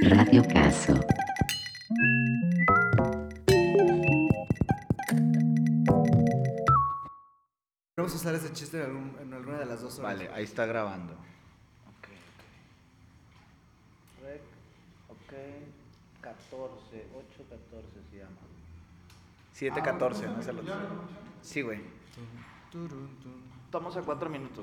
Radio Caso. Vamos a usar ese chiste en alguna de las 2 horas. Vale, ahí está grabando. Ok. 14, 8:14 se llama. 7:14, ¿no es el otro? Sí, güey. Estamos a 4 minutos.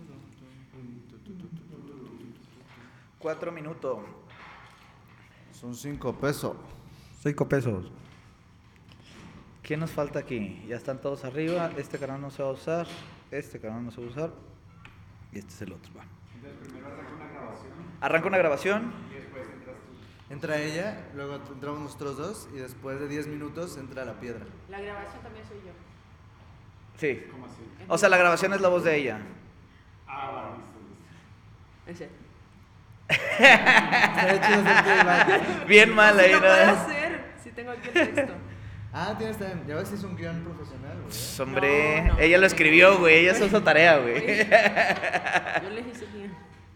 4 minutos. Son 5 pesos. 5 pesos. ¿Qué nos falta aquí? Ya están todos arriba. Este canal no se va a usar. Este canal no se va a usar. Y este es el otro. Va. Entonces primero arranca una grabación Arranca una grabación. y después entras tú. Entra ella, luego entramos nosotros dos y después de 10 minutos entra la piedra. La grabación también soy yo. Sí. ¿Cómo así? O sea, la grabación es la voz de ella. Va, listo. Ese. Estaría chido hacerte el baile. Bien mal ahí, Sí, lo puedo ¿no? hacer si tengo aquí el texto. Ah, tienes también. Ya ves si es un guión profesional, güey. Pues, hombre, No, ella lo escribió, güey. Ella hizo su tarea, güey. Yo les hice bien.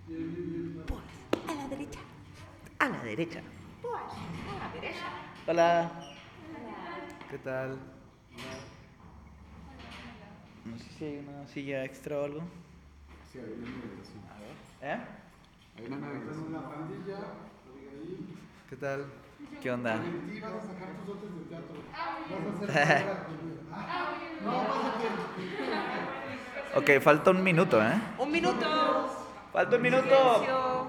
A la derecha. A la derecha. A la derecha. Hola. ¿Qué tal? No sé si hay una silla extra o algo. Sí, hay una habitación. ¿Eh? Hay una habitación. Una pandilla, ahí. ¿Qué tal? ¿Qué onda? Y vas a sacar tus dotes de teatro. Vas a hacer no, vas a hacer. Ok, falta un minuto, ¿eh? ¡Un minuto! Falta un minuto. Silencio.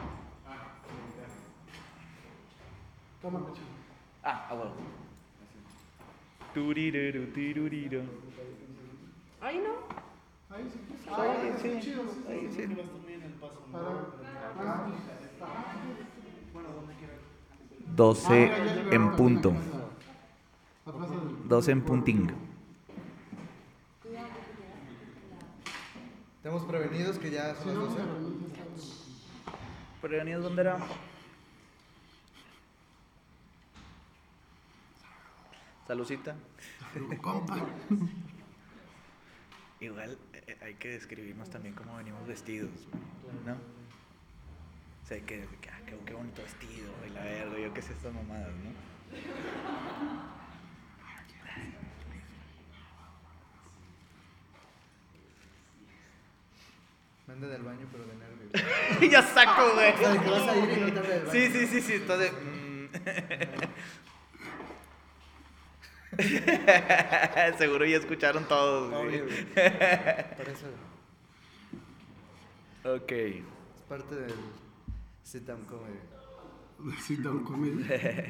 Toma, Mecho. Bueno. Tuririru, tiruriru. Ay, no. Ahí sí. Sí, Chido, ahí sí. Para. 12 en punto. Atrás del. 12 en punting. Estamos prevenidos que ya son las 12. ¿Prevenidos dónde era? Salucita. Compa. Igual hay que describirnos también cómo venimos vestidos, ¿no? O sea, qué bonito vestido, y la verga, yo qué sé estas mamadas, ¿no? Me anda del baño, pero de nervios. Ya saco, güey. O sea, de que vas a ir y no te anda del baño. Sí, entonces... Seguro ya escucharon todos, güey. Obvio, güey. Por eso. Ok. Es parte del sit-down comedy. Sí, down comedy.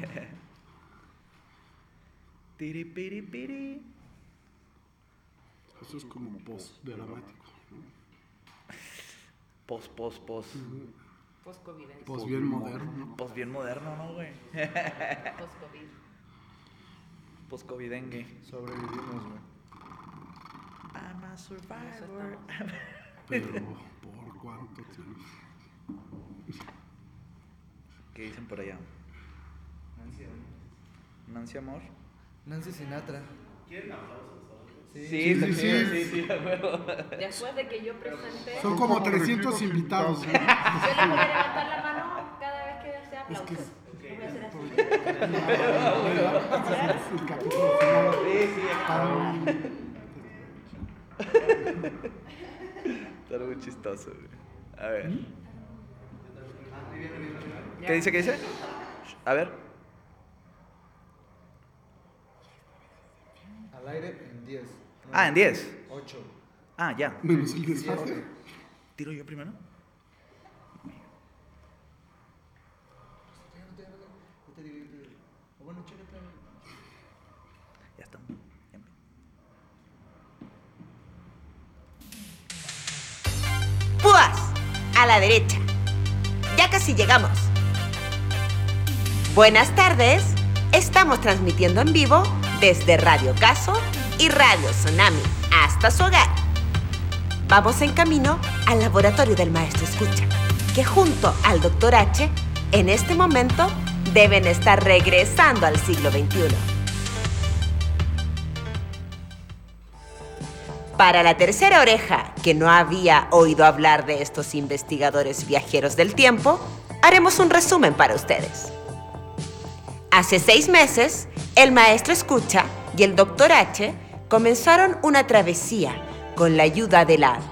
Tiri, piri, piri. Eso es como post-dramático. Pos. Post-COVID. Post bien moderno, ¿no? Pos bien moderno, ¿no, güey? Post-COVID. Post-covidengue. Sobrevivimos, güey. I'm a survivor. Pero, ¿por cuánto tiempo? ¿Qué dicen por allá? Nancy Amor. Nancy Sinatra. Sí, a huevo. Después de que yo presenté, Son como 300 invitados. yo les voy a levantar la mano cada vez que sea aplausos. Lo voy a hacer así. El capítulo final. Está muy chistoso, güey. A ver. ¿Qué dice? A ver. Al aire en 10. Ah, en 10. 8. Ah, ya. Menos el desfase. 7. ¿Tiro yo primero? Yo te digo. O bueno, chécate. Ya está. Púas. A la derecha. Ya casi llegamos. Buenas tardes. Estamos transmitiendo en vivo desde Radio Caso y Radio Tsunami hasta su hogar. Vamos en camino al laboratorio del maestro Escucha, que junto al Dr. H, en este momento, deben estar regresando al siglo XXI. Para la tercera oreja, que no había oído hablar de estos investigadores viajeros del tiempo, haremos un resumen para ustedes. Hace 6 meses, el maestro Escucha y el Dr. H comenzaron una travesía con la ayuda de la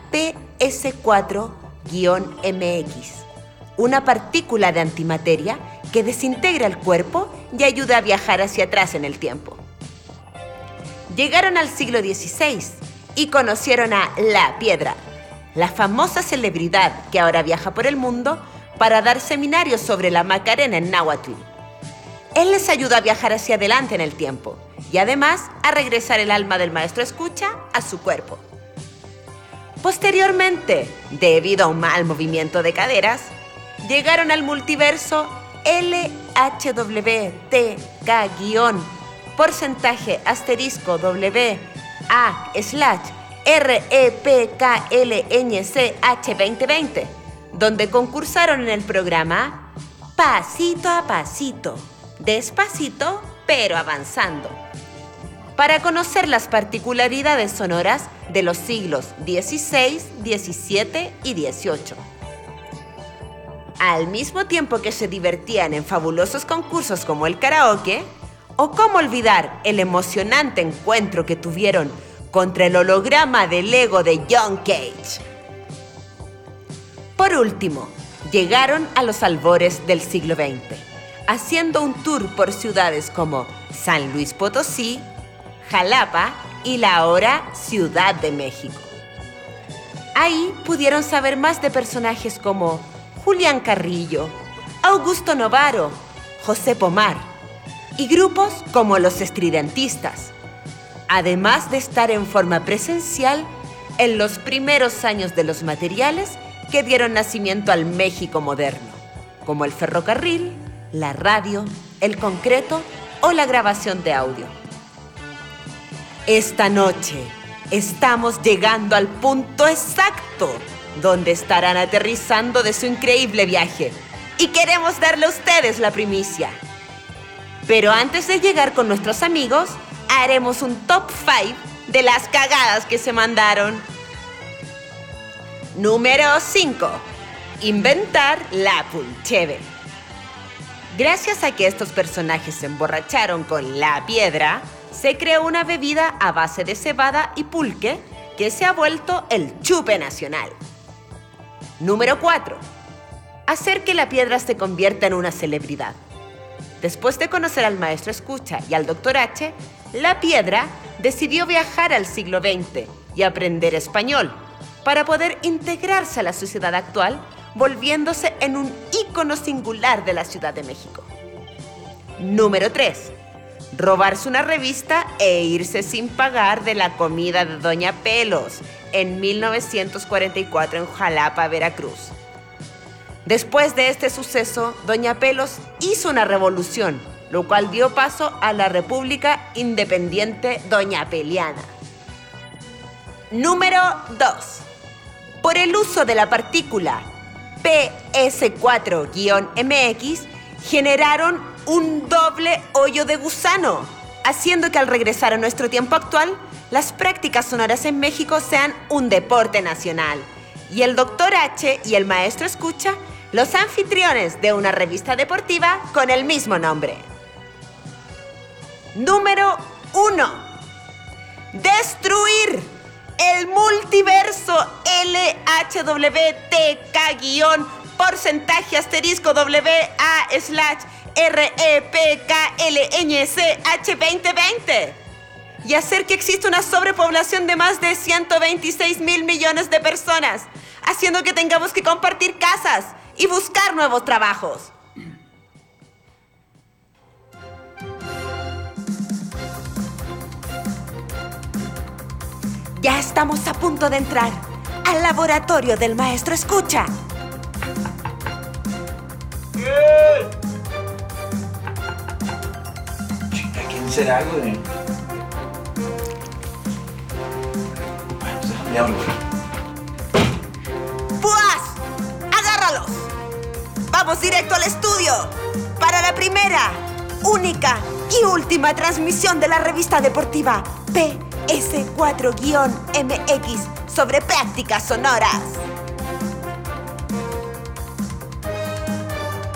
PS4-MX, una partícula de antimateria que desintegra el cuerpo y ayuda a viajar hacia atrás en el tiempo. Llegaron al siglo XVI y conocieron a La Piedra, la famosa celebridad que ahora viaja por el mundo para dar seminarios sobre la Macarena en náhuatl. Él les ayuda a viajar hacia adelante en el tiempo y además a regresar el alma del maestro Escucha a su cuerpo. Posteriormente, debido a un mal movimiento de caderas, llegaron al multiverso LHWT-WA/REPKLNCH2020, donde concursaron en el programa Pasito a Pasito, despacito pero avanzando, para conocer las particularidades sonoras de los siglos XVI, XVII y XVIII. Al mismo tiempo que se divertían en fabulosos concursos como el karaoke, o cómo olvidar el emocionante encuentro que tuvieron contra el holograma de Lego de John Cage. Por último, llegaron a los albores del siglo XX, haciendo un tour por ciudades como San Luis Potosí, Jalapa y la ahora Ciudad de México. Ahí pudieron saber más de personajes como Julián Carrillo, Augusto Novaro, José Pomar y grupos como los Estridentistas, además de estar en forma presencial en los primeros años de los materiales que dieron nacimiento al México moderno, como el ferrocarril, la radio, el concreto o la grabación de audio. Esta noche estamos llegando al punto exacto donde estarán aterrizando de su increíble viaje y queremos darle a ustedes la primicia. Pero antes de llegar con nuestros amigos, haremos un top 5 de las cagadas que se mandaron. Número 5. Inventar la pulcheve. Gracias a que estos personajes se emborracharon con La Piedra, se creó una bebida a base de cebada y pulque que se ha vuelto el chupe nacional. Número 4. Hacer que La Piedra se convierta en una celebridad. Después de conocer al maestro Escucha y al Dr. H, La Piedra decidió viajar al siglo XX y aprender español para poder integrarse a la sociedad actual, volviéndose en un ícono singular de la Ciudad de México. Número 3. Robarse una revista e irse sin pagar de la comida de Doña Pelos en 1944 en Jalapa, Veracruz. Después de este suceso, Doña Pelos hizo una revolución, lo cual dio paso a la República Independiente Doña Peliana. Número 2. Por el uso de la partícula PS4-MX, generaron un doble hoyo de gusano, haciendo que al regresar a nuestro tiempo actual, las prácticas sonoras en México sean un deporte nacional. Y el Dr. H y el maestro Escucha, los anfitriones de una revista deportiva con el mismo nombre. Número 1. Destruir el multiverso LHWT-WA/REPKLNCH2020 y hacer que exista una sobrepoblación de más de 126,000 millones de personas, haciendo que tengamos que compartir casas y buscar nuevos trabajos. Ya estamos a punto de entrar al laboratorio del maestro Escucha. ¿A quién será, güey? Bueno, déjame abrir, güey. ¡Púas! ¡Agárralos! Vamos directo al estudio para la primera, única y última transmisión de la revista deportiva PS4-MX sobre prácticas sonoras.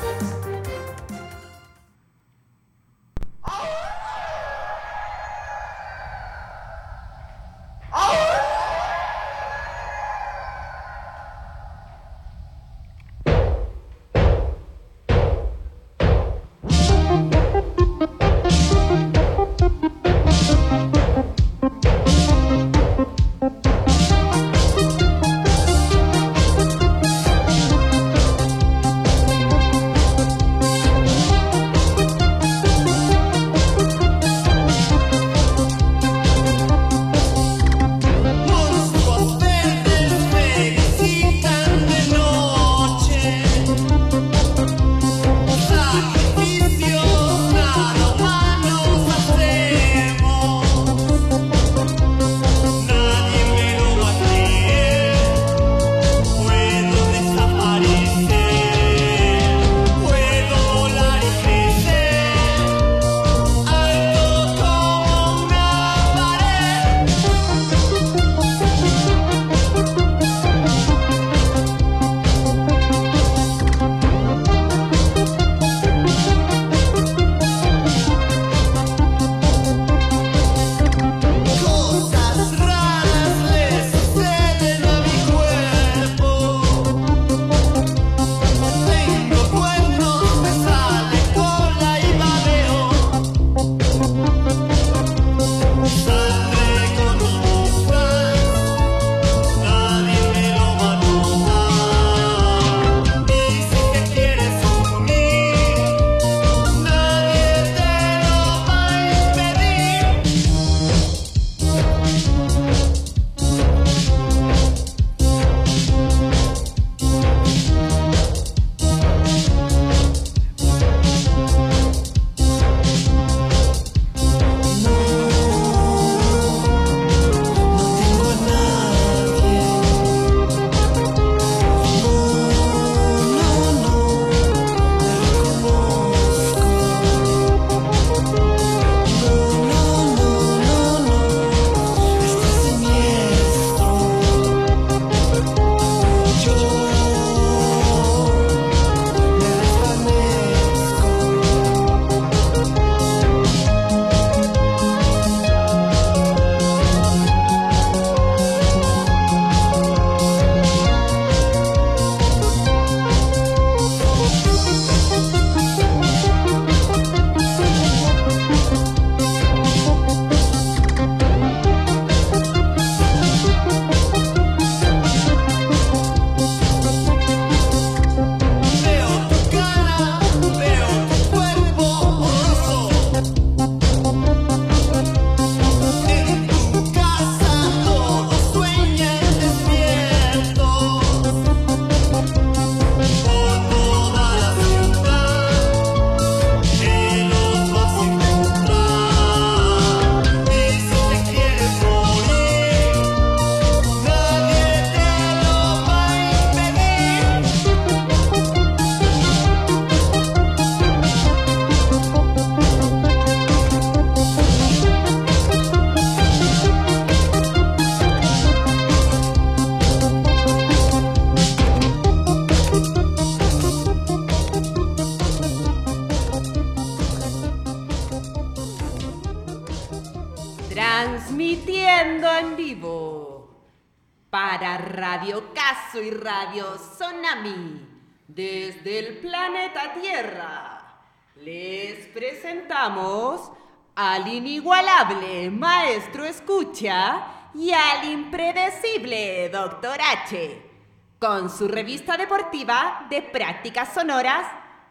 para Radio Caso y Radio Tsunami, desde el planeta Tierra, les presentamos al inigualable Maestro Escucha y al impredecible Dr. H, con su revista deportiva de prácticas sonoras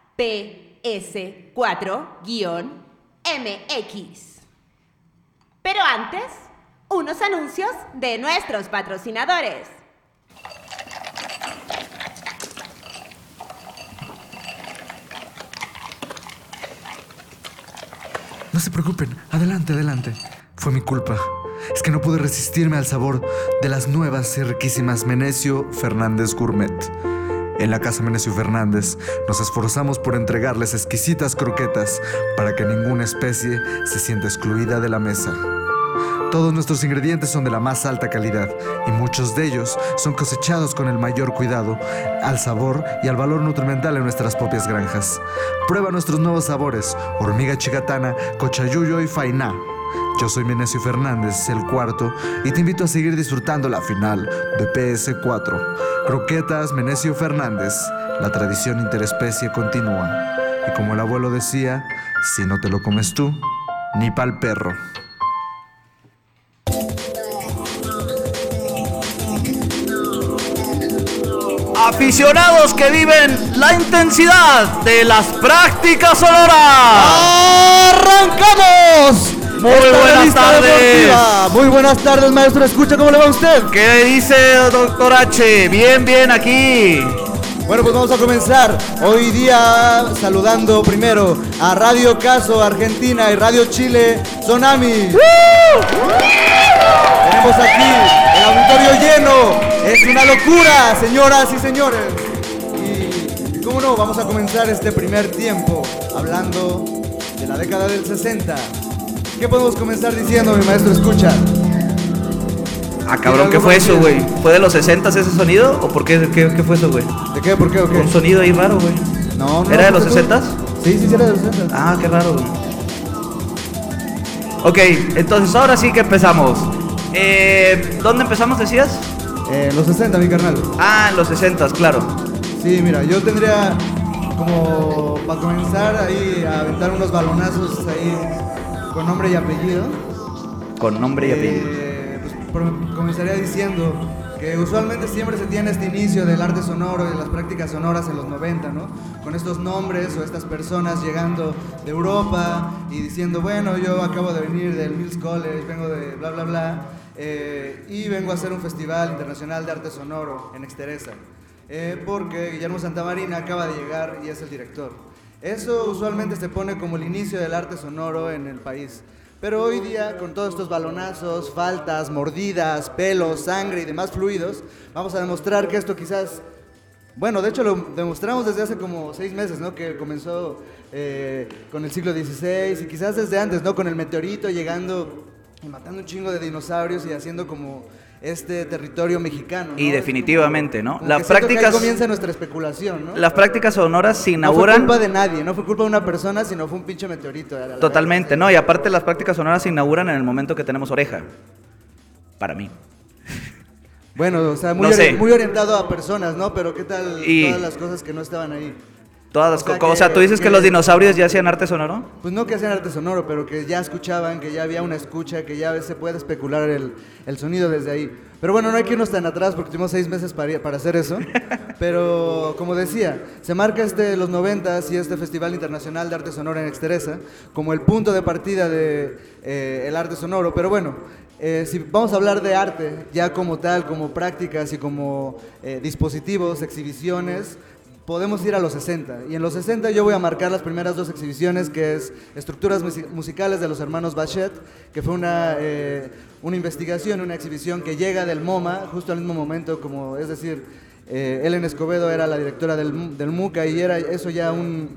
PS4-MX. Pero antes, unos anuncios de nuestros patrocinadores. No se preocupen, adelante. Fue mi culpa. Es que no pude resistirme al sabor de las nuevas y riquísimas Menecio Fernández Gourmet. En la casa Menecio Fernández nos esforzamos por entregarles exquisitas croquetas para que ninguna especie se sienta excluida de la mesa. Todos nuestros ingredientes son de la más alta calidad y muchos de ellos son cosechados con el mayor cuidado al sabor y al valor nutrimental en nuestras propias granjas. Prueba nuestros nuevos sabores: hormiga chigatana, cochayuyo y fainá. Yo soy Menecio Fernández, el cuarto, y te invito a seguir disfrutando la final de PS4. Croquetas Menecio Fernández, la tradición interespecie continúa. Y como el abuelo decía, si no te lo comes tú, ni pa'l perro. Aficionados que viven la intensidad de las prácticas sonoras. ¡Arrancamos! Muy buenas tardes. Muy buenas tardes, maestro. Escucha, ¿cómo le va a usted? ¿Qué dice Dr. H? Bien aquí. Bueno, pues vamos a comenzar hoy día saludando primero a Radio Caso Argentina y Radio Chile Tsunami. Tenemos aquí el auditorio lleno. Es una locura, señoras y señores. Y cómo no, vamos a comenzar este primer tiempo hablando de la década del 60. ¿Qué podemos comenzar diciendo, mi maestro? Escucha. Ah, cabrón, ¿qué fue eso, güey? ¿Fue de los 60 ese sonido? ¿O por qué? ¿Qué fue eso, güey? ¿De qué? ¿Por qué? ¿O qué? Un sonido ahí raro, güey. No. ¿Era de los 60? Sí, era de los 60. Ah, qué raro, güey. Ok, entonces ahora sí que empezamos. ¿Dónde empezamos, decías? Los 60, mi carnal. Ah, en los 60, claro. Sí, mira, yo tendría como para comenzar ahí a aventar unos balonazos ahí con nombre y apellido. Con nombre y apellido. Pues comenzaría diciendo que usualmente siempre se tiene este inicio del arte sonoro y de las prácticas sonoras en los 90, ¿no? Con estos nombres o estas personas llegando de Europa y diciendo, bueno, yo acabo de venir del Mills College, vengo de bla, bla, bla, y vengo a hacer un festival internacional de arte sonoro en Exteresa, porque Guillermo Santamarina acaba de llegar y es el director. Eso usualmente se pone como el inicio del arte sonoro en el país. Pero hoy día, con todos estos balonazos, faltas, mordidas, pelos, sangre y demás fluidos, vamos a demostrar que esto quizás... Bueno, de hecho lo demostramos desde hace como 6 meses, ¿no? Que comenzó con el siglo XVI y quizás desde antes, ¿no? Con el meteorito llegando y matando un chingo de dinosaurios y haciendo como este territorio mexicano, ¿no? Y definitivamente, ¿no? Las prácticas... Ahí comienza nuestra especulación, ¿no? Las prácticas sonoras se inauguran... No fue culpa de nadie, no fue culpa de una persona, sino fue un pinche meteorito. Totalmente, ¿no? Y aparte las prácticas sonoras se inauguran en el momento que tenemos oreja. Para mí. Bueno, o sea, muy orientado a personas, ¿no? Pero ¿qué tal todas las cosas que no estaban ahí? Todas las cosas. O sea, ¿tú dices que los dinosaurios ya hacían arte sonoro? Pues no que hacían arte sonoro, pero que ya escuchaban, que ya había una escucha, que ya se puede especular el sonido desde ahí. Pero bueno, no hay que irnos tan atrás porque tuvimos 6 meses para hacer eso. Pero como decía, se marca los 90s y este Festival Internacional de Arte Sonoro en Exteresa como el punto de partida de el arte sonoro. Pero bueno, si vamos a hablar de arte ya como tal, como prácticas y como dispositivos, exhibiciones, podemos ir a los 60, y en los 60 yo voy a marcar las primeras 2 exhibiciones, que es Estructuras Musicales de los Hermanos Bachet, que fue una investigación, una exhibición que llega del MoMA, justo al mismo momento, como es decir, Ellen Escobedo era la directora del MUCA, y era eso ya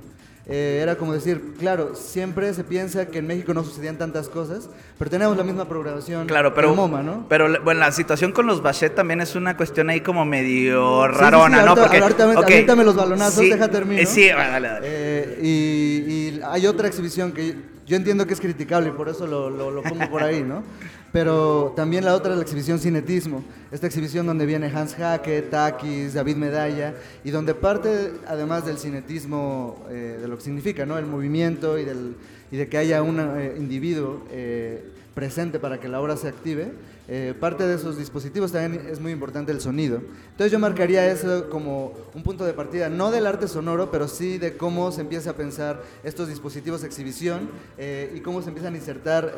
era como decir, claro, siempre se piensa que en México no sucedían tantas cosas, pero tenemos la misma programación del MoMA, ¿no? Pero bueno, la situación con los Bachet también es una cuestión ahí como medio rarona, ¿no? Porque aviéntame los balonazos, sí, deja terminar. sí, dale. Y hay otra exhibición que yo entiendo que es criticable y por eso lo pongo por ahí, ¿no? Pero también la otra es la exhibición Cinetismo, esta exhibición donde viene Hans Hackett, Takis, David Medalla, y donde parte, además del cinetismo, de lo que significa, ¿no? El movimiento y de que haya un individuo presente para que la obra se active, parte de esos dispositivos también es muy importante el sonido. Entonces yo marcaría eso como un punto de partida, no del arte sonoro, pero sí de cómo se empieza a pensar estos dispositivos de exhibición y cómo se empiezan a insertar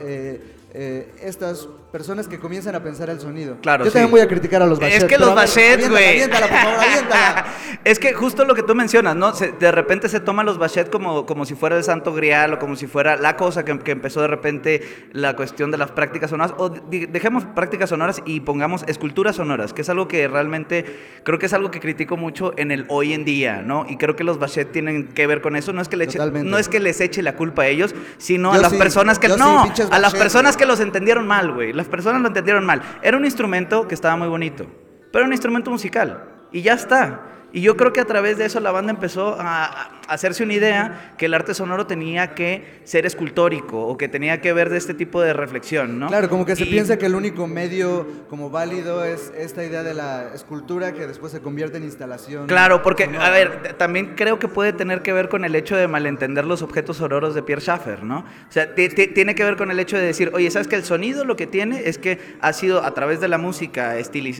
estas personas que comienzan a pensar el sonido. Claro, yo también voy a criticar a los Bachet. Es que los Bachet, güey. Aviéntala, por favor, aviéntala. Es que justo lo que tú mencionas, ¿no? De repente se toman los Bachet como si fuera el santo grial o como si fuera la cosa que empezó de repente la cuestión de las prácticas sonoras. O dejemos prácticas sonoras y pongamos esculturas sonoras, que es algo que realmente creo que es algo que critico mucho en el hoy en día, ¿no? Y creo que los Bachet tienen que ver con eso. No es que les eche la culpa a ellos, sino a las personas que las personas que los entendieron mal, güey. Las personas lo entendieron mal. Era un instrumento que estaba muy bonito, pero era un instrumento musical y ya está. Y yo creo que a través de eso la banda empezó a hacerse una idea que el arte sonoro tenía que ser escultórico o que tenía que ver de este tipo de reflexión, ¿no? Claro, como que se piensa que el único medio como válido es esta idea de la escultura que después se convierte en instalación. Claro, porque, sonora. a ver, también creo que puede tener que ver con el hecho de malentender los objetos sonoros de Pierre Schaeffer, ¿no? O sea, tiene que ver con el hecho de decir, oye, ¿sabes que el sonido lo que tiene es que ha sido a través de la música,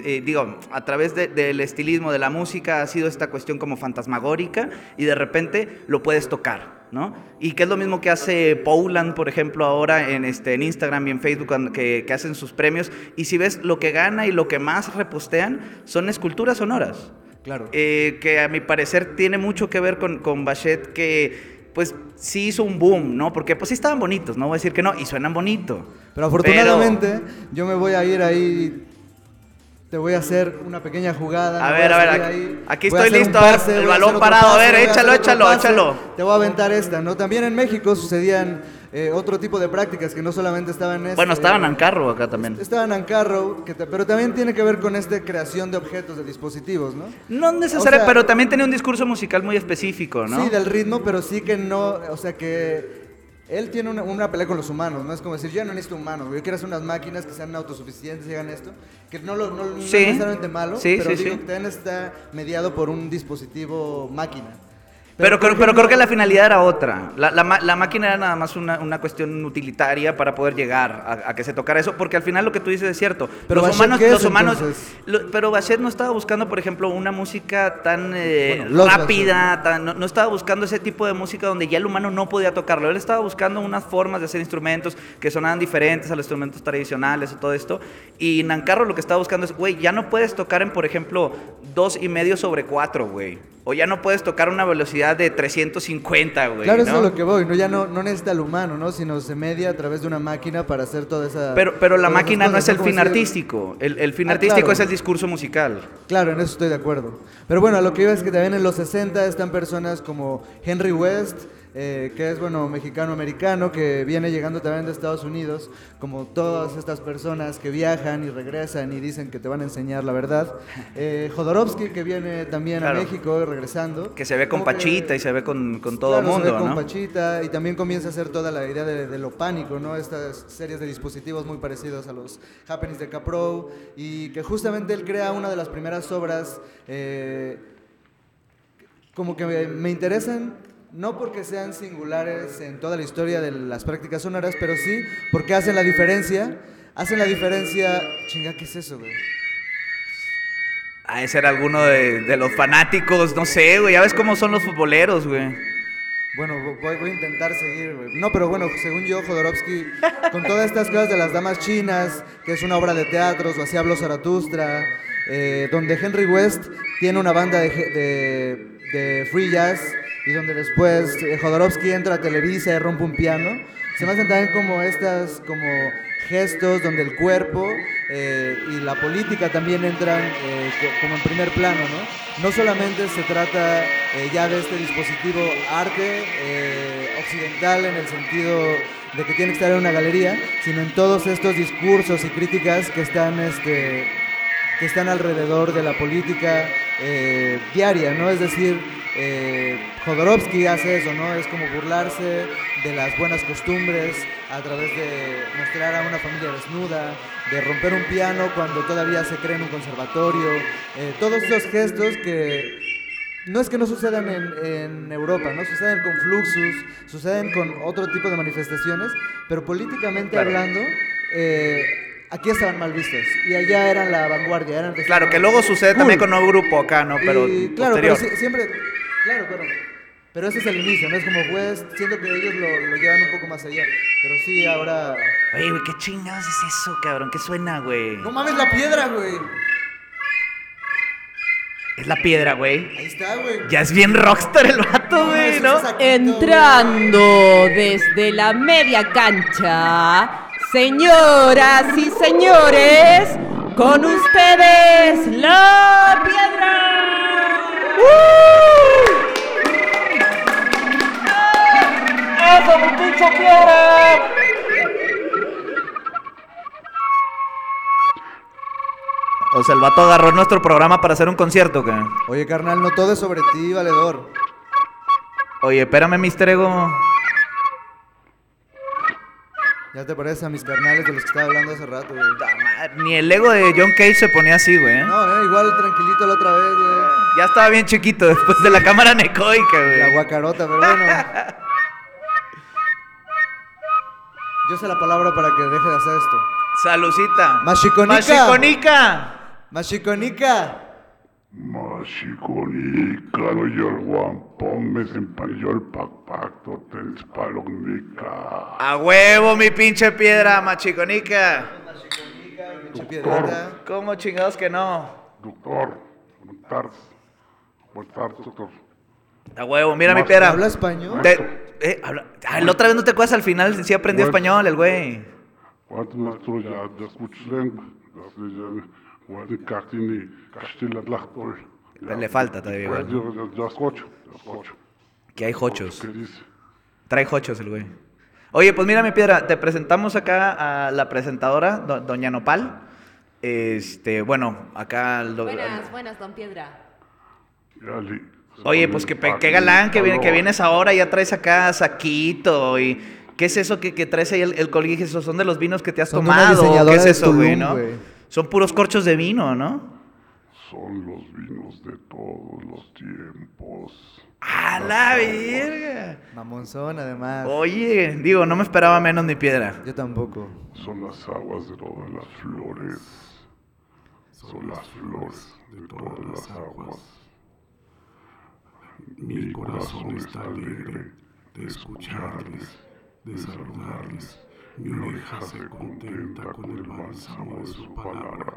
a través del estilismo de la música, ha sido esta cuestión como fantasmagórica y de repente lo puedes tocar, ¿no? Y que es lo mismo que hace Poulan, por ejemplo, ahora en Instagram y en Facebook, que hacen sus premios, y si ves lo que gana y lo que más repostean son esculturas sonoras. Claro. Que a mi parecer tiene mucho que ver con Bachet, que pues sí hizo un boom, ¿no? Porque pues sí estaban bonitos, no voy a decir que no, y suenan bonito. Pero afortunadamente yo me voy a ir ahí. Te voy a hacer una pequeña jugada. A ver, aquí estoy listo, el balón parado, a ver, échalo. Te voy a aventar esta, ¿no? También en México sucedían otro tipo de prácticas que no solamente estaban en Bueno, estaba en Ancarro acá también. Estaba en Ancarro, pero también tiene que ver con esta creación de objetos, de dispositivos, ¿no? No necesariamente, pero también tenía un discurso musical muy específico, ¿no? Sí, del ritmo, pero sí que no, o sea que... Él tiene una pelea con los humanos, ¿no? Es como decir, yo no necesito humanos, yo quiero hacer unas máquinas que sean autosuficientes y hagan esto, que no es necesariamente malo, pero digo que también está mediado por un dispositivo máquina. Pero creo que la finalidad era otra. La máquina era nada más una cuestión utilitaria para poder llegar a que se tocara eso, porque al final lo que tú dices es cierto. Pero los humanos, pero Bachet no estaba buscando, por ejemplo, una música tan rápida, no estaba buscando ese tipo de música donde ya el humano no podía tocarlo. Él estaba buscando unas formas de hacer instrumentos que sonaban diferentes a los instrumentos tradicionales o todo esto. Y Nancarro lo que estaba buscando es, güey, ya no puedes tocar en, por ejemplo, 2.5/4, güey. O ya no puedes tocar a una velocidad de 350, güey. Claro, ¿no? eso es lo que voy, ¿no? Ya no necesita el humano, ¿no? Sino se media a través de una máquina para hacer toda esa... Pero la máquina no es el fin artístico. El fin artístico claro. Es el discurso musical. Claro, en eso estoy de acuerdo. Pero bueno, a lo que iba es que también en los 60 están personas como Henry West, que es, bueno, mexicano-americano, que viene llegando también de Estados Unidos, como todas estas personas que viajan y regresan y dicen que te van a enseñar la verdad. Jodorowsky, que viene también a México, regresando. Que se ve con Pachita y se ve con todo el mundo, se ve con ¿no? Pachita, y también comienza a hacer toda la idea de lo pánico, ¿no? Estas series de dispositivos muy parecidos a los Happenings de Caprow, y que justamente él crea una de las primeras obras como que me interesan. No porque sean singulares en toda la historia de las prácticas sonoras, pero sí porque hacen la diferencia. Chinga, ¿qué es eso, güey? Ese era alguno de los fanáticos, no sé, güey. Ya ves cómo son los futboleros, güey. Bueno, voy a intentar seguir, güey. No, pero bueno, según yo, Jodorowsky, con todas estas cosas de las damas chinas, que es una obra de teatro, o así habló Zaratustra, donde Henry West tiene una banda de free jazz, y donde después Jodorowsky entra a Televisa y rompe un piano. Se me hacen también como estas como gestos donde el cuerpo y la política también entran como en primer plano, ¿no? No solamente se trata ya de este dispositivo arte occidental en el sentido de que tiene que estar en una galería, sino en todos estos discursos y críticas que están alrededor de la política diaria, ¿no? Es decir, Jodorowsky hace eso, ¿no? Es como burlarse de las buenas costumbres a través de mostrar a una familia desnuda, de romper un piano cuando todavía se cree en un conservatorio, todos esos gestos que no es que no sucedan en Europa, ¿no? Suceden con Fluxus, suceden con otro tipo de manifestaciones, pero políticamente hablando, aquí estaban mal vistos y allá eran la vanguardia, eran Claro, que luego sucede también con un grupo acá, ¿no? Pero y, claro, posterior. pero siempre, claro, pero ese es el inicio, ¿no? Es como juez, siento que ellos lo llevan un poco más allá, pero sí, ahora... Oye, güey, ¿qué chingados es eso, cabrón? ¿Qué suena, güey? ¡No mames, la piedra, güey! Es la piedra, güey. Ahí está, güey. Ya es bien rockstar el vato, güey, eso ¿no? es saquito, Entrando desde la media cancha, señoras y señores, con ustedes, La Piedra. ¡Eso, mi pinche piedra! O sea, el vato agarró nuestro programa para hacer un concierto, ¿qué? Oye, carnal, no todo es sobre ti, valedor. Oye, espérame, Mr. Ego. Ya te pareces a mis carnales de los que estaba hablando hace rato, güey. Puta madre, ni el ego de John Cage se ponía así, güey. No, igual tranquilito la otra vez, güey. Ya estaba bien chiquito después de la cámara necoica, güey. La guacarota, pero bueno. Yo sé la palabra para que deje de hacer esto. Salucita. Machiconica. Machiconica. Machiconica. Mashikonika no Juan Pómez en Payol Pacto Tens Palomnica. A huevo, mi pinche piedra, machiconica. Pinche piedrita. ¿Cómo chingados que no? Doctor, buenas tardes. Buenas tardes, doctor. A huevo, mira mi piedra. ¿Habla español? La otra vez no te acuerdas al final, sí aprendió español el güey. ¿Cuántos maestros ya escuchas lengua? Le falta todavía, güey. Ya escucho. Que hay jochos. ¿Qué dice? Trae jochos el güey. Oye, pues mira mi piedra, te presentamos acá a la presentadora, doña Nopal. Bueno, acá... Buenas, don Piedra. Oye, pues qué galán que vienes ahora, ya traes acá saquito y... ¿Qué es eso que traes ahí el colguije? ¿Esos son de los vinos que te has Son de una tomado? diseñadora ¿Qué es de eso, güey, Tulum, no? güey. Son puros corchos de vino, ¿no? Son los vinos de todos los tiempos. ¡A la verga! Mamonzón, además. Oye, digo, no me esperaba menos mi piedra. Yo tampoco. Son las aguas de todas las flores. Son las flores de todas las aguas. Mi corazón está alegre de escucharles, de saludarles. Mi oreja se contenta con el bálsamo de su palabra.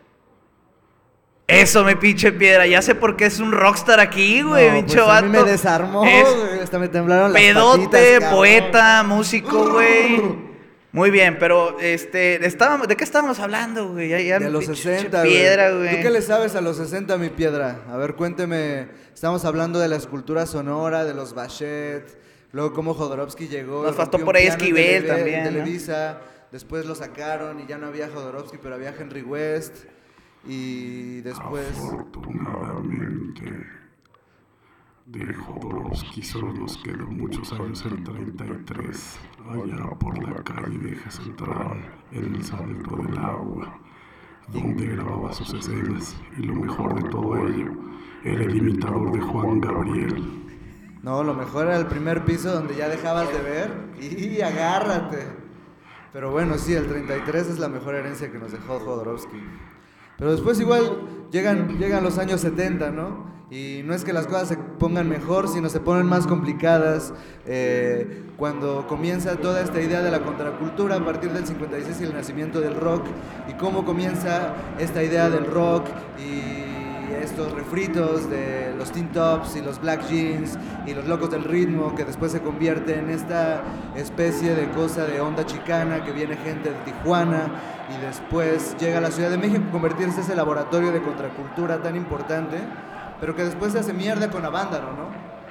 Eso, mi pinche piedra. Ya sé por qué es un rockstar aquí, güey, No, pinche pues a mí vato. me desarmó, Es güey. Hasta me temblaron las pedote, patitas, cabrón. poeta, músico, güey. Muy bien, pero ¿de qué estábamos hablando, güey? De los 60, piedra, güey. güey. ¿Tú qué le sabes a los 60, mi piedra? A ver, cuénteme. Estamos hablando de la escultura sonora, de los Bachet, luego cómo Jodorowsky llegó. Nos faltó rompió un por ahí piano en Esquivel también, en ¿no? Televisa, después lo sacaron y ya no había Jodorowsky, pero había Henry West. Y después... Afortunadamente, de Jodorowsky solo nos quedan muchos años el 33, allá por la calle de Eje Central, en el Salto del Agua, donde grababa sus escenas, y lo mejor de todo ello, era el imitador de Juan Gabriel. No, lo mejor era el primer piso donde ya dejabas de ver y agárrate. Pero bueno, sí, el 33 es la mejor herencia que nos dejó Jodorowsky. Pero después igual llegan los años 70, ¿no? Y no es que las cosas se pongan mejor, sino se ponen más complicadas. Cuando comienza toda esta idea de la contracultura a partir del 56 y el nacimiento del rock, y cómo comienza esta idea del rock y estos refritos de los Teen Tops y los Black Jeans y los Locos del Ritmo, que después se convierte en esta especie de cosa de onda chicana, que viene gente de Tijuana y después llega a la Ciudad de México a convertirse en ese laboratorio de contracultura tan importante, pero que después se hace mierda con Avándaro, ¿no?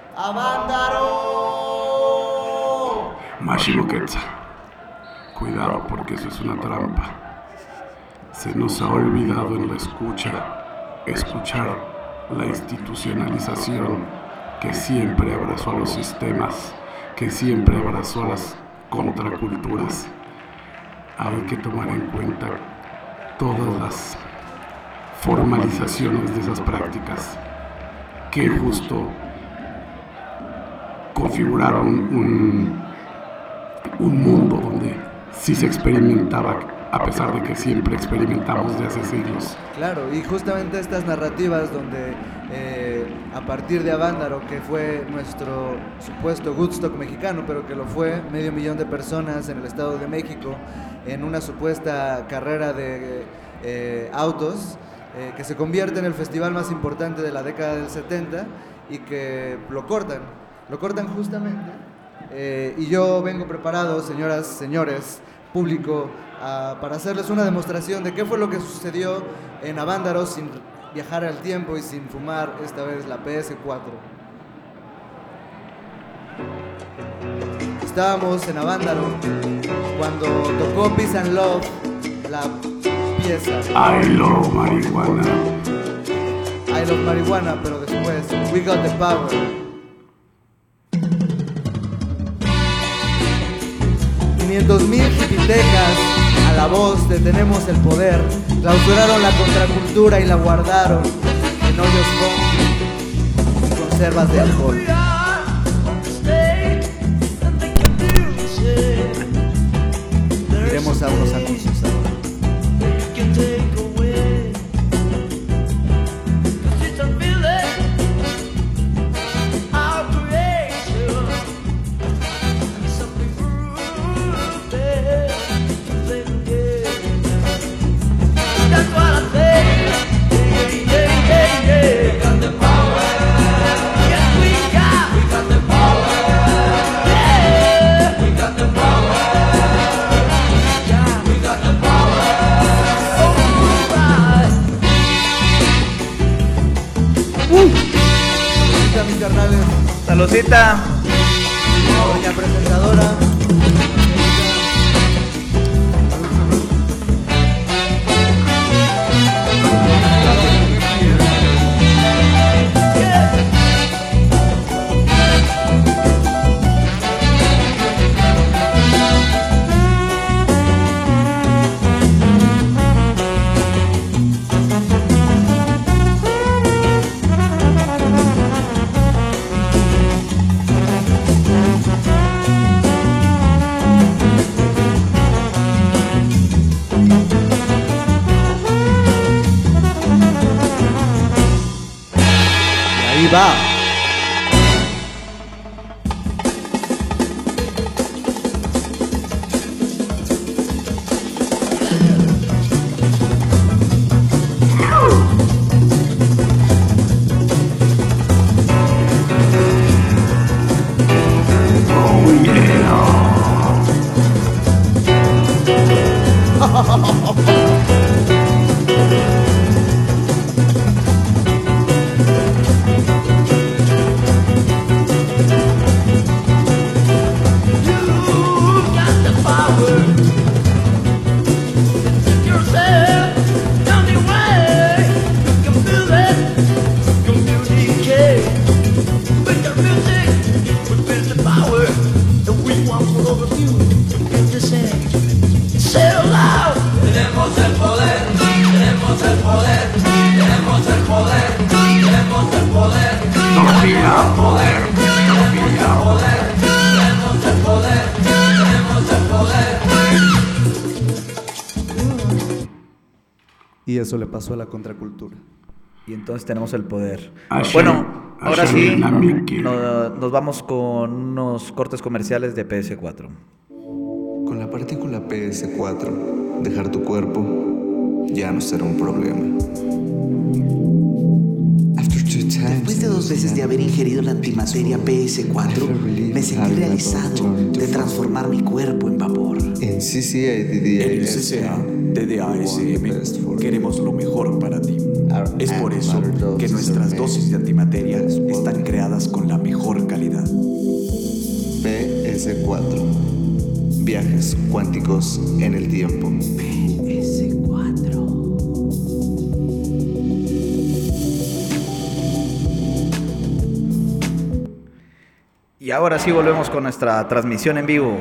¡Avándaro! Mashiro Quetzal, cuidado porque eso es una trampa. Se nos ha olvidado en la escuchar la institucionalización que siempre abrazó a los sistemas, que siempre abrazó a las contraculturas. Hay que tomar en cuenta todas las formalizaciones de esas prácticas que justo configuraron un mundo donde sí se experimentaba, a pesar de que siempre experimentamos desde hace siglos. Claro, y justamente estas narrativas donde a partir de Avándaro, que fue nuestro supuesto Woodstock mexicano, pero que lo fue 500,000 de personas en el Estado de México, en una supuesta carrera de autos, que se convierte en el festival más importante de la década del 70 y que lo cortan justamente. Y yo vengo preparado, señoras, señores, público, para hacerles una demostración de qué fue lo que sucedió en Avándaro sin viajar al tiempo y sin fumar esta vez la PS4. Estábamos en Avándaro cuando tocó Peace and Love, la pieza I love marihuana. I Love Marihuana, pero después We Got the Power. 500,000 hipitecas a la voz de Tenemos el Poder clausuraron la contracultura y la guardaron en hoyos funky y conservas de alcohol. Iremos a unos anuncios ahora. Mis carnales, Saludcita. doña presentadora. Ahí va. Y eso le pasó a la contracultura. Y entonces tenemos el poder. Hashem, Bueno, ahora Hashem sí, Namiki. nos vamos con unos cortes comerciales de PS4. Con la partícula PS4, dejar tu cuerpo ya no será un problema. Después de 2 veces de haber ingerido la antimateria PS4, me sentí realizado de transformar mi cuerpo en vapor. En CCA, En el CCA, DDASM, queremos lo mejor para ti. Es por eso que nuestras dosis de antimateria están creadas con la mejor calidad. PS4. Viajes cuánticos en el tiempo. Y ahora sí volvemos con nuestra transmisión en vivo.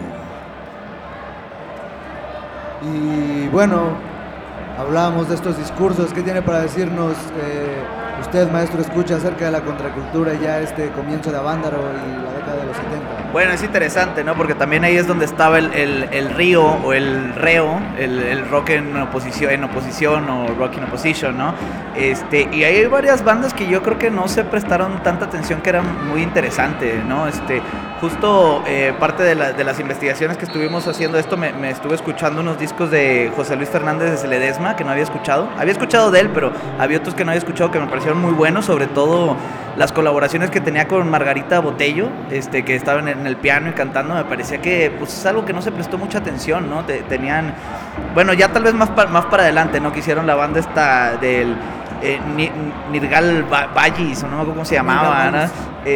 Y bueno, hablábamos de estos discursos. ¿Qué tiene para decirnos usted, maestro escucha, acerca de la contracultura y ya este comienzo de Avándaro y la década de los 70? Bueno, es interesante, ¿no? Porque también ahí es donde estaba el río o el reo, el rock en oposición o rock in opposition, ¿no? Y hay varias bandas que yo creo que no se prestaron tanta atención, que eran muy interesantes, ¿no? Justo parte de las investigaciones que estuvimos haciendo esto, me estuve escuchando unos discos de José Luis Fernández de Ledesma que no había escuchado. Había escuchado de él, pero había otros que no había escuchado que me parecieron muy buenos, sobre todo las colaboraciones que tenía con Margarita Botello, que estaban en el piano y cantando. Me parecía que pues es algo que no se prestó mucha atención, ¿no? Tenían, bueno, ya tal vez más para adelante, ¿no? Que hicieron la banda esta del Nirgal Vallis, o no me acuerdo cómo se llamaba, ¿no?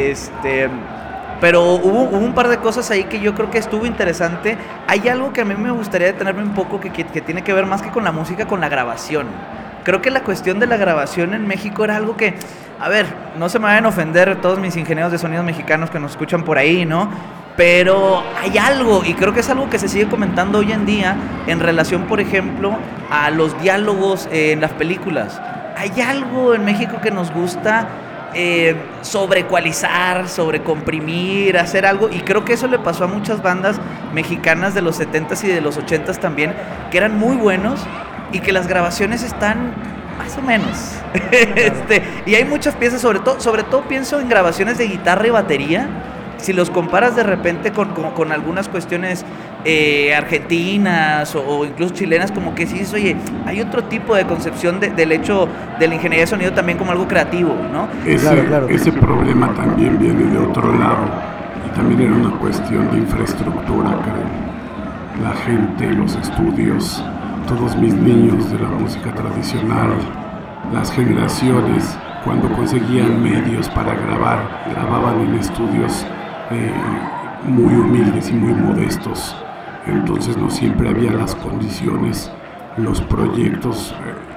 Pero hubo un par de cosas ahí que yo creo que estuvo interesante. Hay algo que a mí me gustaría detenerme un poco, que tiene que ver más que con la música, con la grabación. Creo que la cuestión de la grabación en México era algo que, a ver, no se me vayan a ofender todos mis ingenieros de sonidos mexicanos que nos escuchan por ahí, ¿no? Pero hay algo, y creo que es algo que se sigue comentando hoy en día en relación, por ejemplo, a los diálogos en las películas. Hay algo en México que nos gusta sobreecualizar, sobrecomprimir, hacer algo, y creo que eso le pasó a muchas bandas mexicanas de los 70s y de los 80s también, que eran muy buenos y que las grabaciones están más o menos. Y hay muchas piezas, sobre todo pienso en grabaciones de guitarra y batería. Si los comparas de repente con algunas cuestiones argentinas o incluso chilenas, como que sí, oye, hay otro tipo de concepción del hecho de la ingeniería de sonido también como algo creativo, ¿no? Ese problema también viene de otro lado, y también era una cuestión de infraestructura, creo. La gente, los estudios, todos mis niños de la música tradicional, las generaciones, cuando conseguían medios para grabar, grababan en estudios muy humildes y muy modestos. Entonces no siempre había las condiciones, los proyectos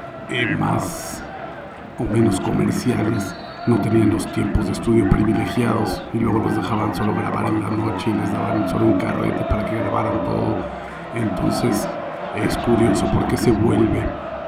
más o menos comerciales no tenían los tiempos de estudio privilegiados, y luego los dejaban solo grabar en la noche y les daban solo un carrete para que grabaran todo. Entonces es curioso porque se vuelve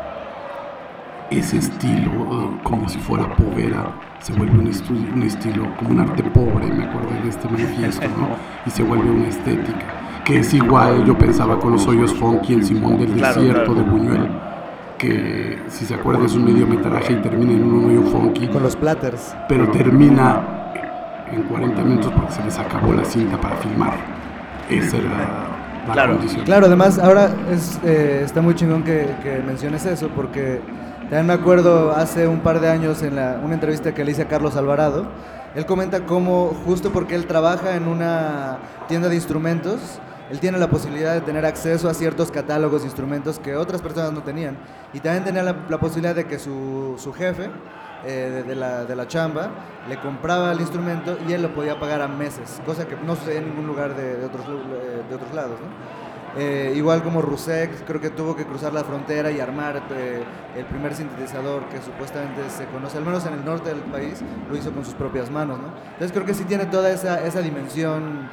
ese estilo, como si fuera povera, se vuelve un estilo como un arte pobre, me acuerdo de este manifiesto, ¿no? Y se vuelve una estética, que es igual, yo pensaba con los hoyos funky en Simón del Desierto, de Buñuel, que si se acuerdan es un mediometraje y termina en un hoyo funky. Con los platters. Pero termina en 40 minutos porque se les acabó la cinta para filmar. Esa era la condición. Claro, además ahora está muy chingón que menciones eso, porque también me acuerdo hace un par de años en una entrevista que le hice a Carlos Alvarado, él comenta cómo justo porque él trabaja en una tienda de instrumentos, él tiene la posibilidad de tener acceso a ciertos catálogos de instrumentos que otras personas no tenían, y también tenía la posibilidad de que su jefe de la chamba le compraba el instrumento y él lo podía pagar a meses, cosa que no sucede en ningún lugar de otros lados, ¿no? Igual como Rusek, creo que tuvo que cruzar la frontera y armar el primer sintetizador que supuestamente se conoce, al menos en el norte del país, lo hizo con sus propias manos, ¿no? Entonces creo que sí tiene toda esa dimensión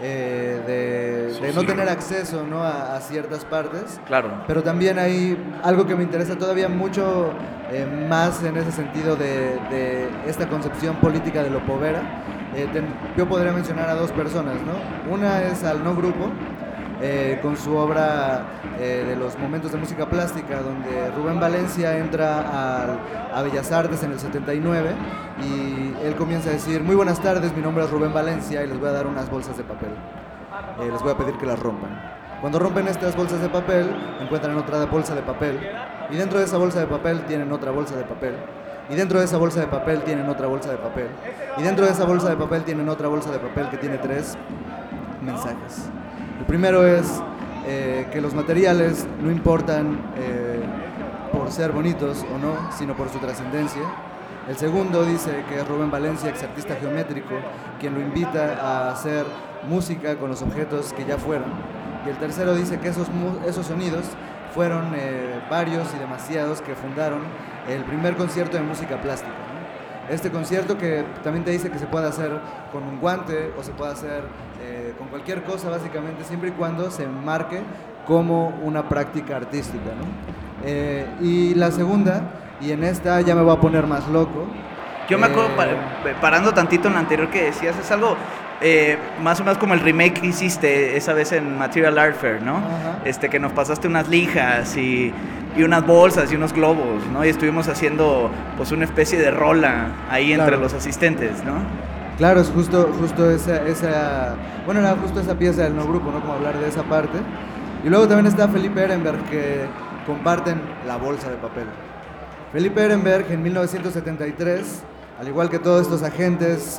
de no tener acceso, ¿no? a ciertas partes. Claro. Pero también hay algo que me interesa todavía mucho más en ese sentido de esta concepción política de lo povera. Yo podría mencionar a dos personas, ¿no? Una es al No Grupo, con su obra de los momentos de música plástica, donde Rubén Valencia entra a Bellas Artes en el 79 y él comienza a decir: muy buenas tardes, mi nombre es Rubén Valencia y les voy a dar unas bolsas de papel, les voy a pedir que las rompan. Cuando rompen estas bolsas de papel, encuentran otra bolsa de papel, y dentro de esa bolsa de papel tienen otra bolsa de papel, y dentro de esa bolsa de papel tienen otra bolsa de papel, y dentro de esa bolsa de papel tienen otra bolsa de papel que tiene 3 mensajes. El primero es que los materiales no importan por ser bonitos o no, sino por su trascendencia. El segundo dice que es Rubén Valencia, ex artista geométrico, quien lo invita a hacer música con los objetos que ya fueron. Y el tercero dice que esos sonidos fueron varios y demasiados que fundaron el primer concierto de música plástica, ¿no? Este concierto que también te dice que se puede hacer con un guante o se puede hacer con cualquier cosa básicamente, siempre y cuando se enmarque como una práctica artística, ¿no? Y la segunda, y en esta ya me voy a poner más loco. Yo me acuerdo, parando tantito en la anterior que decías, es algo más o menos como el remake que hiciste esa vez en Material Art Fair, ¿no? Ajá. Que nos pasaste unas lijas y unas bolsas y unos globos, ¿no? Y estuvimos haciendo pues una especie de rola ahí entre los asistentes, ¿no? Claro, es justo esa bueno, era justo esa pieza del no grupo, ¿no? Como hablar de esa parte. Y luego también está Felipe Ehrenberg, que comparten la bolsa de papel. Felipe Ehrenberg en 1973, al igual que todos estos agentes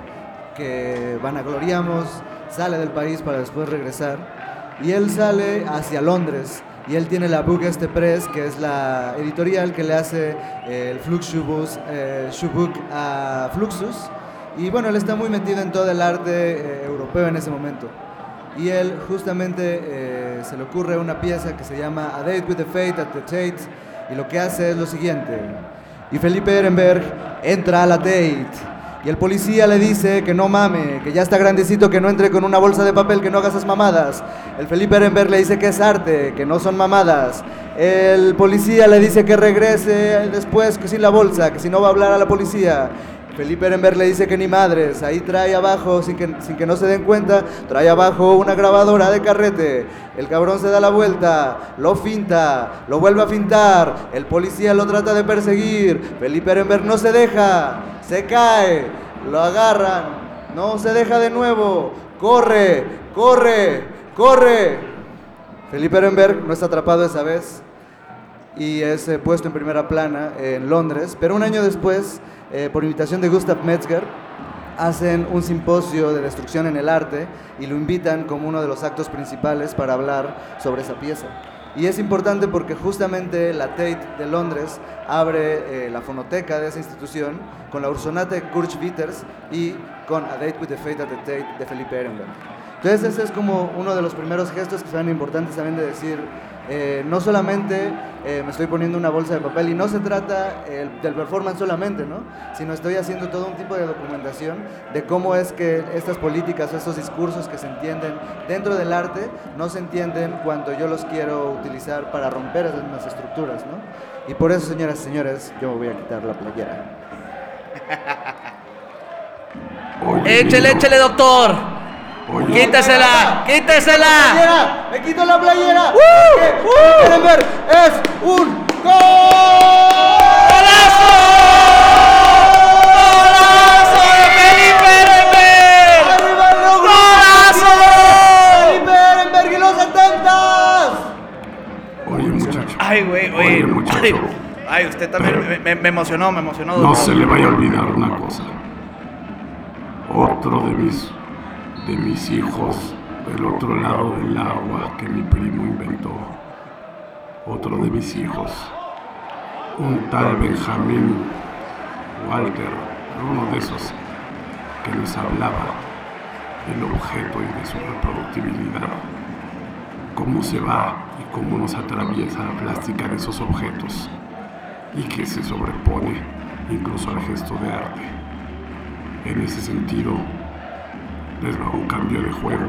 que vanagloriamos, sale del país para después regresar. Y él sale hacia Londres. Y él tiene la Book Press, que es la editorial que le hace el Schuhbook a Fluxus. Y bueno, él está muy metido en todo el arte europeo en ese momento. Y él justamente se le ocurre una pieza que se llama A Date with the Fate at the Tate. Y lo que hace es lo siguiente. Y Felipe Ehrenberg entra a la Tate. Y el policía le dice que no mame, que ya está grandecito, que no entre con una bolsa de papel, que no haga esas mamadas. El Felipe Ehrenberg le dice que es arte, que no son mamadas. El policía le dice que regrese después sin la bolsa, que si no va a hablar a la policía. Felipe Ehrenberg le dice que ni madres, ahí trae abajo, sin que no se den cuenta, trae abajo una grabadora de carrete. El cabrón se da la vuelta, lo finta, lo vuelve a fintar, el policía lo trata de perseguir, Felipe Ehrenberg no se deja, se cae, lo agarran, no se deja de nuevo, corre, corre, corre. Felipe Ehrenberg no está atrapado esa vez y es puesto en primera plana en Londres, pero un año después, por invitación de Gustav Metzger, hacen un simposio de destrucción en el arte y lo invitan como uno de los actos principales para hablar sobre esa pieza. Y es importante porque justamente la Tate de Londres abre la fonoteca de esa institución con la Ursonate Kurt Schwitters y con A Date with the Fate at the Tate de Felipe Ehrenberg. Entonces ese es como uno de los primeros gestos que son importantes también de decir, no solamente me estoy poniendo una bolsa de papel y no se trata del performance solamente, ¿no? Sino estoy haciendo todo un tipo de documentación de cómo es que estas políticas o estos discursos que se entienden dentro del arte no se entienden cuando yo los quiero utilizar para romper esas mismas estructuras, ¿no? Y por eso, señoras y señores, yo me voy a quitar la playera. Oye, Échele, niño, échele, doctor. oye, Quítesela, quítesela. ¡Playera! ¡Me quito la playera! Ehrenberg es un gol. ¡Golazo! ¡Golazo de Felipe Ehrenberg! ¡Arriba el no grupo! ¡Golazo! ¡Felipe Ehrenberg y los 70s! oye, muchacho. Ay, güey, Oye, muchacho. Ay, usted también me emocionó, No doctor. se le vaya a olvidar una cosa. Otro de mis hijos del otro lado del agua que mi primo inventó. Otro de mis hijos. Un tal Benjamin Walter, uno de esos que nos hablaba del objeto y de su reproductibilidad. Cómo se va y cómo nos atraviesa la plástica de esos objetos y que se sobrepone incluso al gesto de arte. En ese sentido, les va un cambio de juego.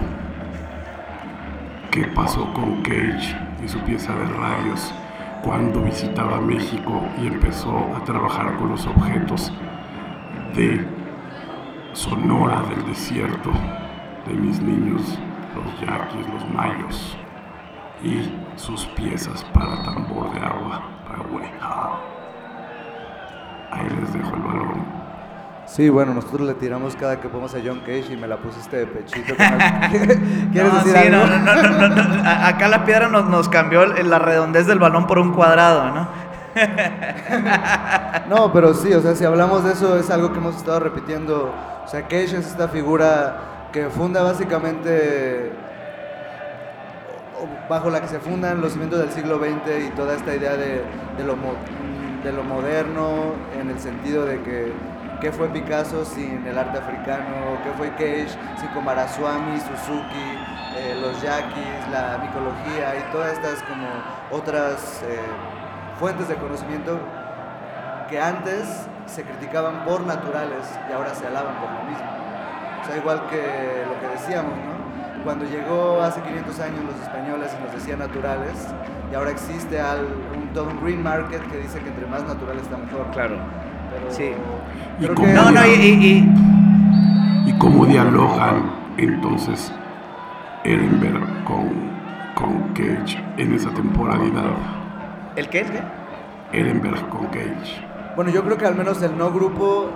¿Qué pasó con Cage y su pieza de radios cuando visitaba México y empezó a trabajar con los objetos de Sonora del desierto, de mis niños, los yaquis, los mayos, y sus piezas para tambor de agua, para hueja? Ahí les dejo el balón. Sí, bueno, nosotros le tiramos cada que podemos a John Cage y me la pusiste de pechito. ¿Quieres No, decir sí, algo? no. Acá la piedra nos cambió la redondez del balón por un cuadrado, ¿no? No, pero sí, o sea, si hablamos de eso, es algo que hemos estado repitiendo. O sea, Cage es esta figura que funda básicamente, bajo la que se fundan los cimientos del siglo XX y toda esta idea de lo moderno, en el sentido de que ¿qué fue Picasso sin el arte africano? ¿Qué fue Cage sin Kumaraswamy, Suzuki, los yaquis, la micología y todas estas como otras fuentes de conocimiento que antes se criticaban por naturales y ahora se alaban por lo mismo. O sea, igual que lo que decíamos, ¿no? Cuando llegó hace 500 años los españoles y nos decían naturales, y ahora existe todo un green market que dice que entre más natural está mejor. Claro. Pero, Sí. creo cómo que- No, no, ¿Y cómo dialogan entonces Ehrenberg con Cage en esa temporalidad? ¿El qué? ¿El qué? Ehrenberg con Cage. Bueno, yo creo que al menos el no grupo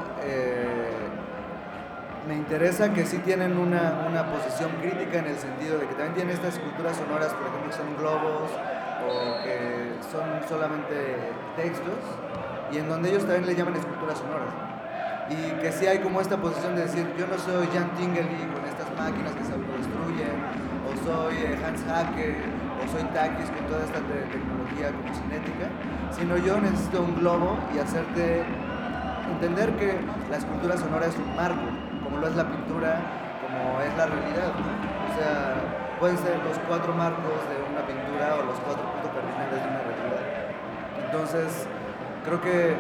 me interesa que sí tienen una posición crítica en el sentido de que también tienen estas esculturas sonoras, por ejemplo, que son globos o que son solamente textos, y en donde ellos también le llaman esculturas sonoras. Y que sí hay como esta posición de decir, yo no soy Jan Tingley con estas máquinas que se autodestruyen, o soy Hans Hacker, o soy Takis con toda esta tecnología como cinética, sino yo necesito un globo y hacerte entender que la escultura sonora es un marco, como lo es la pintura, como es la realidad, ¿no? O sea, pueden ser los 4 marcos de una pintura o los 4 puntos cardinales de una realidad. Entonces, creo que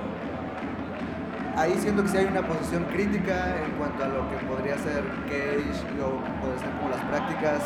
ahí siento que sí hay una posición crítica en cuanto a lo que podría ser Cage o puede ser como las prácticas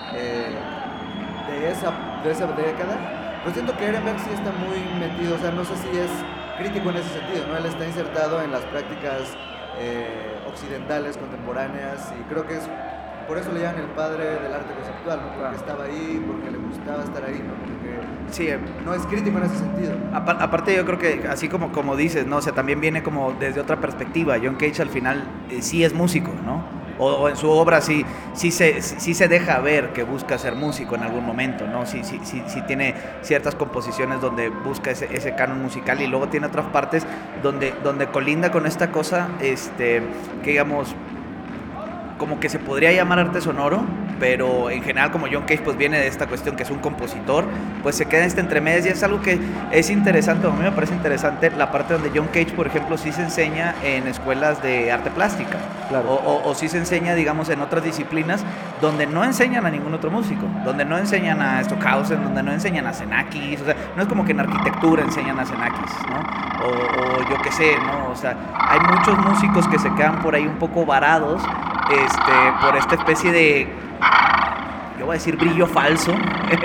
de esa década. Pero siento que Ehrenberg sí está muy metido, o sea, no sé si es crítico en ese sentido, ¿no? Él está insertado en las prácticas occidentales, contemporáneas, y creo que es por eso le llaman el padre del arte conceptual, ¿no? Porque estaba ahí, porque le gustaba estar ahí, ¿no? Porque Sí, no es crítico en ese sentido. aparte yo creo que así como dices, ¿no? O sea, también viene como desde otra perspectiva. John Cage al final sí es músico, ¿no? O en su obra sí se deja ver que busca ser músico en algún momento, ¿no? Sí tiene ciertas composiciones donde busca ese canon musical, y luego tiene otras partes donde colinda con esta cosa, que digamos, como que se podría llamar arte sonoro, pero en general como John Cage pues viene de esta cuestión que es un compositor, pues se queda en este entremedio, y es algo que es interesante. A mí me parece interesante la parte donde John Cage, por ejemplo, sí se enseña en escuelas de arte plástica, Claro. o sí se enseña, digamos, en otras disciplinas donde no enseñan a ningún otro músico, donde no enseñan a Stockhausen, donde no enseñan a Xenakis, o sea, no es como que en arquitectura enseñan a Xenakis, ¿no? O yo qué sé, ¿no? O sea, hay muchos músicos que se quedan por ahí un poco varados por esta especie de, yo voy a decir, brillo falso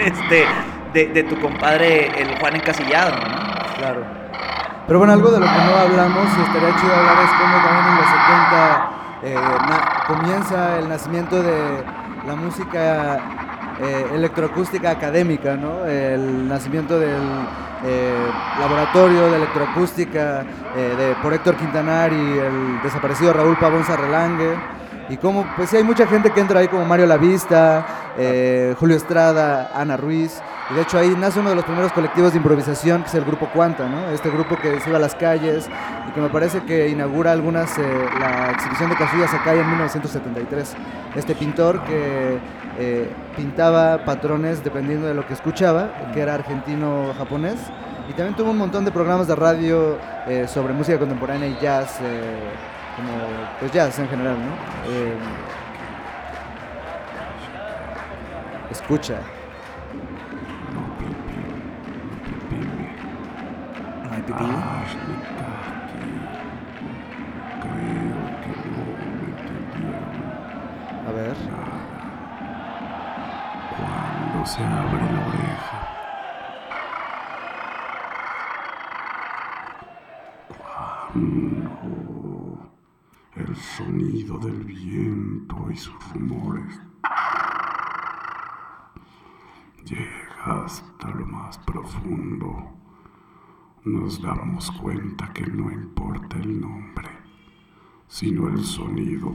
de tu compadre el Juan Encasillado, ¿no? Claro. Pero bueno, algo de lo que no hablamos y estaría chido hablar es cómo también en los 70 comienza el nacimiento de la música electroacústica académica, ¿no? El nacimiento del laboratorio de electroacústica por Héctor Quintanar y el desaparecido Raúl Pavón Sarrelangue. Y como, pues sí hay mucha gente que entra ahí como Mario Lavista, Julio Estrada, Ana Ruiz. Y de hecho ahí nace uno de los primeros colectivos de improvisación, que es el Grupo Cuanta, ¿no? Este grupo que se iba a las calles y que me parece que inaugura la exhibición de Kazuya Sakai en 1973. Este pintor que pintaba patrones dependiendo de lo que escuchaba, que era argentino-japonés. Y también tuvo un montón de programas de radio sobre música contemporánea y jazz, como pues jazz en general, ¿no? Escucha. No hay pipí. Creo que no me entendieron A ver. cuando se abre la oreja. Cuando el sonido del viento y sus rumores llega hasta lo más profundo, nos damos cuenta que no importa el nombre, sino el sonido.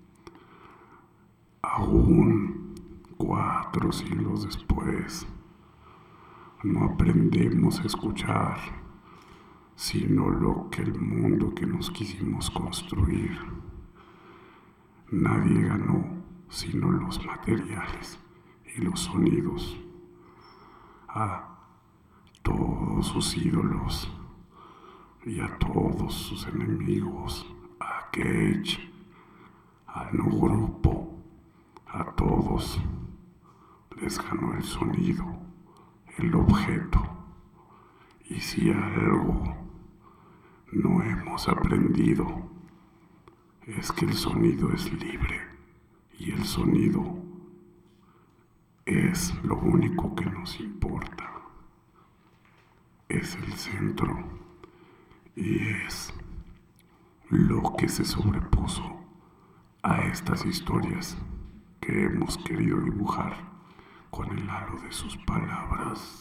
Aún 4 siglos después, no aprendemos a escuchar, sino lo que el mundo que nos quisimos construir. Nadie ganó, sino los materiales y los sonidos. A todos sus ídolos y a todos sus enemigos, a Cage, al no grupo, a todos les ganó el sonido, el objeto. Y si algo no hemos aprendido es que el sonido es libre y el sonido es lo único que nos importa. Es el centro y es lo que se sobrepuso a estas historias que hemos querido dibujar con el halo de sus palabras.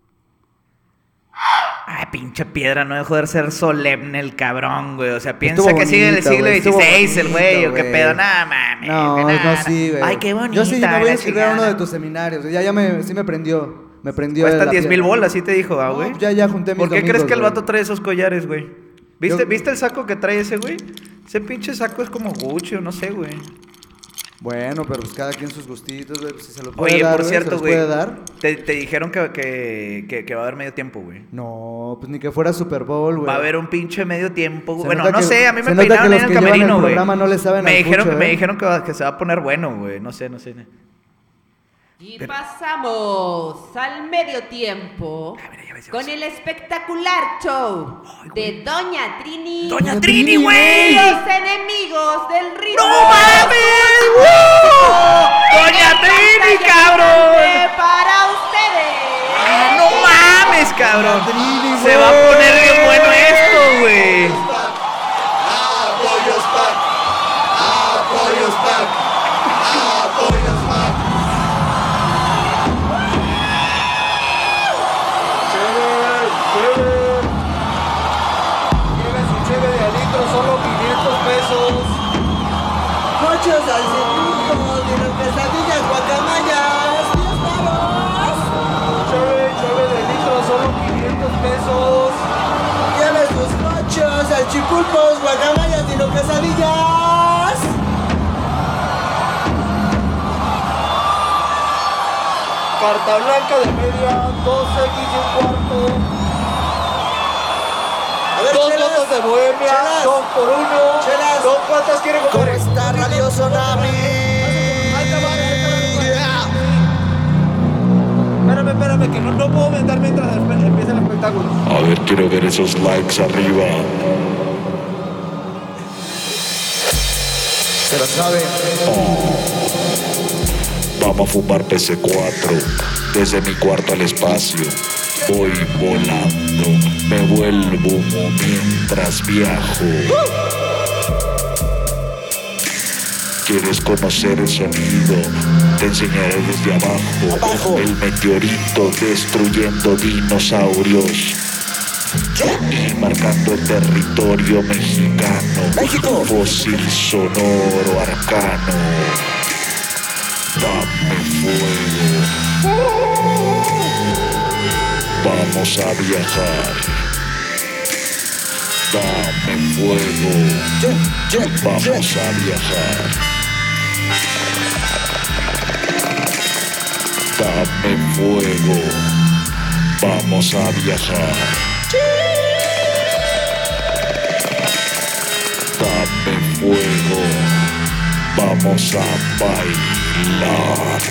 Ay, pinche piedra, no dejó de ser solemne el cabrón, güey. O sea, piensa Estuvo que sigue en el bonito, siglo güey, XVI el güey, o qué pedo. Nada, mames. No, nada. no, sí, güey. Ay, qué bonito. Yo sí me voy a inscribir a uno de tus seminarios. Sí me prendió. Me prendió. Cuestan la 10,000 piedra. bolas, ¿sí te dijo, güey? No, ya junté mis ¿Por qué domingos, crees que el güey. vato trae esos collares, güey? ¿Viste, Yo- ¿Viste el saco que trae ese, güey? Ese pinche saco es como Gucci o no sé, güey. Bueno, pero pues cada quien sus gustitos, güey. Pues, si se los puede Oye, dar, por güey, cierto, se los güey. puede dar. Te dijeron que va a haber medio tiempo, güey. No, pues ni que fuera Super Bowl, güey. Va a haber un pinche medio tiempo. Se Bueno, nota no que- sé, a mí se me nota que peinaron los en el que llevan el camerino, güey. programa no le saben Me al dijeron, pucho, me ¿eh? dijeron que se va a poner bueno, güey. No sé. Y pasamos al medio tiempo con el espectacular show de Doña Trini. ¡Doña Trini, güey! Los enemigos del ritmo. ¡No mames! ¡Woo! ¡Doña Trini, cabrón! Para ustedes. ¡Ah, no mames, cabrón! Trini, Se va a güey. poner bien bueno esto, güey. Apoyos pack. Apoyos pack. Apoyos pack. Lleve su cheve de litro, solo 500 pesos. Cochos al centro, tienen pesadillas, guacamayas. 10 varos. Cheve de litro, solo 500 pesos. Lleve sus cochos, salchipulpos, guacamayas, tienen pesadillas. Carta blanca de media, 2X y un cuarto. A ver, Dos chelas, botas de bohemia, chelas, 2 por 1. chelas. ¿Cuántas quieren ¿Cómo comprar? está Radio Tsunami? Espérame, que no puedo vender mientras empieza el espectáculo. A ver, quiero ver esos likes arriba. Se lo sabe. Vamos a fumar PC4 desde mi cuarto al espacio. Voy volando, me vuelvo humo mientras viajo. ¿Quieres conocer el sonido? Te enseñaré desde abajo. El meteorito destruyendo dinosaurios. Y marcando territorio mexicano. México. Fósil sonoro arcano. Dame fuego. Vamos a viajar. Dame fuego. Vamos a viajar. Dame fuego. Vamos a viajar. Dame fuego. Vamos a bailar.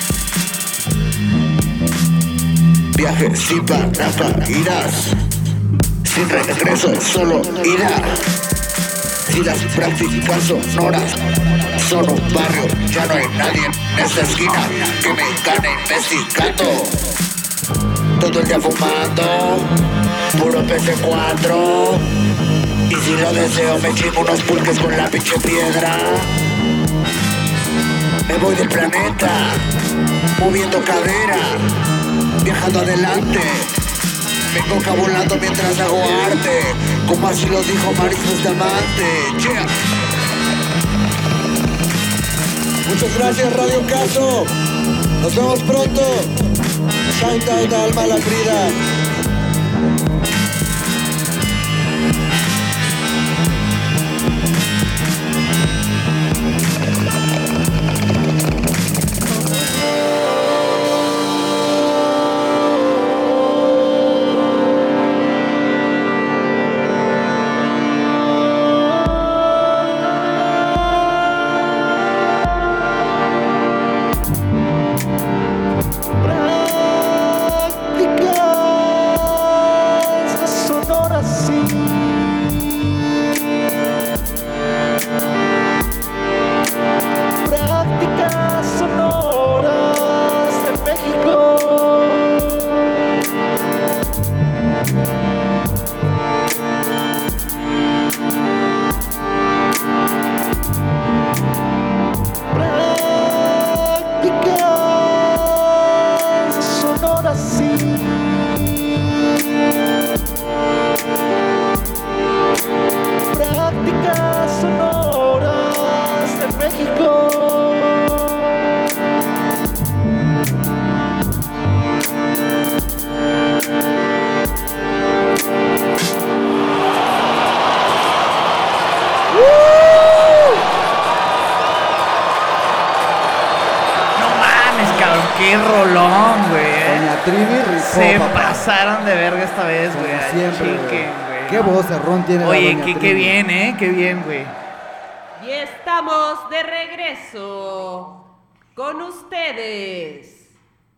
Viajes sin paracaídas. sin regreso, solo ida. Si las prácticas sonoras son un barrio, ya no hay nadie en esta esquina que me gane investigando. Todo el día fumando, puro PC4. Y si lo deseo me chingo unos pulques con la pinche piedra. Me voy del planeta, moviendo cadera, viajando adelante. Vengo cabulando mientras hago arte, como así lo dijo Maris Bustamante. Yeah. Muchas gracias Radio Caso, nos vemos pronto. Shout out a Alma Lacrida. Qué rolón, güey. Doña Trini rifó, Se papá. pasaron de verga esta vez, güey. Como al siempre, chicken, güey. Qué vocerrón tiene la Oye, Doña qué Trini. bien, qué bien, güey. Y estamos de regreso con ustedes.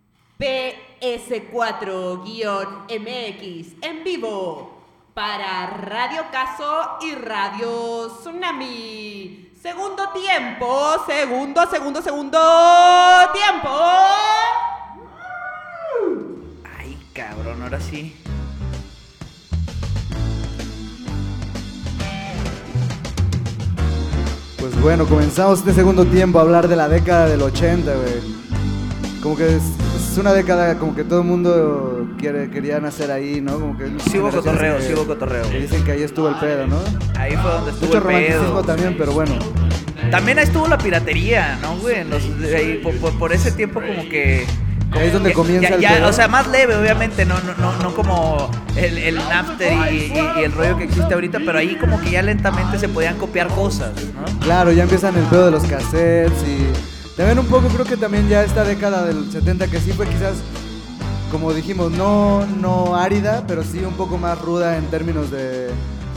PS4-MX en vivo para Radio Caso y Radio Tsunami. Segundo tiempo, segundo tiempo. Ay, cabrón, ahora sí. Pues bueno, comenzamos este segundo tiempo a hablar de la década del 80, güey. Como que es una década como que todo el mundo quería nacer ahí, ¿no? Como que Sí hubo cotorreo, sí hubo cotorreo. Que dicen que ahí estuvo el pedo, ¿no? Ahí fue donde estuvo Mucho el romanticismo pedo. también, pero bueno. También ahí estuvo la piratería, ¿no, güey? Ahí, por ese tiempo como que... Ahí es donde comienza el pedo. O sea, más leve, obviamente, no como el Napster y el rollo que existe ahorita, pero ahí como que ya lentamente se podían copiar cosas, ¿no? Claro, ya empiezan el pedo de los cassettes y... También un poco creo que también ya esta década del 70 que sí fue quizás, como dijimos, no árida, pero sí un poco más ruda en términos de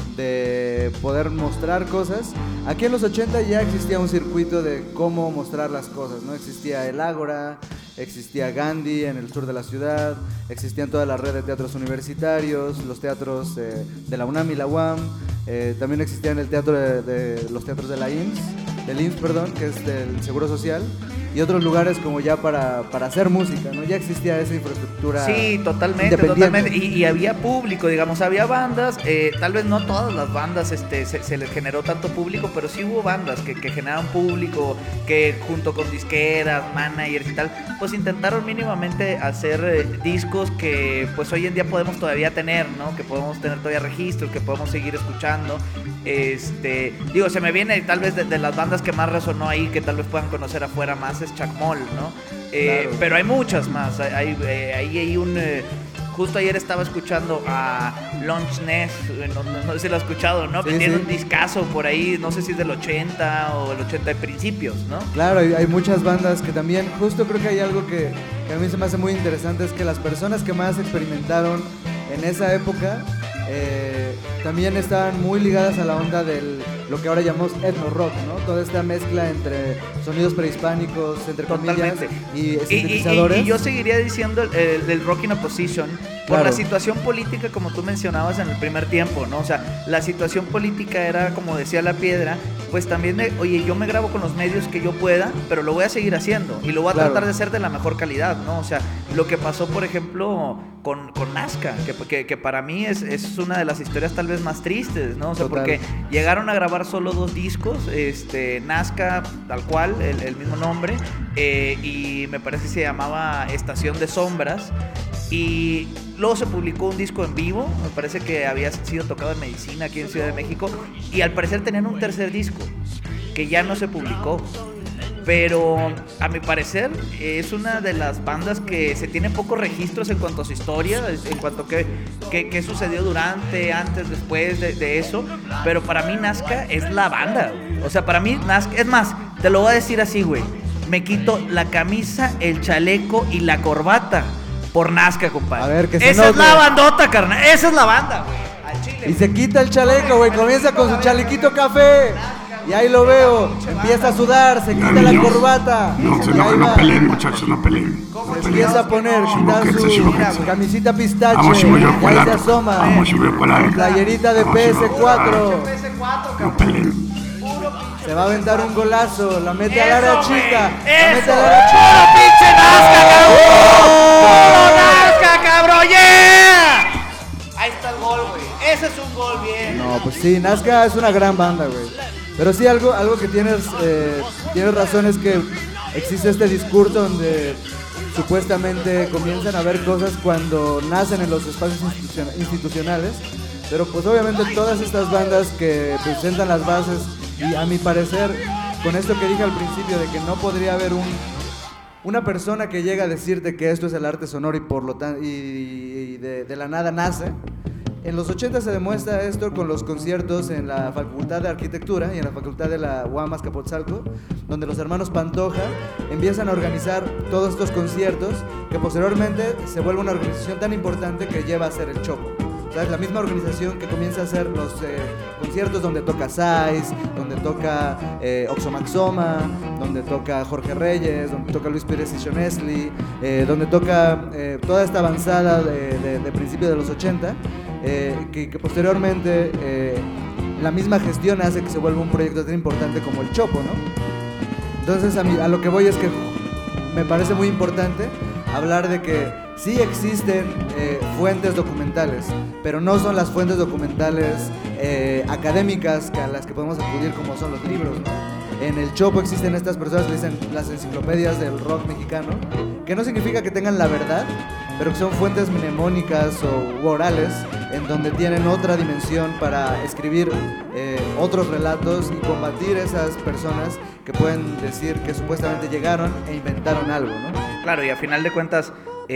poder mostrar cosas. Aquí en los 80 ya existía un circuito de cómo mostrar las cosas, ¿no? Existía el Ágora, existía Gandhi en el sur de la ciudad, existían toda la red de teatros universitarios, los teatros de la UNAM y la UAM, también existían el teatro de los teatros de la IMSS, del IMSS, perdón, que es del Seguro Social, y otros lugares como ya para hacer música, ¿no? Ya existía esa infraestructura. Sí, totalmente. Y había público, digamos, había bandas, tal vez no todas las bandas se les generó tanto público, pero sí hubo bandas que generaron público, que junto con disqueras, managers y tal, pues intentaron mínimamente hacer discos que pues hoy en día podemos todavía tener, ¿no? Que podemos tener todavía registros, que podemos seguir escuchando. Digo, se me viene tal vez de las bandas que más resonó ahí, que tal vez puedan conocer afuera más, es Chacmol, ¿no? Claro. Pero hay muchas más. Hay un... justo ayer estaba escuchando a Launch Ness, no sé si lo has escuchado, ¿no? Sí, Tiene sí. un discazo por ahí, no sé si es del 80 o el 80 de principios, ¿no? Claro, hay muchas bandas que también, justo creo que hay algo que a mí se me hace muy interesante, es que las personas que más experimentaron en esa época también estaban muy ligadas a la onda del lo que ahora llamamos etno rock, ¿no? Toda esta mezcla entre sonidos prehispánicos, entre comillas, Totalmente. y sintetizadores. Y yo seguiría diciendo el rock in opposition, por Claro. la situación política, como tú mencionabas en el primer tiempo, ¿no? O sea, la situación política era, como decía La Piedra, pues también oye, yo me grabo con los medios que yo pueda, pero lo voy a seguir haciendo y lo voy a Claro. tratar de hacer de la mejor calidad, ¿no? O sea, lo que pasó, por ejemplo, con Nazca, que para mí es una de las historias tal vez más tristes, ¿no? O sea, Total. porque llegaron a grabar solo 2 discos, Nazca, tal cual, el mismo nombre, y me parece que se llamaba Estación de Sombras. Y luego se publicó un disco en vivo, me parece que había sido tocado en Medicina, aquí en Ciudad de México, y al parecer tenían un tercer disco, que ya no se publicó. Pero a mi parecer es una de las bandas que se tiene pocos registros en cuanto a su historia, en cuanto a qué sucedió durante, antes, después de eso. Pero para mí Nazca es la banda, güey. O sea, para mí Nazca, es más, te lo voy a decir así, güey. Me quito la camisa, el chaleco y la corbata por Nazca, compadre. A ver, que se esa es note. la bandota, carnal. Esa es la banda, güey. Al chile. Y se quita el chaleco, güey. Comienza con su chalequito café. Y ahí lo veo. Empieza a sudar, se quita la niños. corbata. No, Y ahí no va. peleen, muchachos, no peleen. Se empieza a poner, quitar Shimokense. su camisita pistache. Vamos, Y ahí se Shimoyokualar. asoma. Vamos, Shimoyokualar. Playerita de Vamos, PS4. No peleen. Se va a aventar un golazo. La mete al Eso, área güey. chica. La Eso. mete al área chica. ¡Puro pinche Nazca, cabrón! ¡Puro Nazca, cabrón! ¡Yeah! Ahí está el gol, güey. Ese es un gol bien. No, pues sí, Nazca es una gran banda, güey. Pero sí, algo que tienes razón es que existe este discurso donde supuestamente comienzan a ver cosas cuando nacen en los espacios institucionales. Pero pues obviamente todas estas bandas que presentan las bases, y a mi parecer, con esto que dije al principio de que no podría haber una persona que llega a decirte que esto es el arte sonoro y por lo tanto y de la nada nace. En los 80 se demuestra esto con los conciertos en la Facultad de Arquitectura y en la Facultad de la UAM Azcapotzalco, donde los hermanos Pantoja empiezan a organizar todos estos conciertos que posteriormente se vuelve una organización tan importante que lleva a ser el Chopo. O sea, es la misma organización que comienza a hacer los conciertos donde toca Sais, donde toca Oxomaxoma, donde toca Jorge Reyes, donde toca Luis Pérez y Shonesli, donde toca toda esta avanzada de principios de los 80, que posteriormente la misma gestión hace que se vuelva un proyecto tan importante como el Chopo, ¿no? Entonces a lo que voy es que me parece muy importante hablar de que sí existen fuentes documentales, pero no son las fuentes documentales académicas a las que podemos acudir como son los libros, ¿no? En el Chopo existen estas personas que dicen las enciclopedias del rock mexicano, que no significa que tengan la verdad, pero que son fuentes mnemónicas o orales en donde tienen otra dimensión para escribir otros relatos y combatir esas personas que pueden decir que supuestamente llegaron e inventaron algo, ¿no? Claro, y a final de cuentas,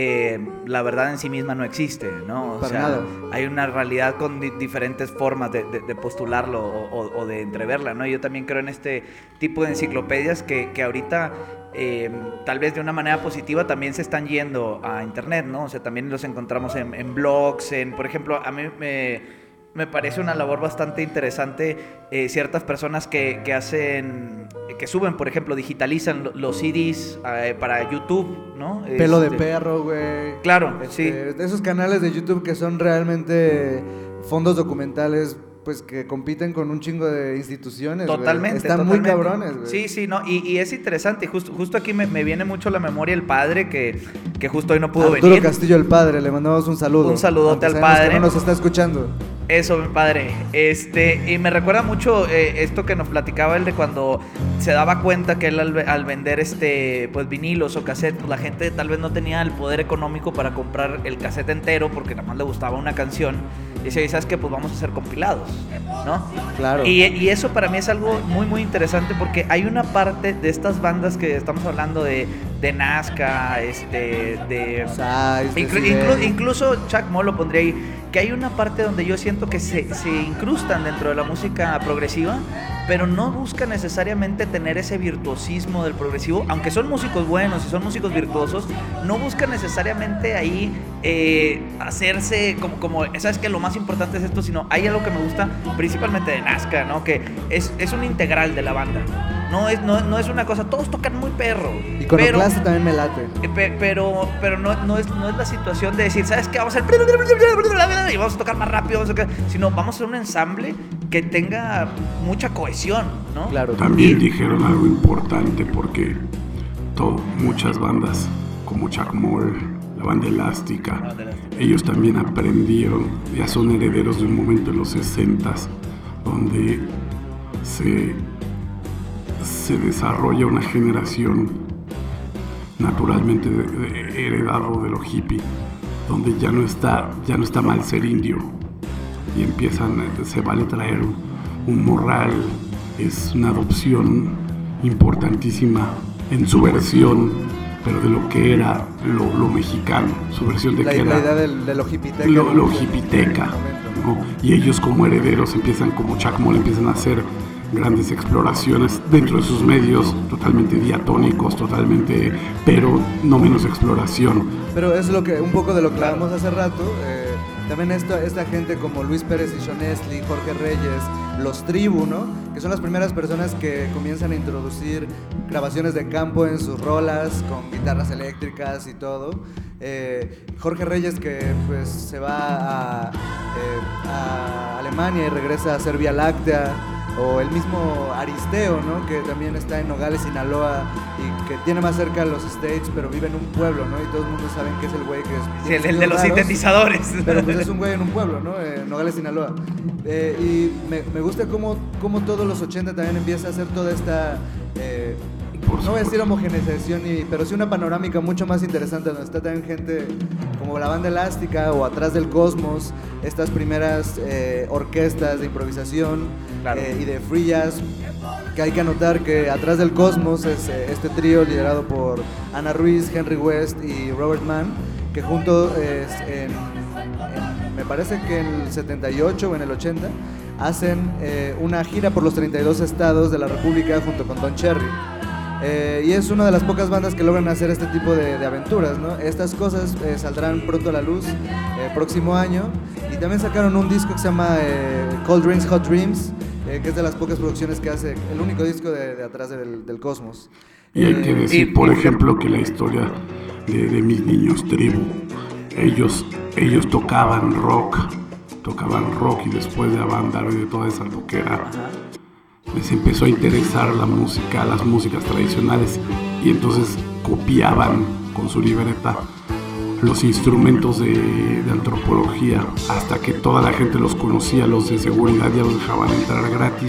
la verdad en sí misma no existe, ¿no? O Para sea, nada. hay una realidad con diferentes formas de postularlo o de entreverla, ¿no? Yo también creo en este tipo de enciclopedias que ahorita, tal vez de una manera positiva, también se están yendo a internet, ¿no? O sea, también los encontramos en blogs, por ejemplo, a mí me parece una labor bastante interesante ciertas personas que hacen, que suben, por ejemplo, digitalizan los CDs para YouTube, ¿no? Pelo de perro, güey. Claro, sí. Esos canales de YouTube que son realmente fondos documentales, pues que compiten con un chingo de instituciones. Totalmente. Están totalmente. muy cabrones, güey. Sí, sí, no. Y es interesante. Justo aquí me viene mucho a la memoria el padre que justo hoy no pudo Arturo venir. Castillo, el padre, le mandamos un saludo. Un saludote Aunque al sabemos padre. que no nos está escuchando. Eso, mi padre. Y me recuerda mucho esto que nos platicaba él de cuando se daba cuenta que él al vender pues vinilos o cassettes, pues la gente tal vez no tenía el poder económico para comprar el cassette entero porque nada más le gustaba una canción. Y decía, ¿sabes qué? Pues vamos a hacer compilados, ¿no? Claro. Y eso para mí es algo muy, muy interesante porque hay una parte de estas bandas que estamos hablando de Nazca, incluso Chuck Moll lo pondría ahí, que hay una parte donde yo siento que se incrustan dentro de la música progresiva, pero no buscan necesariamente tener ese virtuosismo del progresivo, aunque son músicos buenos y son músicos virtuosos, no buscan necesariamente ahí hacerse como, ¿sabes qué? Lo más importante es esto, sino hay algo que me gusta principalmente de Nazca, ¿no? Que es un integral de la banda. no es una cosa, todos tocan muy perro. Iconoclasta también me late. Pero no es la situación de decir, ¿sabes qué? Vamos a hacer y vamos a tocar más rápido, sino vamos a hacer un ensamble que tenga mucha cohesión, ¿no? Claro. También dijeron algo importante porque muchas bandas como Chuck Moll, la banda Elástica, ellos también aprendieron, ya son herederos de un momento en los 60s donde se desarrolla una generación naturalmente heredado de lo hippie, donde ya no está mal ser indio y se vale traer un morral, es una adopción importantísima en su versión, pero de lo que era lo mexicano, su versión de que era la idea de lo hippiteca. Lo hippiteca, ¿no? Y ellos como herederos como Chuck Moll, empiezan a hacer grandes exploraciones dentro de sus medios, totalmente diatónicos, pero no menos exploración. Pero es un poco de lo que hablamos hace rato. También esta gente como Luis Pérez y Sean Esli, Jorge Reyes, los Tribu, ¿no? Que son las primeras personas que comienzan a introducir grabaciones de campo en sus rolas, con guitarras eléctricas y todo. Jorge Reyes, que pues se va a Alemania y regresa a hacer Vía Láctea. O el mismo Aristeo, ¿no? Que también está en Nogales, Sinaloa, y que tiene más cerca a los States, pero vive en un pueblo, ¿no? Y todo el mundo sabe que es el güey que es... Sí, el de los sintetizadores. Pero pues es un güey en un pueblo, ¿no? Nogales, Sinaloa. Y me gusta cómo todos los 80 también empieza a hacer toda esta... no voy a decir homogeneización, pero sí una panorámica mucho más interesante, donde está también gente como la banda Elástica o Atrás del Cosmos, estas primeras orquestas de improvisación, claro, y de free jazz, que hay que anotar que Atrás del Cosmos es este trío liderado por Ana Ruiz, Henry West y Robert Mann, que juntos me parece que en el 78 o en el 80 hacen una gira por los 32 estados de la República junto con Don Cherry. Y es una de las pocas bandas que logran hacer este tipo de aventuras, ¿no? Estas cosas saldrán pronto a la luz próximo año, y también sacaron un disco que se llama Cold Drinks, Hot Dreams, que es de las pocas producciones que hace, el único disco de Atrás del Cosmos. Y hay que decir, por ejemplo, que la historia de Mis Niños Tribu, ellos tocaban rock y después de Avándaro y de toda esa loquera, les empezó a interesar las músicas tradicionales, y entonces copiaban con su libreta los instrumentos de antropología, hasta que toda la gente los conocía, los de seguridad ya los dejaban entrar gratis,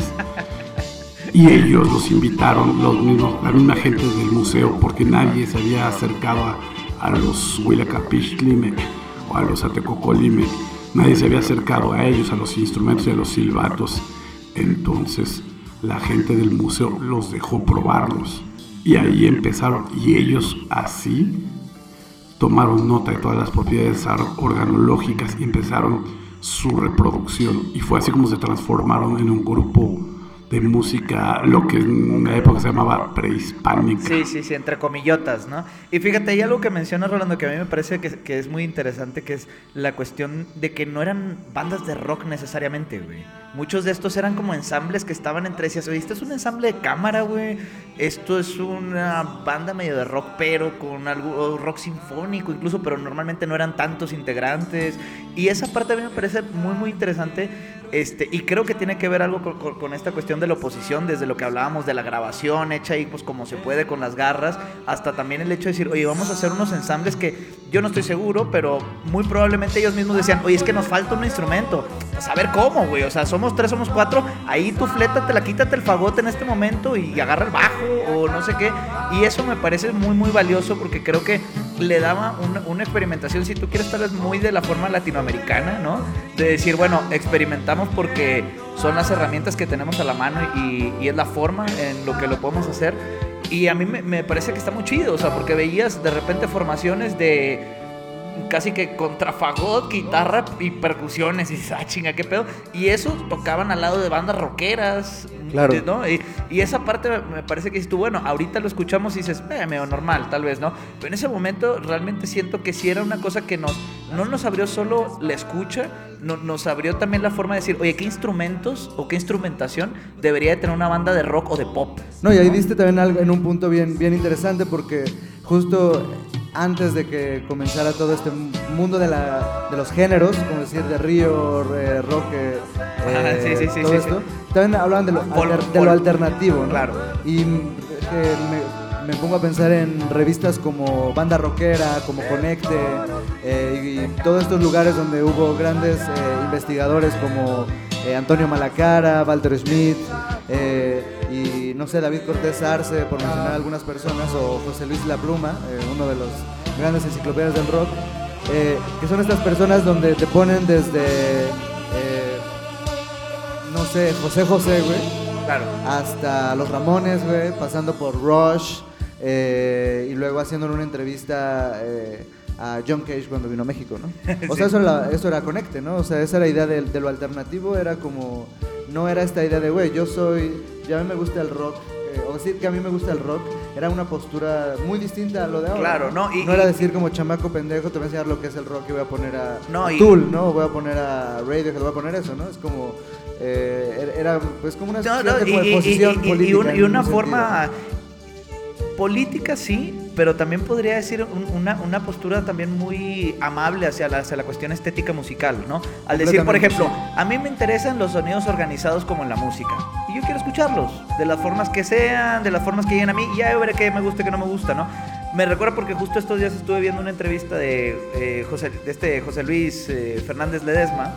y ellos los invitaron, la misma gente del museo, porque nadie se había acercado a los Huilacapixtlime o a los Atecocolime, nadie se había acercado a ellos, a los instrumentos y a los silbatos. Entonces la gente del museo los dejó probarlos, y ahí empezaron, y ellos así tomaron nota de todas las propiedades organológicas y empezaron su reproducción, y fue así como se transformaron en un grupo de música, lo que en una época se llamaba prehispánica. Sí, entre comillotas, ¿no? Y fíjate, hay algo que mencionas, Rolando, que a mí me parece que es muy interesante, que es la cuestión de que no eran bandas de rock necesariamente, güey. Muchos de estos eran como ensambles que estaban entre sí. Oye, esto es un ensamble de cámara, güey. Esto es una banda medio de rock, pero con algo rock sinfónico incluso, pero normalmente no eran tantos integrantes. Y esa parte a mí me parece muy, muy interesante. Y creo que tiene que ver algo con esta cuestión de la oposición, desde lo que hablábamos de la grabación hecha ahí pues como se puede con las garras, hasta también el hecho de decir, oye, vamos a hacer unos ensambles que yo no estoy seguro, pero muy probablemente ellos mismos decían, oye, es que nos falta un instrumento. Pues a ver cómo, güey, o sea, somos 3, somos 4, ahí tú flétatela, quítate el fagote en este momento y agarra el bajo o no sé qué. Y eso me parece muy, muy valioso, porque creo que le daba una experimentación, si tú quieres, tal vez muy de la forma latinoamericana, ¿no? De decir, bueno, experimentamos porque son las herramientas que tenemos a la mano y es la forma en lo que lo podemos hacer. Y a mí me parece que está muy chido, o sea, porque veías de repente formaciones de casi que contrafagot, guitarra y percusiones, y dices, chinga, qué pedo. Y eso tocaban al lado de bandas rockeras, claro, ¿no? Y esa parte me parece que dices tú, bueno, ahorita lo escuchamos y dices, medio normal, tal vez, ¿no? Pero en ese momento realmente siento que sí era una cosa que nos no nos abrió solo la escucha, nos abrió también la forma de decir, oye, ¿qué instrumentos o qué instrumentación debería de tener una banda de rock o de pop? No, y ahí diste también algo en un punto bien interesante, porque justo antes de que comenzara todo este mundo de los géneros, como decir, de Río, rock, todo esto, también hablaban de lo alternativo, ¿no? Claro. Y me pongo a pensar en revistas como Banda Rockera, como Conecte, y todos estos lugares donde hubo grandes investigadores como Antonio Malacara, Walter Schmidt, y no sé, David Cortés Arce, por mencionar algunas personas, o José Luis La Pluma, uno de los grandes enciclopedias del rock, que son estas personas donde te ponen desde, no sé, José, güey, claro, hasta Los Ramones, güey, pasando por Rush, y luego haciéndole una entrevista a John Cage cuando vino a México, ¿no? O sea, eso era Conecte, ¿no? O sea, esa era la idea de lo alternativo, era como, no era esta idea de, güey, ya a mí me gusta el rock, o decir que a mí me gusta el rock, era una postura muy distinta a lo de ahora. Claro, ¿no? No era decir como chamaco pendejo, te voy a enseñar lo que es el rock y voy a poner a No, Tool, ¿no? Voy a poner a Radiohead, voy a poner eso, ¿no? Es como, era pues como una posición política. Y una forma política, sí, pero también podría decir una postura también muy amable hacia la cuestión estética musical, ¿no? Al decir, por ejemplo, a mí me interesan los sonidos organizados como en la música, y yo quiero escucharlos, de las formas que sean, de las formas que lleguen a mí, y ya yo veré qué me gusta y qué no me gusta, ¿no? Me recuerda porque justo estos días estuve viendo una entrevista de José Luis Fernández Ledesma,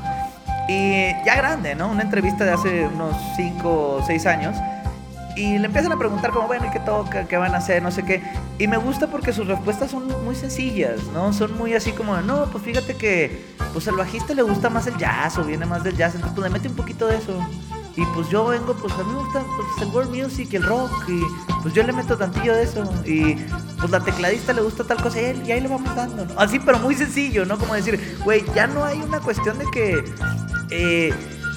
y ya grande, ¿no? Una entrevista de hace unos 5 o 6 años, y le empiezan a preguntar como, bueno, ¿y qué toca? ¿Qué van a hacer? No sé qué. Y me gusta porque sus respuestas son muy sencillas, ¿no? Son muy así como, no, pues fíjate que pues al bajista le gusta más el jazz o viene más del jazz, entonces pues le mete un poquito de eso. Y pues yo vengo, pues a mí me gusta pues, el world music y el rock, y pues yo le meto tantillo de eso. Y pues la tecladista le gusta tal cosa y ahí le vamos dando, ¿no? Así, pero muy sencillo, ¿no? Como decir, güey, ya no hay una cuestión de que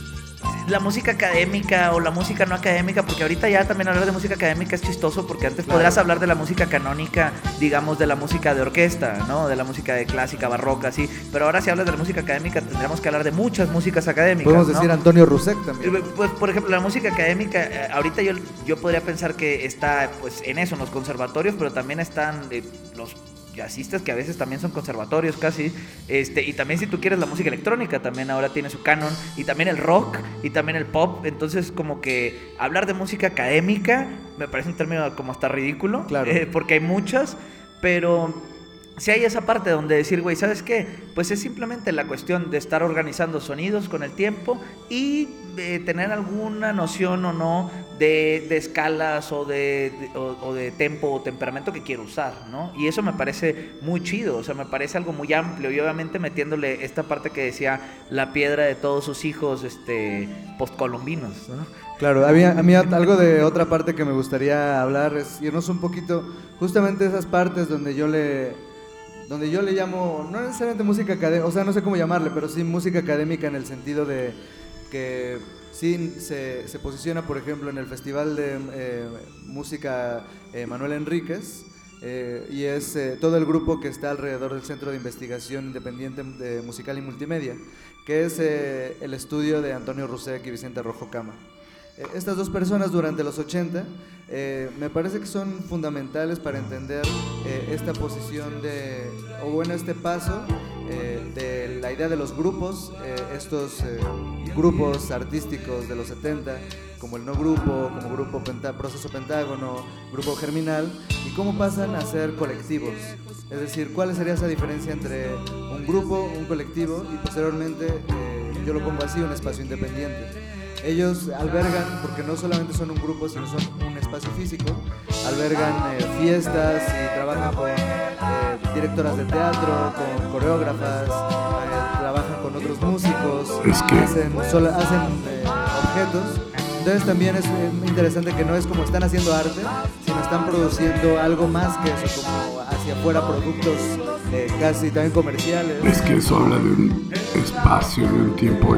la música académica o la música no académica, porque ahorita ya también hablar de música académica es chistoso, porque antes podrás hablar de la música canónica, digamos, de la música de orquesta, ¿no? De la música de clásica, barroca, así, pero ahora si hablas de la música académica tendríamos que hablar de muchas músicas académicas. Podemos ¿no? decir Antonio Rusek también. Pues, por ejemplo, la música académica, ahorita yo podría pensar que está, pues, en eso, en los conservatorios, pero también están los jazzistas, que a veces también son conservatorios casi, y también si tú quieres la música electrónica también ahora tiene su canon, y también el rock y también el pop. Entonces como que hablar de música académica me parece un término como hasta ridículo, claro. Porque hay muchas, pero si hay esa parte donde decir, güey, ¿sabes qué? Pues es simplemente la cuestión de estar organizando sonidos con el tiempo y tener alguna noción o no de escalas o de tempo o temperamento que quiero usar, ¿no? Y eso me parece muy chido, o sea, me parece algo muy amplio, y obviamente metiéndole esta parte que decía la piedra de todos sus hijos postcolombinos, ¿no? Claro, a mí algo de otra parte que me gustaría hablar es irnos un poquito justamente esas partes donde yo le llamo, no necesariamente música académica, o sea, no sé cómo llamarle, pero sí música académica en el sentido de que sí se posiciona, por ejemplo, en el Festival de Música Manuel Enríquez, y es todo el grupo que está alrededor del Centro de Investigación Independiente de Musical y Multimedia, que es el estudio de Antonio Rusek y Vicente Rojo Cama. Estas dos personas durante los 80 me parece que son fundamentales para entender esta posición este paso de la idea de los grupos, estos grupos artísticos de los 70, como el No Grupo, como Grupo Proceso Pentágono, Grupo Germinal, y cómo pasan a ser colectivos. Es decir, ¿cuál sería esa diferencia entre un grupo, un colectivo y posteriormente, yo lo pongo así, un espacio independiente? Ellos albergan, porque no solamente son un grupo, sino son un espacio físico, albergan fiestas y trabajan con directoras de teatro, con coreógrafas, trabajan con otros músicos, hacen objetos. Entonces también es interesante que no es como están haciendo arte, sino están produciendo algo más que eso, como hacia afuera productos casi también comerciales. Es que eso habla de un espacio, de un tiempo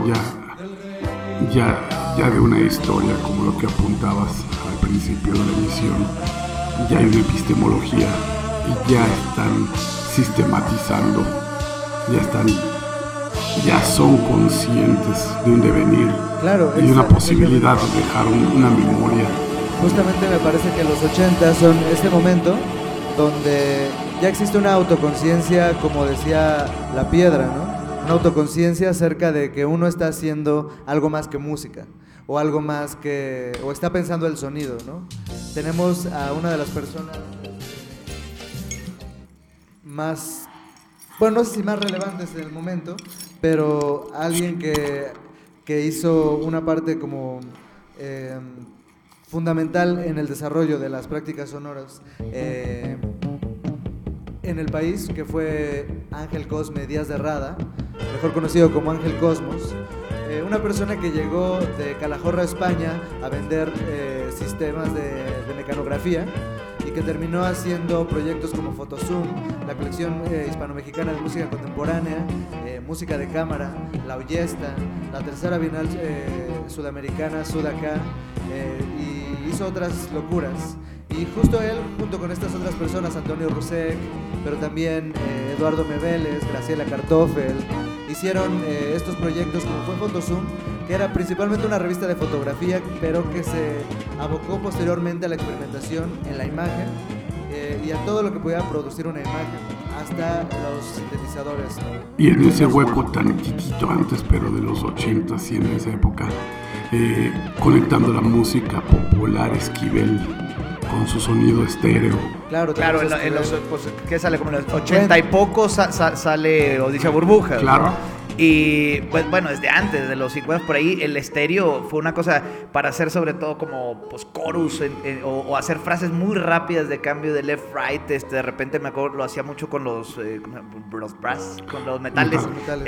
ya de una historia, como lo que apuntabas al principio de la emisión. Ya hay una epistemología y ya están sistematizando ya son conscientes de un devenir, Claro, y de una posibilidad de dejar una memoria. Justamente me parece que los 80 son este momento donde ya existe una autoconciencia, como decía La Piedra, ¿no? Una autoconciencia acerca de que uno está haciendo algo más que música, o algo más que, o está pensando el sonido, ¿no? Tenemos a una de las personas más, bueno, no sé si más relevantes en el momento, pero alguien que hizo una parte como fundamental en el desarrollo de las prácticas sonoras en el país, que fue Ángel Cosme Díaz de Rada, mejor conocido como Ángel Cosmos, una persona que llegó de Calahorra, España, a vender sistemas de mecanografía, y que terminó haciendo proyectos como Fotozoom, la colección hispano-mexicana de música contemporánea, música de cámara, La Oyesta, la tercera Bienal sudamericana, Sudacá, y hizo otras locuras. Y justo él, junto con estas otras personas, Antonio Rusek, pero también Eduardo Mebeles, Graciela Kartoffel, hicieron estos proyectos como fue Fotozoom, que era principalmente una revista de fotografía, pero que se abocó posteriormente a la experimentación en la imagen y a todo lo que podía producir una imagen, hasta los sintetizadores, ¿no? Y en ese hueco tan chiquito antes, pero de los 80s y en esa época, conectando la música popular, Esquivel, con su sonido estéreo. Claro, en los, pues, ¿qué sale? Como en los 80 y pocos sale Odisea Burbujas, claro, ¿no? Y pues bueno, desde antes, de los 50 por ahí, el estéreo fue una cosa para hacer sobre todo como pues chorus o hacer frases muy rápidas de cambio de left right. De repente me acuerdo, lo hacía mucho con los brass, con los metales.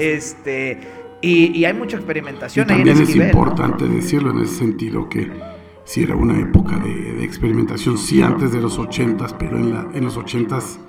Y hay mucha experimentación. Y también ahí en es Esquivel, importante, ¿no? decirlo en ese sentido, que sí era una época de experimentación, sí, antes de los 80s, pero en los 80s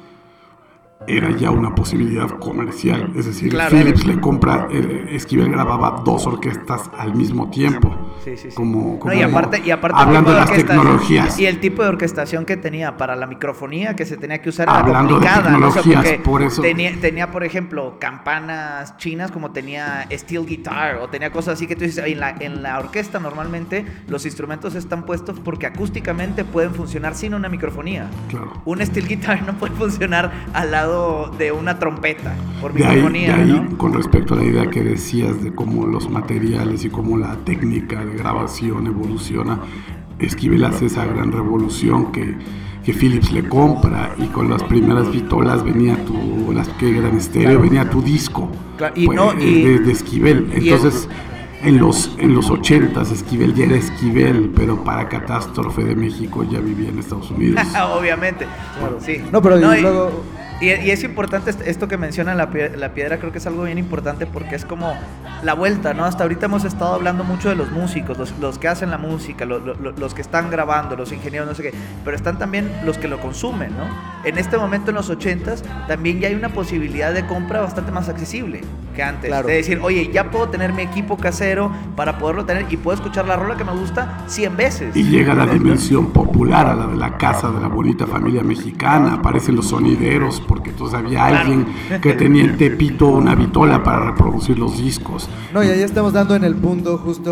era ya una posibilidad comercial. Es decir, claro, Philips le compra, Esquivel grababa 2 orquestas al mismo tiempo. Sí. Como y aparte hablando de las tecnologías. Y el tipo de orquestación que tenía para la microfonía que se tenía que usar era hablando complicada, de tecnologías, ¿no? O sea, por eso tenía, por ejemplo, campanas chinas, como tenía steel guitar, o tenía cosas así que tú dices, en la orquesta normalmente los instrumentos están puestos porque acústicamente pueden funcionar sin una microfonía. Claro. Un steel guitar no puede funcionar al lado de una trompeta por microfonía, de ahí, ¿no? Con respecto a la idea que decías de cómo los materiales y cómo la técnica de grabación evoluciona, Esquivel hace esa gran revolución que Philips le compra, y con las primeras vitolas venía las que eran estéreo, venía tu disco, claro, de Esquivel. Entonces en los 80s Esquivel ya era Esquivel, pero para catástrofe de México ya vivía en Estados Unidos. Obviamente, claro. Sí. No, pero luego... Y es importante esto que menciona la piedra, creo que es algo bien importante porque es como la vuelta, ¿no? Hasta ahorita hemos estado hablando mucho de los músicos, los que hacen la música, los que están grabando, los ingenieros, no sé qué, pero están también los que lo consumen, ¿no? En este momento, en los 80s, también ya hay una posibilidad de compra bastante más accesible que antes. Claro. De decir, oye, ya puedo tener mi equipo casero para poderlo tener y puedo escuchar la rola que me gusta 100 veces. Y llega la dimensión popular, a la de la casa de la bonita familia mexicana, aparecen los sonideros, porque entonces había alguien que tenía en Tepito una vitola para reproducir los discos. No, y ahí estamos dando en el punto justo,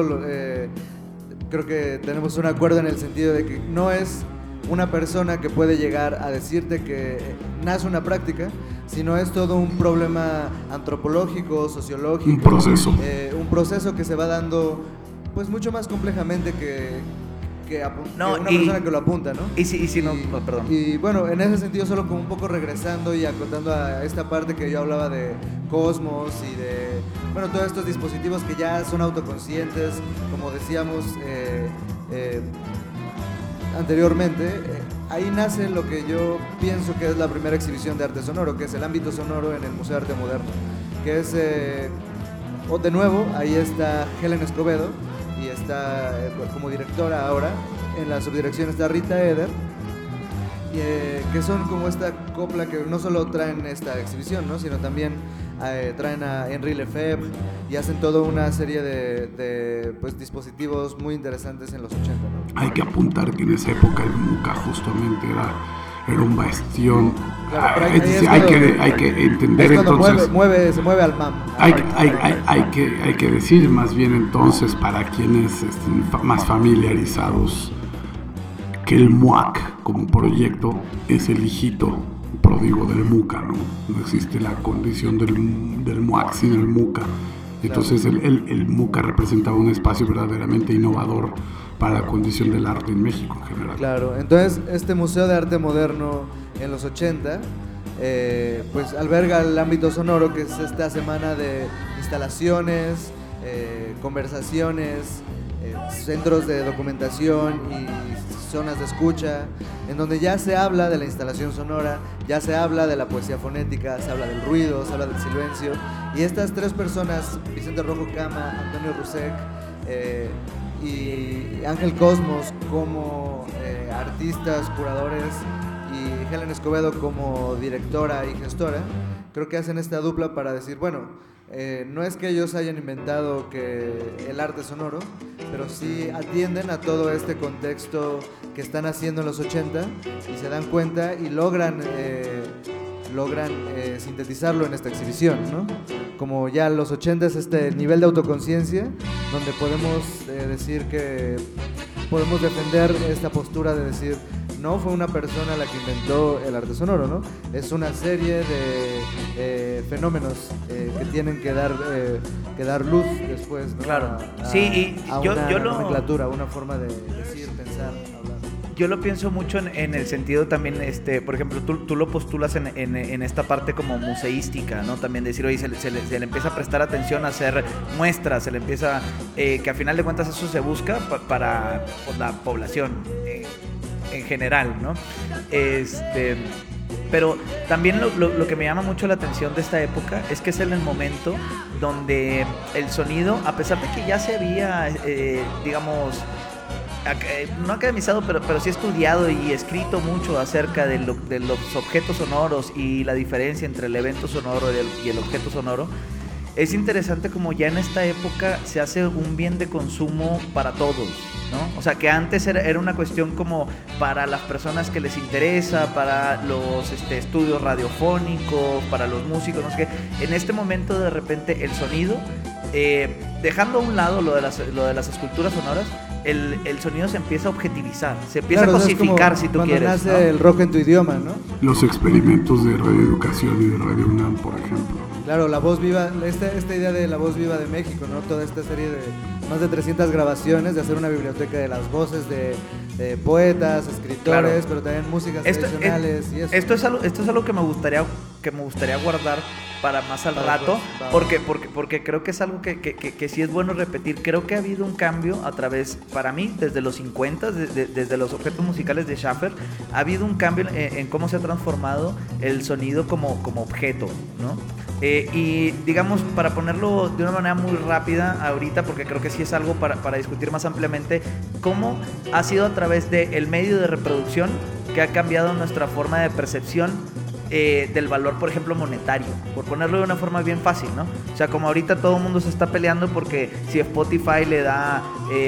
creo que tenemos un acuerdo en el sentido de que no es una persona que puede llegar a decirte que nace una práctica, sino es todo un problema antropológico, sociológico. Un proceso. Un proceso que se va dando pues mucho más complejamente que una persona que lo apunta, ¿no? Perdón. Y bueno, en ese sentido, solo como un poco regresando y acotando a esta parte que yo hablaba de Cosmos y de, bueno, todos estos dispositivos que ya son autoconscientes, como decíamos anteriormente, ahí nace lo que yo pienso que es la primera exhibición de arte sonoro, que es el ámbito sonoro en el Museo de Arte Moderno, que es, de nuevo, ahí está Helen Escobedo, y está como directora ahora. En la subdirección está Rita Eder, que son como esta copla que no solo traen esta exhibición, ¿no? Sino también traen a Henri Lefebvre y hacen toda una serie de pues, dispositivos muy interesantes en los 80, ¿no? Hay que apuntar que en esa época el MUCA justamente era un bastión. Claro, pero Es decir, hay que entender es cuando entonces. se mueve al MAM. Hay que decir más bien entonces, para quienes estén más familiarizados, que el MUAC como proyecto es el hijito pródigo del MUCA, ¿no? No existe la condición del MUAC sin el MUCA. Entonces el MUCA representaba un espacio verdaderamente innovador para la condición del arte en México en general. Claro, entonces este Museo de Arte Moderno en los 80 pues alberga el ámbito sonoro, que es esta semana de instalaciones, conversaciones, centros de documentación y zonas de escucha, en donde ya se habla de la instalación sonora, ya se habla de la poesía fonética, se habla del ruido, se habla del silencio, y estas tres personas, Vicente Rojo Cama, Antonio Rusek y Ángel Cosmos, como artistas, curadores, y Helen Escobedo como directora y gestora, creo que hacen esta dupla para decir, bueno, no es que ellos hayan inventado el arte sonoro, pero sí atienden a todo este contexto que están haciendo en los 80 y se dan cuenta y logran sintetizarlo en esta exhibición, ¿no? Como ya los 80 es este nivel de autoconciencia donde podemos decir que podemos defender esta postura de decir, no fue una persona la que inventó el arte sonoro, ¿no? Es una serie de fenómenos que tienen que dar luz después, ¿no? Claro. A una nomenclatura, una forma de decir, pensar, hablar. Yo lo pienso mucho en el sentido también, por ejemplo, tú lo postulas en esta parte como museística, ¿no? También decir, oye, se le empieza a prestar atención a hacer muestras, se le empieza, que a final de cuentas eso se busca para la población en general, ¿no? Pero también lo que me llama mucho la atención de esta época es que es en el momento donde el sonido, a pesar de que ya se había, digamos, no academizado, pero sí estudiado y escrito mucho acerca de los objetos sonoros y la diferencia entre el evento sonoro y el objeto sonoro, es interesante como ya en esta época se hace un bien de consumo para todos, ¿no? O sea, que antes era una cuestión como para las personas que les interesa, para los estudios radiofónicos, para los músicos, no sé qué. En este momento de repente el sonido, dejando a un lado lo de las esculturas sonoras, el sonido se empieza a objetivizar, se empieza a cosificar, si tú quieres. Cuando nace, ¿no? el rock en tu idioma, ¿no? Los experimentos de radioeducación y de Radio UNAM, por ejemplo. Claro, la voz viva, esta idea de la voz viva de México, ¿no? Toda esta serie de más de 300 grabaciones, de hacer una biblioteca de las voces de poetas, escritores, claro, pero también músicas tradicionales y eso. Esto es algo que me gustaría guardar para más al rato, porque creo que es algo que sí es bueno repetir. Creo que ha habido un cambio a través, para mí, desde los 50, desde los objetos musicales de Schaffer, ha habido un cambio en cómo se ha transformado el sonido como objeto, ¿no? Y digamos, para ponerlo de una manera muy rápida ahorita, porque creo que sí es algo para discutir más ampliamente, cómo ha sido a través del medio de reproducción que ha cambiado nuestra forma de percepción del valor, por ejemplo, monetario, por ponerlo de una forma bien fácil, ¿no? O sea, como ahorita todo el mundo se está peleando porque si Spotify le da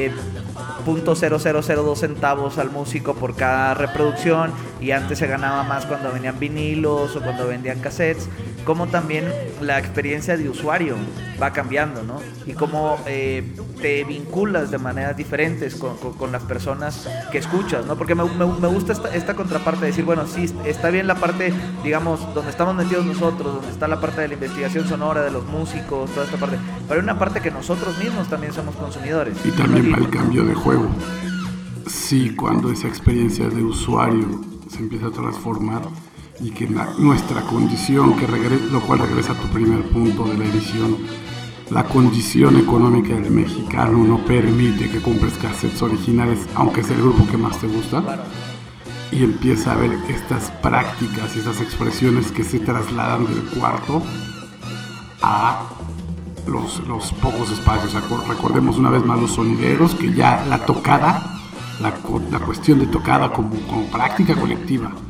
.0002 centavos al músico por cada reproducción, y antes se ganaba más cuando venían vinilos o cuando vendían cassettes, como también la experiencia de usuario va cambiando, ¿no? Y cómo te vinculas de maneras diferentes con las personas que escuchas, ¿no? Porque me gusta esta contraparte de decir, bueno, sí, está bien la parte, digamos, donde estamos metidos nosotros, donde está la parte de la investigación sonora, de los músicos, toda esta parte, pero hay una parte que nosotros mismos también somos consumidores. Y también va el cambio de juego. Sí, cuando esa experiencia de usuario se empieza a transformar y que nuestra condición, lo cual regresa a tu primer punto de la edición, la condición económica del mexicano no permite que compres cassettes originales, aunque sea el grupo que más te gusta, y empieza a ver estas prácticas y estas expresiones que se trasladan del cuarto a los pocos espacios. Recordemos una vez más los sonideros, que ya la tocada, la cuestión de tocada como práctica colectiva,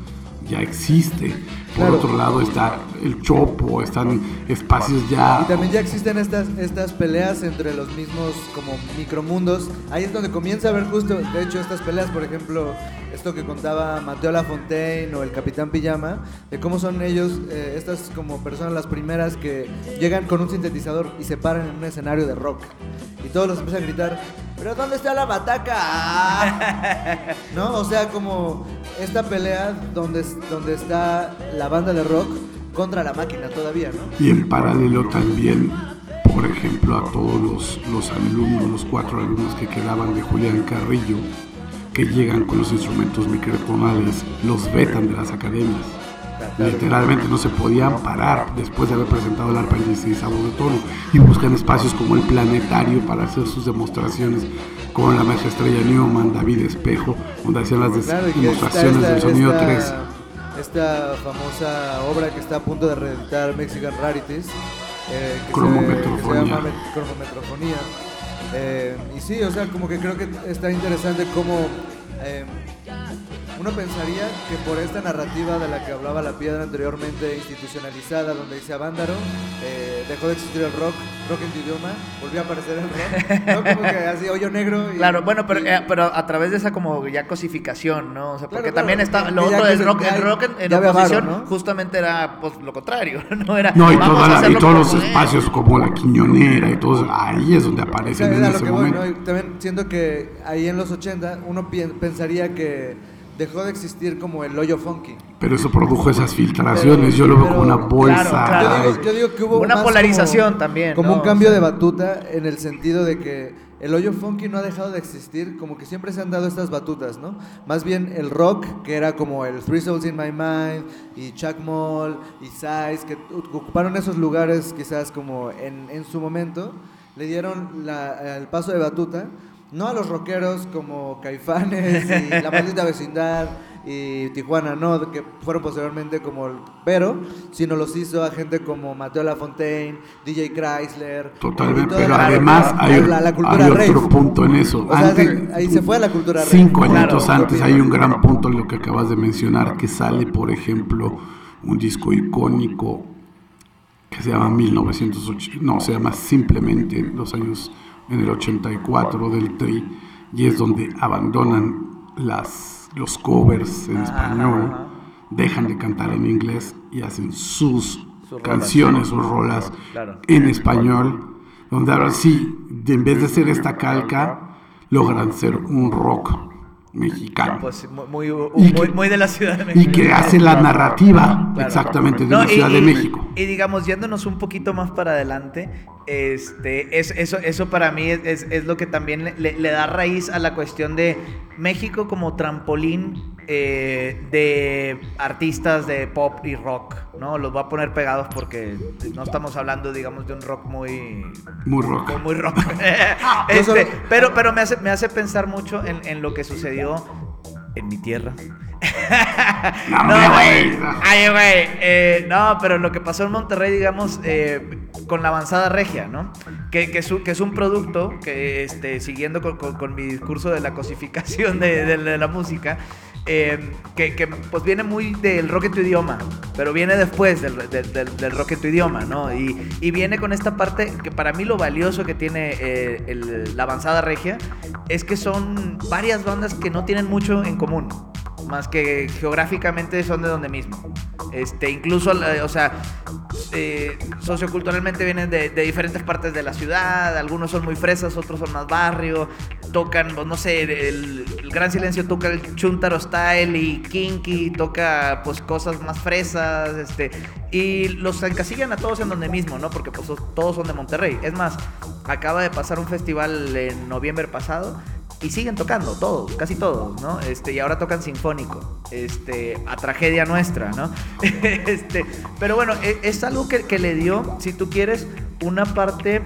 ya existe. Por Claro. otro lado está el chopo, están espacios ya... Y también ya existen estas peleas entre los mismos como micromundos. Ahí es donde comienza a ver justo, de hecho, estas peleas, por ejemplo, esto que contaba Mateo Lafontaine o el Capitán Pijama, de cómo son ellos, estas como personas las primeras que llegan con un sintetizador y se paran en un escenario de rock. Y todos los empiezan a gritar, ¿pero dónde está la bataca? ¿No? O sea, como esta pelea donde está la banda de rock contra la máquina todavía, ¿no? Y en paralelo también, por ejemplo, a todos los alumnos, los 4 alumnos que quedaban de Julián Carrillo, que llegan con los instrumentos microtonales, los vetan de las academias. Literalmente no se podían parar después de haber presentado el arpa en 16avos de tono, y buscan espacios como el Planetario para hacer sus demostraciones con la maestra Estrella Newman, David Espejo, donde hacían las Claro, y que demostraciones del sonido 3. Esta famosa obra que está a punto de reeditar Mexican Rarities, que Cronometrofonía. se llama Cronometrofonía. Y sí, o sea, como que creo que está interesante cómo uno pensaría que por esta narrativa de la que hablaba La Piedra anteriormente, institucionalizada, donde dice Avándaro, dejó de existir el rock en tu idioma, volvió a aparecer el rock, ¿no? Como que así, hoyo negro. Y, Claro, bueno, pero a través de esa como ya cosificación, ¿no? O sea, porque Claro, también claro. está lo Que ya otro que del se- rock, ya- el rock en ya había oposición varo, ¿no? justamente era pues lo contrario, no era No, y, vamos a y hacerlo todos los como es. espacios como la Quiñonera y todo eso, ahí es donde o sea, aparecen en era lo ese que voy, momento. ¿no? Y también siento que ahí en los 80 uno pensaría que dejó de existir como el hoyo funky. Pero eso produjo esas filtraciones, yo lo veo como una bolsa. claro. Yo digo que hubo Una más polarización como, también, como ¿no? un cambio O sea, de batuta en el sentido de que el hoyo funky no ha dejado de existir, como que siempre se han dado estas batutas, ¿no? Más bien el rock, que era como el Three Souls in My Mind, y Chuck Moll, y Size, que ocuparon esos lugares quizás como en su momento, le dieron el paso de batuta, no a los rockeros como Caifanes y La Maldita Vecindad y Tijuana, no, que fueron posteriormente como pero, sino los hizo a gente como Mateo Lafontaine, DJ Chrysler. Totalmente, y toda pero la- además hay la cultura hay rave. otro punto en eso. O sea, Antes, ahí se fue a la cultura rave. 5 añitos Claro, antes hay un gran punto en lo que acabas de mencionar, que sale, por ejemplo, un disco icónico que se llama 1980, no, se llama simplemente los años en el 84 del Tri, y es donde abandonan los covers en español, dejan de cantar en inglés y hacen sus canciones, sus rolas Claro. en español, donde ahora sí, en vez de ser esta calca, logran ser un rock mexicano. Pues Y que- muy de la Ciudad de México. Y que hace la narrativa Claro. exactamente de No, la Ciudad de México. Y digamos, yéndonos un poquito más para adelante, eso para mí es lo que también le da raíz a la cuestión de México como trampolín de artistas de pop y rock, ¿no? Los voy a poner pegados porque no estamos hablando, digamos, de un rock muy rock. Muy rock. Yo solo- pero me hace pensar mucho en lo que sucedió en mi tierra. Ay, güey. No, pero lo que pasó en Monterrey, digamos, con la avanzada regia, ¿no? Que es un producto que, siguiendo con mi discurso de la cosificación de la música, que pues viene muy del rock en tu idioma, pero viene después del rock en tu idioma, ¿no? Y viene con esta parte que para mí lo valioso que tiene la avanzada regia es que son varias bandas que no tienen mucho en común, más que geográficamente son de donde mismo. Incluso, o sea, socioculturalmente vienen de diferentes partes de la ciudad, algunos son muy fresas, otros son más barrio, tocan, pues, no sé, el Gran Silencio toca el Chuntaro Style y Kinky toca pues cosas más fresas, y los encasillan a todos en donde mismo, ¿no? Porque pues todos son de Monterrey. Es más, acaba de pasar un festival en noviembre pasado y siguen tocando todos, casi todos, ¿no? Y ahora tocan sinfónico, a tragedia nuestra, ¿no? Pero bueno, es algo que le dio, si tú quieres, una parte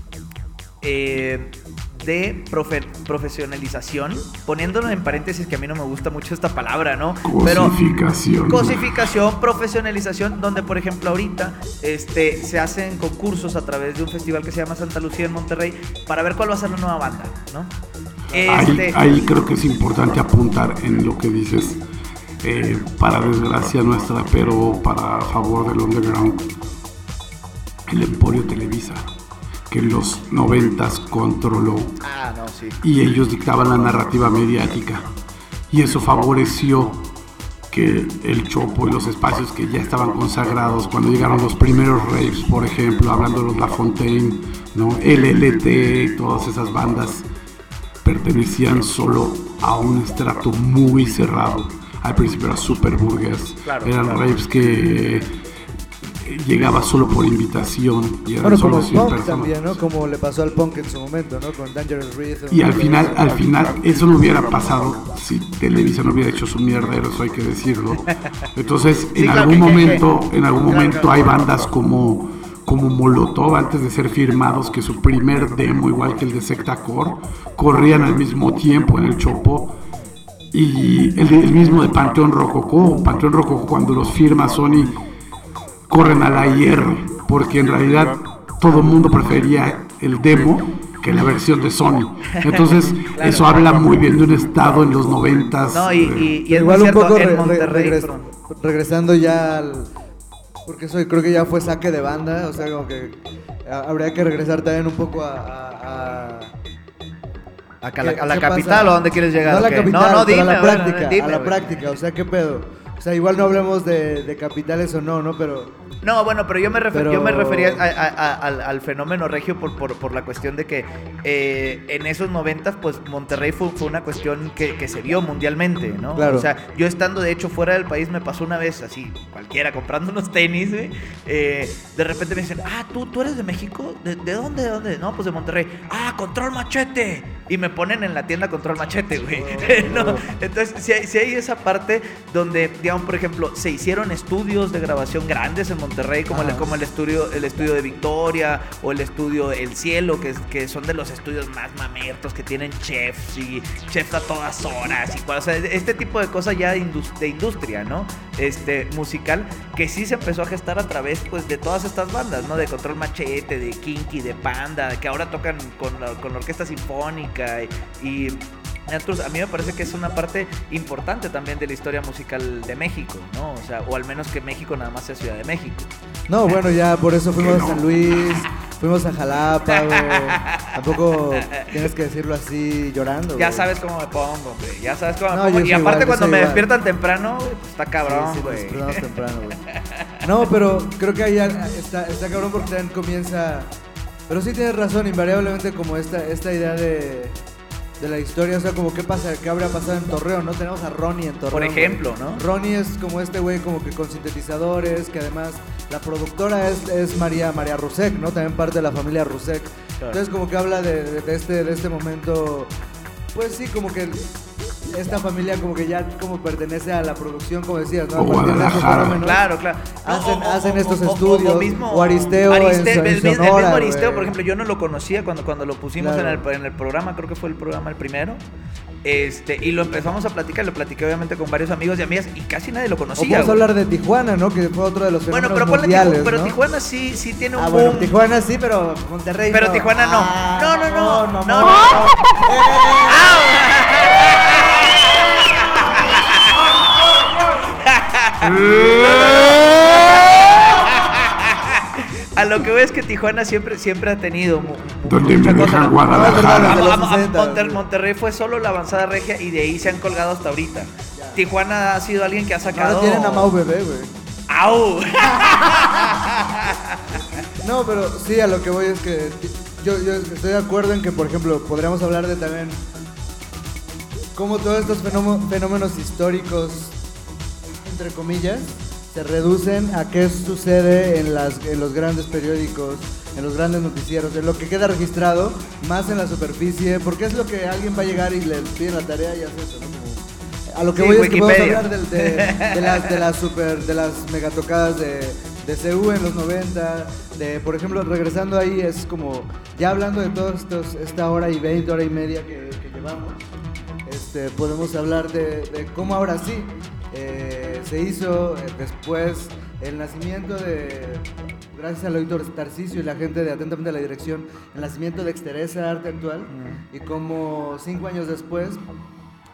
de profesionalización, poniéndolo en paréntesis, que a mí no me gusta mucho esta palabra, ¿no? Cosificación. Pero cosificación, profesionalización, donde por ejemplo ahorita se hacen concursos a través de un festival que se llama Santa Lucía en Monterrey para ver cuál va a ser la nueva banda, ¿no? Ahí creo que es importante apuntar en lo que dices. para desgracia nuestra, pero para favor del underground, el Emporio Televisa, que en los 90s controló y ellos dictaban la narrativa mediática, y eso favoreció que el Chopo y los espacios que ya estaban consagrados cuando llegaron los primeros raves, por ejemplo, hablando de los La Fontaine, ¿no? LLT, todas esas bandas pertenecían solo a un estrato muy cerrado. Al principio era súper burgués, eran raves que llegaba solo por invitación y eran solo como 100 punk personas. también, ¿no? Como le pasó al punk en su momento, ¿no? Con Dangerous Rhythm. Y al final eso no hubiera pasado si Televisa no hubiera hecho su mierdero, eso hay que decirlo. Entonces, en algún momento hay bandas como Molotov, antes de ser firmados, que su primer demo, igual que el de Sectacore, corrían al mismo tiempo en el Chopo. Y el mismo de Panteón Rococó, cuando los firma Sony, corren a la IR, porque en realidad todo el mundo prefería el demo que la versión de Sony. Entonces, eso habla muy bien de un estado en los 90s. No, y es igual muy un cierto, poco en Monterrey, regresando ya al... Porque creo que ya fue saque de banda, o sea, como que habría que regresar también un poco a la capital, ¿o a dónde quieres llegar? No a la capital, no, dime, a la práctica, dime, a la práctica, o sea, ¿qué pedo? O sea, igual no hablemos de capitales o no, pero... No, bueno, pero yo me refería al fenómeno regio por la cuestión de que en esos 90s, pues Monterrey fue una cuestión que se vio mundialmente, ¿no? Claro. O sea, yo estando de hecho fuera del país, me pasó una vez así, cualquiera, comprando unos tenis, ¿eh? De repente me dicen, ¿tú eres de México? ¿De dónde? No, pues de Monterrey. Control Machete. Y me ponen en la tienda Control Machete, güey. ¿No? Entonces, si hay esa parte donde, digamos, por ejemplo, se hicieron estudios de grabación grandes en Monterrey, como el estudio de Victoria o el estudio El Cielo, que son de los estudios más mamertos, que tienen chefs y chefs a todas horas y o sea, este tipo de cosas ya de industria, ¿no? Musical, que sí se empezó a gestar a través, pues, de todas estas bandas, ¿no? De Control Machete, de Kinky, de Panda, que ahora tocan con la orquesta sinfónica y a mí me parece que es una parte importante también de la historia musical de México, ¿no? O sea, o al menos que México nada más sea Ciudad de México. No, bueno, ya por eso fuimos a San Luis, fuimos a Jalapa, güey. Tampoco tienes que decirlo así llorando, Ya güey. sabes cómo me pongo, güey. Ya sabes cómo No, me pongo. yo Y soy aparte igual, cuando yo soy me igual. despiertan temprano, pues está cabrón, Sí, güey. nos despertamos temprano, güey. No, pero creo que ahí ya está cabrón porque también comienza... Pero sí tienes razón, invariablemente como esta idea de la historia, o sea, como qué habría pasado en Torreón, ¿no? Tenemos a Ronnie en Torreón. Por ejemplo, güey. ¿no? Ronnie es como este güey como que con sintetizadores, que además la productora es María Rusek, ¿no? También parte de la familia Rusek. Claro. Entonces como que habla de este momento, pues sí, como que esta familia como que ya como pertenece a la producción, como decías, ¿no? A partir de estos fenómenos, Claro. Hacen estos estudios, o Aristeo en el mismo Sonora, Aristeo, güey. por ejemplo, yo no lo conocía cuando lo pusimos Claro. en el programa, creo que fue el programa el primero. Y lo empezamos a platicar, lo platiqué obviamente con varios amigos y amigas y casi nadie lo O conocía. vamos a güey. hablar de Tijuana, ¿no? Que fue otro de los Bueno, fenómenos pero mundiales, pero ¿no? Tijuana sí tiene un boom. Bueno, Tijuana sí, pero Monterrey Pero no. Tijuana no. No. A lo que veo es que Tijuana siempre ha tenido Donde mucha me cosa. dejan Guadalajara. Desde los 60, Monterrey fue solo la avanzada regia y de ahí se han colgado hasta ahorita. Tijuana ha sido alguien que ha sacado. Ahora tienen a Mau Bebé, güey. ¡Au! No, pero sí, a lo que voy es que yo estoy de acuerdo en que, por ejemplo, podríamos hablar de también cómo todos estos fenómenos históricos, entre comillas, se reducen a qué sucede en los grandes periódicos, en los grandes noticieros, en lo que queda registrado, más en la superficie, porque es lo que alguien va a llegar y le piden la tarea y hace eso, ¿no? Como, a lo que voy es que podemos hablar de las megatocadas de CU en los 90, por ejemplo, regresando ahí, es como, ya hablando de todos esta hora y 20, hora y media que llevamos, podemos hablar de cómo ahora sí se hizo después el nacimiento gracias al auditor Tarcisio y la gente de Atentamente a la Dirección, el nacimiento de Exteresa Arte Actual, y como 5 años después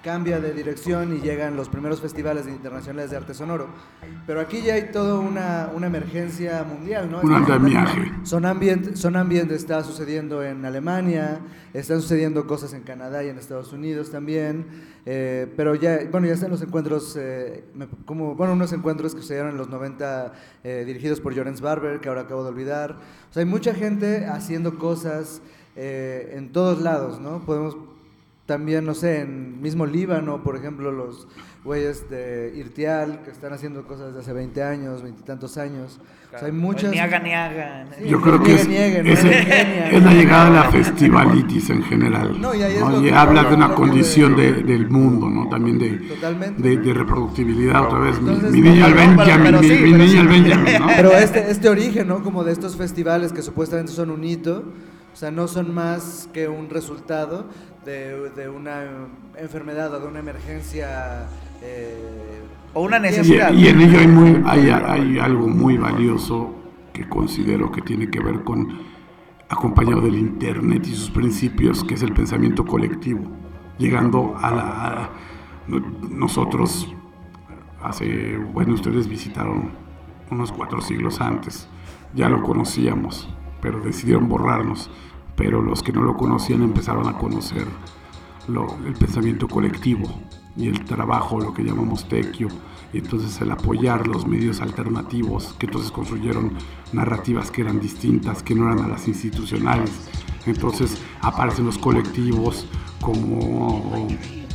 cambia de dirección y llegan los primeros festivales internacionales de arte sonoro. Pero aquí ya hay toda una emergencia mundial, ¿no? Un andamiaje. Sonambient está sucediendo en Alemania, están sucediendo cosas en Canadá y en Estados Unidos también, pero ya están los encuentros, unos encuentros que sucedieron en los 90 dirigidos por Llorens Barber, que ahora acabo de olvidar. O sea, hay mucha gente haciendo cosas en todos lados, ¿no? Podemos también, no sé, en mismo Líbano, por ejemplo, los güeyes de Irtial, que están haciendo cosas de hace 20 años, 20 y tantos años. O sea, hay muchas... Niaga. Sí, yo creo que es la llegada de la festivalitis en general. No, y ahí es ¿no? lo Y que hablas de una hablo condición del mundo, ¿no? También de reproductibilidad, otra vez. Entonces, mi niño el Benjamin, mi niño el Benjamin, ¿no? Pero este origen, ¿no? Como de estos festivales que supuestamente son un hito, o sea, no son más que un resultado de una enfermedad o de una emergencia o una necesidad. Y en ello hay algo muy valioso que considero que tiene que ver con, acompañado del Internet y sus principios, que es el pensamiento colectivo, llegando a nosotros ustedes visitaron unos 4 siglos antes, ya lo conocíamos, pero decidieron borrarnos. Pero los que no lo conocían empezaron a conocer el pensamiento colectivo y el trabajo, lo que llamamos tequio, y entonces el apoyar los medios alternativos, que entonces construyeron narrativas que eran distintas, que no eran a las institucionales. Entonces aparecen los colectivos como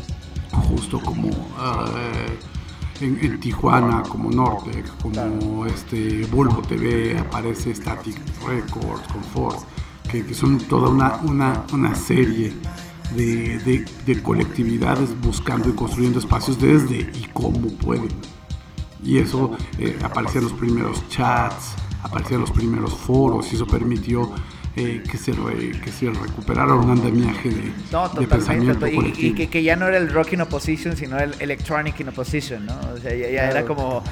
en Tijuana, como Nortec, como Bulbo TV, aparece Static Records, Confort, que son toda una serie de colectividades buscando y construyendo espacios desde y cómo pueden. Y eso aparecían los primeros chats, aparecían los primeros foros, y eso permitió que se recuperara un andamiaje de pensamiento colectivo. Y que ya no era el rock in opposition, sino el electronic in opposition, ¿no? O sea, ya era como...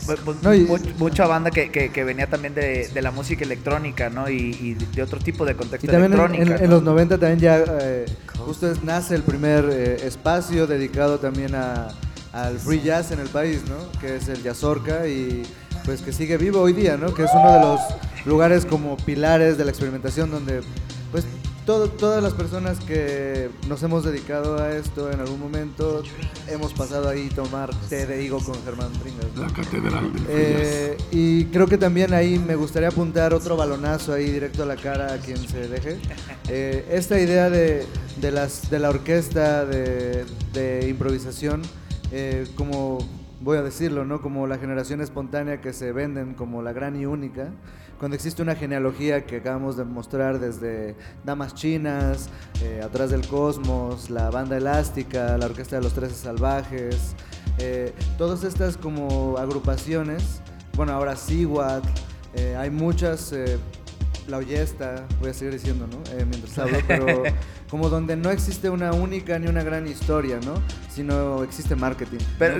mucha banda que venía también de la música electrónica, ¿no? Y de otro tipo de contexto electrónico. Y también en los 90 también ya justo nace el primer espacio dedicado también al free jazz en el país, ¿no? Que es el Jazzorca, y pues que sigue vivo hoy día, ¿no? Que es uno de los lugares como pilares de la experimentación, donde pues todas las personas que nos hemos dedicado a esto en algún momento hemos pasado ahí a tomar té de higo con Germán Bringas, ¿no? La catedral del free jazz. Y creo que también ahí me gustaría apuntar otro balonazo ahí directo a la cara a quien se deje. Esta idea de la orquesta de improvisación, como voy a decirlo, ¿no? Como la generación espontánea que se venden como la gran y única, cuando existe una genealogía que acabamos de mostrar desde Damas Chinas, Atrás del Cosmos, la Banda Elástica, la Orquesta de los 13 Salvajes, todas estas como agrupaciones, bueno, ahora Siwat, hay muchas, La Oyesta, voy a seguir diciendo, ¿no? Mientras hablo, pero como donde no existe una única ni una gran historia, ¿no? Sino existe marketing.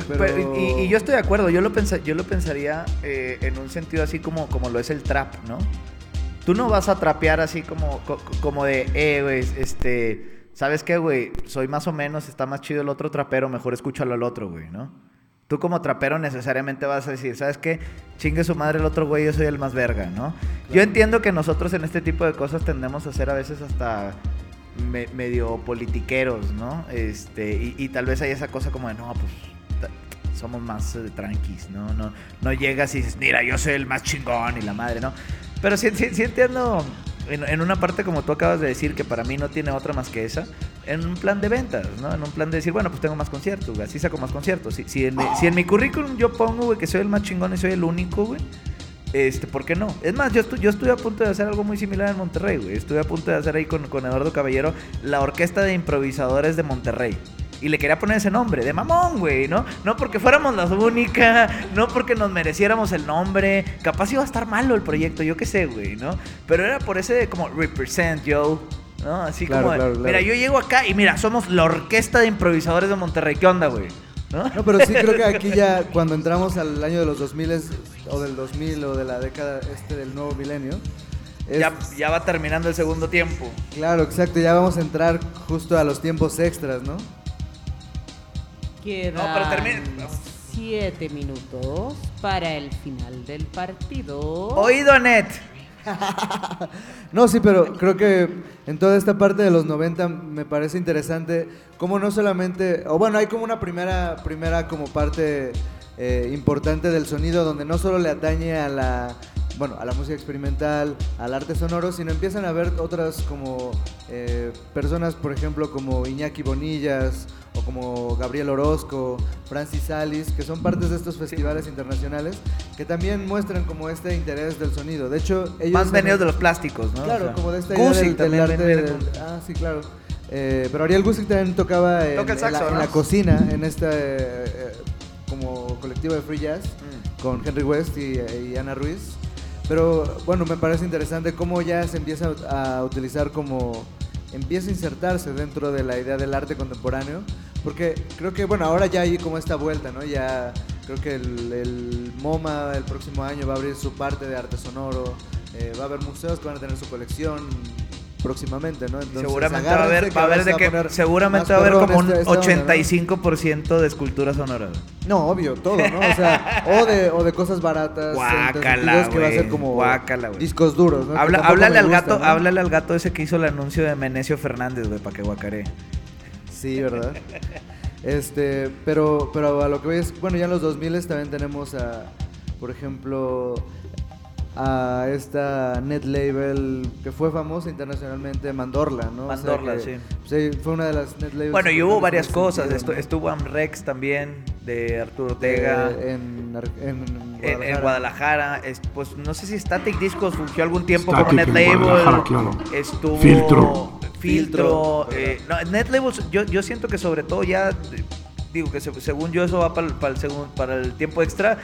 Y yo estoy de acuerdo, yo lo pensaría en un sentido así como lo es el trap, ¿no? Tú no vas a trapear así como de, güey, ¿sabes qué, güey? Soy más o menos, está más chido el otro trapero, mejor escúchalo al otro, güey, ¿no? Tú como trapero necesariamente vas a decir, ¿sabes qué? Chingue su madre el otro güey, yo soy el más verga, ¿no? Claro. Yo entiendo que nosotros en este tipo de cosas tendemos a ser a veces hasta medio politiqueros, ¿no? Y tal vez hay esa cosa como de, no, pues somos más tranquis, ¿no? No llegas y dices, mira, yo soy el más chingón y la madre, ¿no? Pero sí entiendo en una parte como tú acabas de decir, que para mí no tiene otra más que esa, en un plan de ventas, ¿no? En un plan de decir, bueno, pues tengo más conciertos, güey, así saco más conciertos. Si en mi currículum yo pongo, güey, que soy el más chingón y soy el único, güey, ¿por qué no? Es más, yo estuve a punto de hacer algo muy similar en Monterrey, güey. Estuve a punto de hacer ahí con Eduardo Caballero la Orquesta de Improvisadores de Monterrey. Y le quería poner ese nombre, de mamón, güey, ¿no? No porque fuéramos las únicas, no porque nos mereciéramos el nombre. Capaz iba a estar malo el proyecto, yo qué sé, güey, ¿no? Pero era por ese como represent, yo, ¿no? Así claro, como, claro. Mira, yo llego acá y mira, somos la Orquesta de Improvisadores de Monterrey. ¿Qué onda, güey? No, pero sí creo que aquí ya cuando entramos al año de los 2000 o del 2000 o de la década del nuevo milenio, ya va terminando el segundo tiempo. Claro, exacto, ya vamos a entrar justo a los tiempos extras, ¿no? Quedan pero termina. 7 minutos para el final del partido. Oído, Anet. No, sí, pero creo que en toda esta parte de los 90 me parece interesante cómo no solamente, o bueno, hay como una primera como parte importante del sonido donde no solo le atañe a la música experimental, al arte sonoro, sino empiezan a ver otras como personas, por ejemplo, como Iñaki Bonillas o como Gabriel Orozco, Francis Salis, que son partes de estos festivales internacionales que también muestran como este interés del sonido. De hecho, ellos... Más venidos de los plásticos, ¿no? Claro, O sea, como de esta idea del arte... sí, claro. Pero Ariel Gusick también tocaba en la cocina, en esta como colectivo de free jazz, con Henry West y Ana Ruiz. Pero bueno, me parece interesante cómo ya se empieza a utilizar empieza a insertarse dentro de la idea del arte contemporáneo, porque creo que bueno, ahora ya hay como esta vuelta, ¿no? Ya creo que el MoMA el próximo año va a abrir su parte de arte sonoro, va a haber museos que van a tener su colección próximamente, ¿no? Entonces, seguramente va a haber como un 85% de escultura sonora. No, obvio, todo, ¿no? O sea, o de cosas baratas, guácala, que va a ser como discos duros, ¿no? Háblale al gato ese que hizo el anuncio de Menecio Fernández, güey, para que guacaree. Sí, ¿verdad? Pero a lo que voy es, bueno, ya en los 2000 también tenemos por ejemplo, a esta net label que fue famosa internacionalmente, Mandorla, ¿no? Mandorla, o sea sí. Fue una de las net labels. Bueno, y hubo varias cosas. Estuvo Amrex también, de Arturo Ortega. En Guadalajara. Pues no sé si Static Discos fungió algún tiempo Static como net label. Claro. Estuvo Filtro. No, net labels, yo siento que sobre todo ya, digo que según yo eso va para el tiempo extra.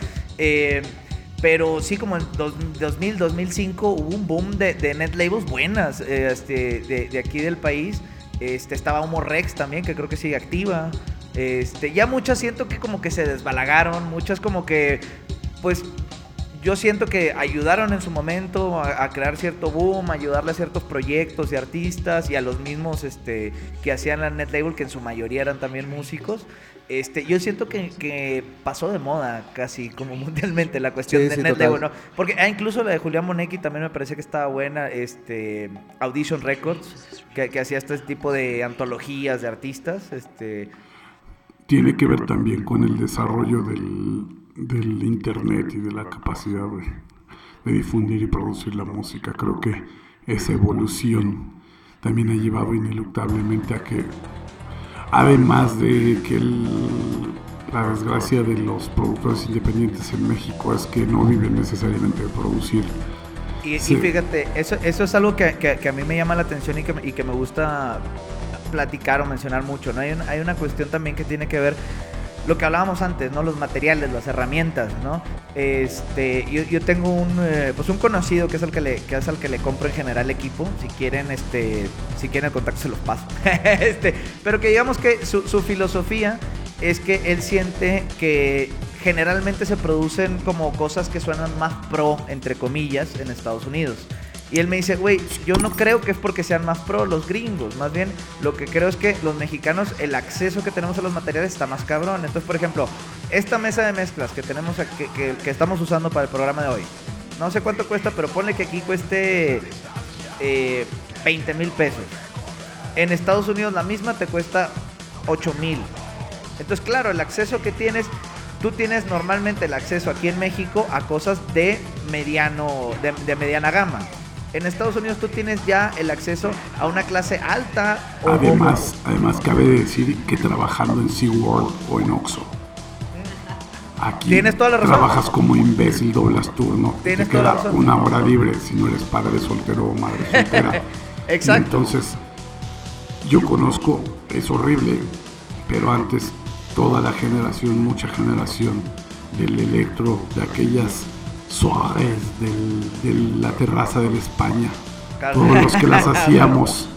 Pero sí, como en 2000, 2005 hubo un boom de net labels buenas de aquí del país. Estaba Homo Rex también, que creo que sigue activa. Ya muchas siento que como que se desbalagaron, muchas como que, pues, yo siento que ayudaron en su momento a crear cierto boom, a ayudarle a ciertos proyectos y artistas y a los mismos que hacían la net label, que en su mayoría eran también músicos. Yo siento que pasó de moda casi como mundialmente la cuestión de net label, ¿no? Porque incluso la de Julián Monecki también me parecía que estaba buena, Audition Records, que hacía este tipo de antologías de artistas, Tiene que ver también con el desarrollo del internet y de la capacidad de difundir y producir la música. Creo que esa evolución también ha llevado ineluctablemente a que, además de que la desgracia de los productores independientes en México es que no viven necesariamente de producir. Y fíjate, eso es algo que a mí me llama la atención y que me gusta platicar o mencionar mucho, ¿no? Hay una cuestión también que tiene que ver lo que hablábamos antes, ¿no? Los materiales, las herramientas, ¿no? Yo tengo un conocido que es al que le compro en general equipo. Si quieren el contacto se los paso. Pero que digamos que su filosofía es que él siente que generalmente se producen como cosas que suenan más pro, entre comillas, en Estados Unidos. Y él me dice, güey, yo no creo que es porque sean más pro los gringos. Más bien, lo que creo es que los mexicanos, el acceso que tenemos a los materiales está más cabrón. Entonces, por ejemplo, esta mesa de mezclas que tenemos que estamos usando para el programa de hoy, no sé cuánto cuesta, pero ponle que aquí cueste 20,000 pesos. En Estados Unidos la misma te cuesta 8,000. Entonces, claro, el acceso que tienes... Tú tienes normalmente el acceso aquí en México a cosas de mediana gama. En Estados Unidos tú tienes ya el acceso a una clase alta. Además cabe decir que trabajando en SeaWorld o en Oxxo, aquí tienes toda la razón. Trabajas como imbécil, doblas turno, te queda una hora libre si no eres padre soltero o madre soltera. Exacto. Y entonces, yo conozco, es horrible, pero antes mucha generación del electro, de aquellas soirées de la terraza de la España, todos los que las hacíamos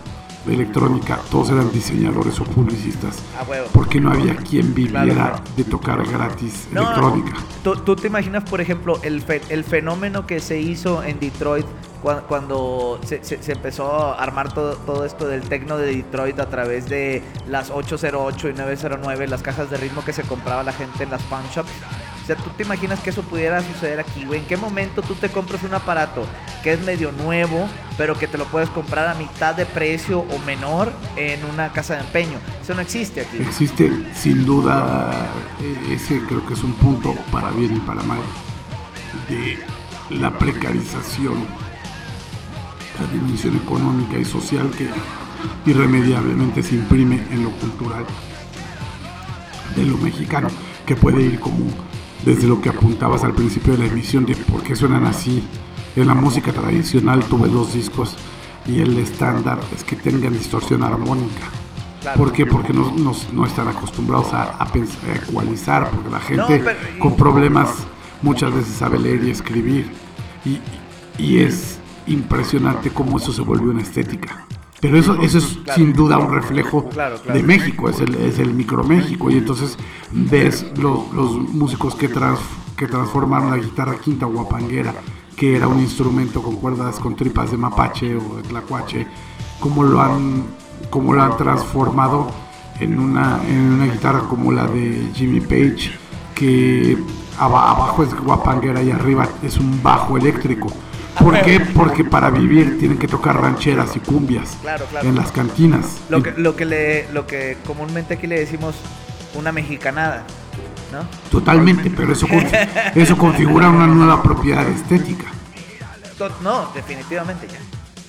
de electrónica, todos eran diseñadores o publicistas. Huevo. Porque no había quien viviera Claro. de tocar gratis No, electrónica. ¿Tú te imaginas, por ejemplo, el fenómeno que se hizo en Detroit cuando se empezó a armar todo esto del techno de Detroit a través de las 808 y 909, las cajas de ritmo que se compraba la gente en las pawn shops? O sea, ¿tú te imaginas que eso pudiera suceder aquí, güey? ¿En qué momento tú te compras un aparato que es medio nuevo, pero que te lo puedes comprar a mitad de precio o menor en una casa de empeño? Eso no existe aquí. Existe sin duda, ese creo que es un punto para bien y para mal, de la precarización, la dimensión económica y social que irremediablemente se imprime en lo cultural de lo mexicano, que puede ir como desde lo que apuntabas al principio de la emisión de por qué suenan así. En la música tradicional tuve 2 discos y el estándar es que tengan distorsión armónica. Claro. ¿Por qué? Porque no están acostumbrados a ecualizar, porque la gente No, pero- con problemas muchas veces sabe leer y escribir. Y es impresionante cómo eso se volvió una estética. Pero eso es sin duda un reflejo de México, es el micro México. Y entonces ves los músicos que transformaron la guitarra quinta guapanguera, que era un instrumento con cuerdas con tripas de mapache o de tlacuache, cómo lo han transformado en una guitarra como la de Jimmy Page, que abajo es guapanguera y arriba es un bajo eléctrico. ¿Por qué? Porque para vivir tienen que tocar rancheras y cumbias en las cantinas. Lo que comúnmente aquí le decimos una mexicanada, ¿no? Totalmente, pero eso configura una nueva propiedad estética. No, definitivamente ya.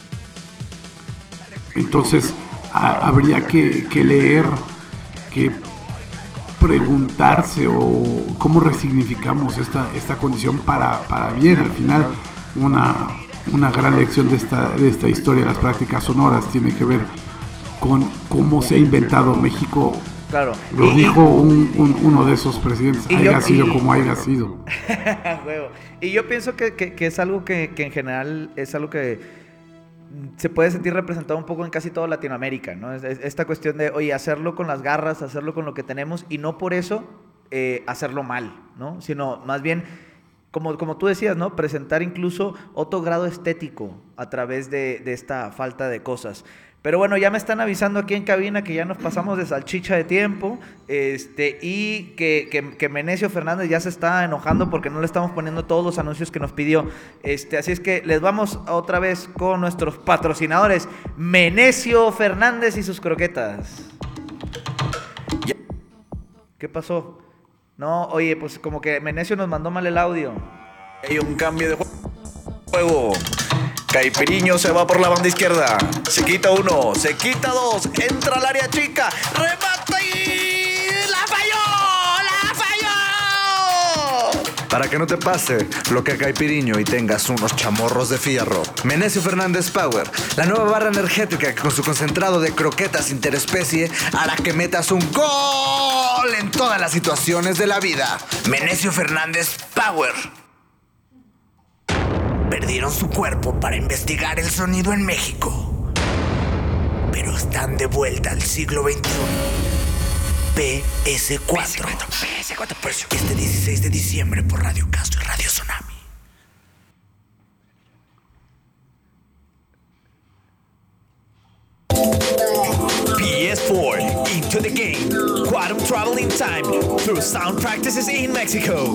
Entonces habría que leer, que preguntarse o cómo resignificamos esta condición para bien. Al final una gran lección de esta historia de las prácticas sonoras tiene que ver con cómo se ha inventado México. Claro. Lo dijo uno de esos presidentes, haya sido como haya sido. Huevo. Y yo pienso que es algo que en general es algo que se puede sentir representado un poco en casi toda Latinoamérica, ¿no? Esta cuestión de, oye, hacerlo con las garras, hacerlo con lo que tenemos y no por eso hacerlo mal, ¿no? Sino más bien, como tú decías, ¿no? Presentar incluso otro grado estético a través de esta falta de cosas. Pero bueno, ya me están avisando aquí en cabina que ya nos pasamos de salchicha de tiempo, y que Menecio Fernández ya se está enojando porque no le estamos poniendo todos los anuncios que nos pidió. Así es que les vamos otra vez con nuestros patrocinadores, Menecio Fernández y sus croquetas. ¿Qué pasó? No, oye, pues como que Menecio nos mandó mal el audio. Hay un cambio de juego. Caipiriño se va por la banda izquierda. Se quita 1, se quita 2. Entra al área chica. Remata y ¡la falló! ¡La falló! Para que no te pase lo que a Caipiriño y tengas unos chamorros de fierro. Menecio Fernández Power, la nueva barra energética que con su concentrado de croquetas interespecie hará que metas un gol en todas las situaciones de la vida. Menecio Fernández Power. Perdieron su cuerpo para investigar el sonido en México, pero están de vuelta al siglo XXI. PS4. Este 16 de diciembre por Radio Caso y Radio Tsunami. PS4 into the game. Quantum travel in time through sound practices in Mexico.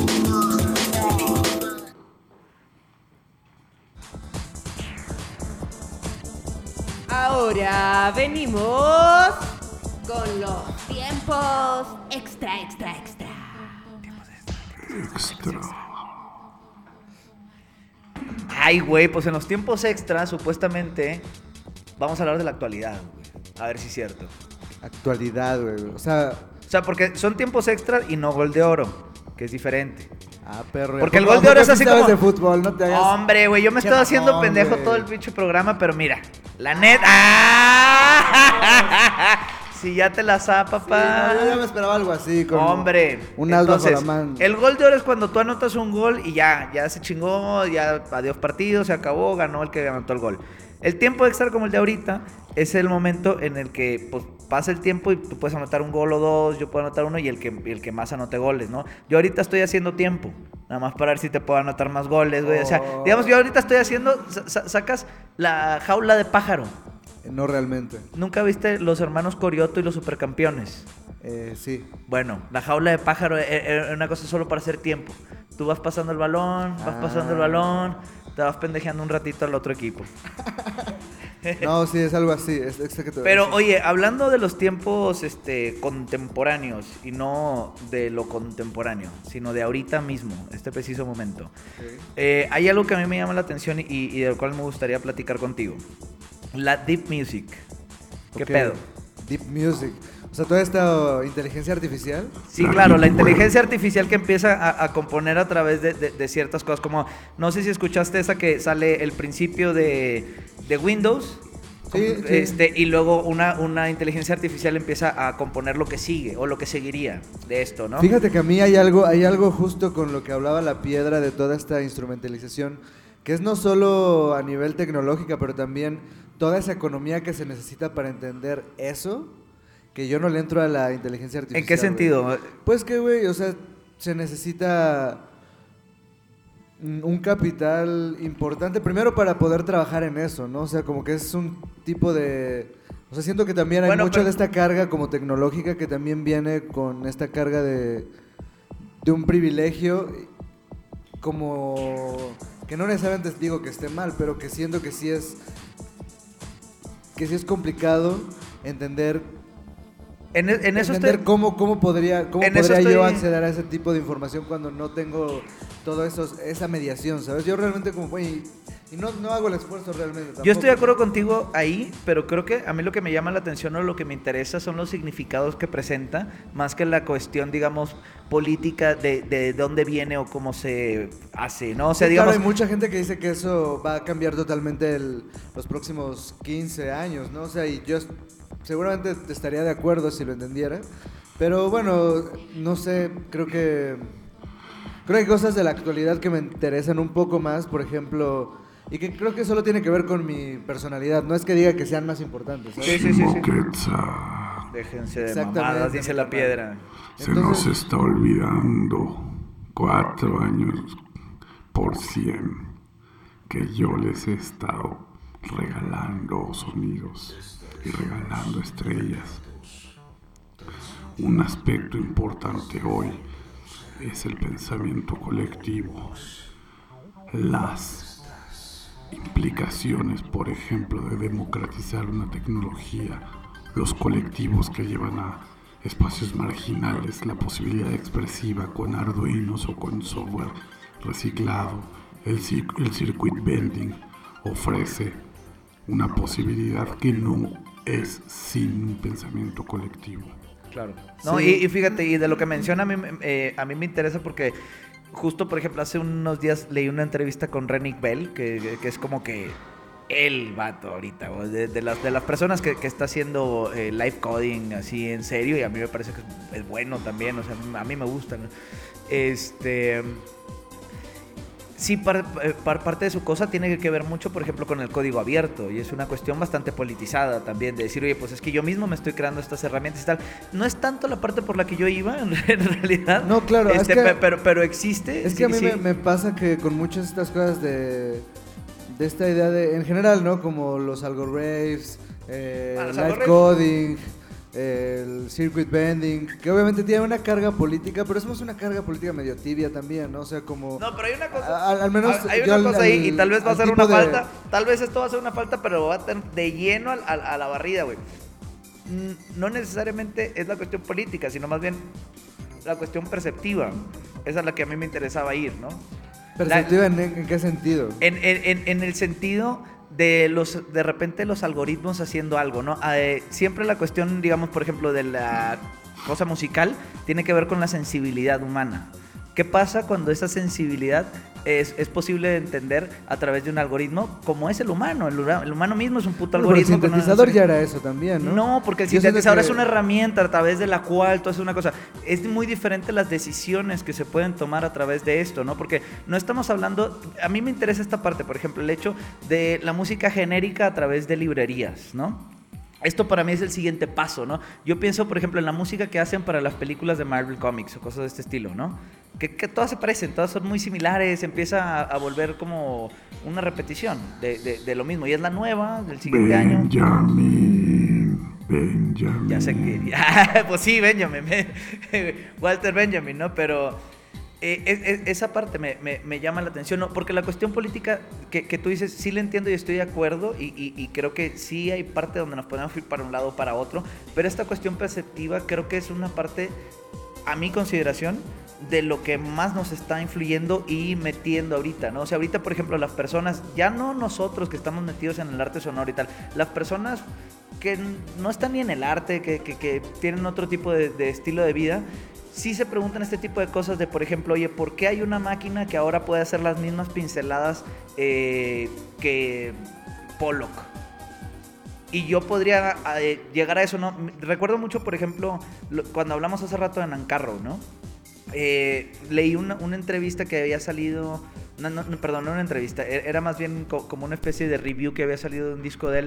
Ahora venimos con los tiempos extra. Ay, güey, pues en los tiempos extras, supuestamente, vamos a hablar de la actualidad, güey. A ver si es cierto. Actualidad, güey. O sea, porque son tiempos extras y no gol de oro, que es diferente. Ah, perro. Porque el gol de oro es así como... de fútbol, no te hagas... Hombre, güey, yo me estaba haciendo pendejo todo el pinche programa, pero mira, la neta... Si ya te la sabes, papá. Sí, no, yo me esperaba algo así. Como hombre. Un as bajo entonces, la mano. el gol de oro es cuando tú anotas un gol y ya se chingó, ya adiós partido, se acabó, ganó el que anotó el gol. El tiempo extra como el de ahorita es el momento en el que pues, pasa el tiempo y tú puedes anotar un gol o dos, yo puedo anotar uno y el que más anote goles, ¿no? Yo ahorita estoy haciendo tiempo, nada más para ver si te puedo anotar más goles, güey. O sea, digamos, yo ahorita estoy haciendo, sacas la jaula de pájaro. No realmente. ¿Nunca viste Los Hermanos Corioto y los Supercampeones? Sí. Bueno, la jaula de pájaro es una cosa solo para hacer tiempo. Tú vas pasando el balón, te vas pendejeando un ratito al otro equipo. No, sí, es algo así. Pero, oye, hablando de los tiempos contemporáneos, y no de lo contemporáneo, sino de ahorita mismo, este preciso momento, hay algo que a mí me llama la atención y del cual me gustaría platicar contigo. La Deep Music. ¿Qué pedo? Deep Music. O sea, toda esta inteligencia artificial. Sí, claro, la inteligencia artificial que empieza a componer a través de ciertas cosas, como, no sé si escuchaste esa que sale el principio de Windows, Sí. Y luego una inteligencia artificial empieza a componer lo que sigue o lo que seguiría de esto, ¿no? Fíjate que a mí hay algo justo con lo que hablaba La Piedra de toda esta instrumentalización, que es no solo a nivel tecnológica, pero también toda esa economía que se necesita para entender eso, que yo no le entro a la inteligencia artificial. ¿En qué sentido? Güey. Pues que, güey, o sea, se necesita un capital importante, primero para poder trabajar en eso, ¿no? O sea, como que es un tipo de... O sea, siento que también hay mucha de esta carga como tecnológica que también viene con esta carga de un privilegio como... Que no necesariamente digo que esté mal, pero que siento que sí es complicado entender... En eso entender cómo podría yo acceder a ese tipo de información cuando no tengo todo eso, esa mediación, ¿sabes? Yo realmente como, güey, y no hago el esfuerzo realmente tampoco. Yo estoy de acuerdo contigo ahí, pero creo que a mí lo que me llama la atención o lo que me interesa son los significados que presenta, más que la cuestión, digamos, política de dónde viene o cómo se hace, ¿no? O sea, sí, digamos... Claro, hay mucha gente que dice que eso va a cambiar totalmente los próximos 15 años, ¿no? O sea, y yo seguramente estaría de acuerdo si lo entendiera, pero bueno, no sé, creo que hay cosas de la actualidad que me interesan un poco más, por ejemplo, y que creo que solo tiene que ver con mi personalidad, no es que diga que sean más importantes, ¿sabes? Sí. Déjense de mamadas, dice La Piedra. Se nos está olvidando 4 años por 100 que yo les he estado regalando sonidos y regalando estrellas. Un aspecto importante hoy es el pensamiento colectivo. Las implicaciones, por ejemplo, de democratizar una tecnología, los colectivos que llevan a espacios marginales la posibilidad expresiva con arduinos o con software reciclado, el circuit bending ofrece una posibilidad que no es sin un pensamiento colectivo. Claro. No, sí. y fíjate, y de lo que menciona a mí me interesa porque justo, por ejemplo, hace unos días leí una entrevista con Rennick Bell, que es como que el vato ahorita, de las personas que está haciendo live coding así en serio, y a mí me parece que es bueno también, o sea, a mí me gusta, ¿no? Sí, parte de su cosa tiene que ver mucho, por ejemplo, con el código abierto, y es una cuestión bastante politizada también, de decir, oye, pues es que yo mismo me estoy creando estas herramientas y tal. No es tanto la parte por la que yo iba, en realidad. No, claro. Es que, pero existe. Es que sí, a mí me pasa que con muchas de estas cosas de esta idea de, en general, ¿no? Como los algo-raves, live coding, el circuit bending, que obviamente tiene una carga política, pero es más una carga política medio tibia también, ¿no? O sea, como... No, pero hay una cosa... Al menos hay una cosa ahí, y tal vez va a ser una falta, tal vez esto va a ser una falta, pero va a estar de lleno a la barrida, güey. No necesariamente es la cuestión política, sino más bien la cuestión perceptiva. Esa es la que a mí me interesaba ir, ¿no? ¿Perceptiva en qué sentido? En el sentido de repente los algoritmos haciendo algo, ¿no? Siempre la cuestión, digamos, por ejemplo, de la cosa musical tiene que ver con la sensibilidad humana. ¿Qué pasa cuando esa sensibilidad es posible de entender a través de un algoritmo como es el humano. El humano mismo es un puto Bueno, pero el algoritmo. sintetizador ya era eso también, ¿no? No, porque el Yo siento sintetizador que- es una herramienta a través de la cual tú haces una cosa. Es muy diferente las decisiones que se pueden tomar a través de esto, ¿no? Porque no estamos hablando... A mí me interesa esta parte, por ejemplo, el hecho de la música genérica a través de librerías, ¿no? Esto para mí es el siguiente paso, ¿no? Yo pienso, por ejemplo, en la música que hacen para las películas de Marvel Comics o cosas de este estilo, ¿no? Que todas se parecen, todas son muy similares, empieza a volver como una repetición de lo mismo. Y es la nueva del siguiente año. Benjamin. Ya sé que... pues sí, Benjamin. Walter Benjamin, ¿no? Pero... esa parte me llama la atención, ¿no? Porque la cuestión política que tú dices, sí la entiendo y estoy de acuerdo y creo que sí hay parte donde nos podemos ir para un lado o para otro, pero esta cuestión perceptiva creo que es una parte, a mi consideración, de lo que más nos está influyendo y metiendo ahorita, ¿no? O sea, ahorita, por ejemplo, las personas, ya no nosotros que estamos metidos en el arte sonoro y tal, las personas que no están ni en el arte, que tienen otro tipo de estilo de vida, sí se preguntan este tipo de cosas de, por ejemplo, oye, ¿por qué hay una máquina que ahora puede hacer las mismas pinceladas que Pollock? Y yo podría llegar a eso, ¿no? Recuerdo mucho, por ejemplo, cuando hablamos hace rato de Nancarrow, ¿no? Leí una entrevista que había salido... Perdón, no una entrevista, era más bien como una especie de review que había salido de un disco de él.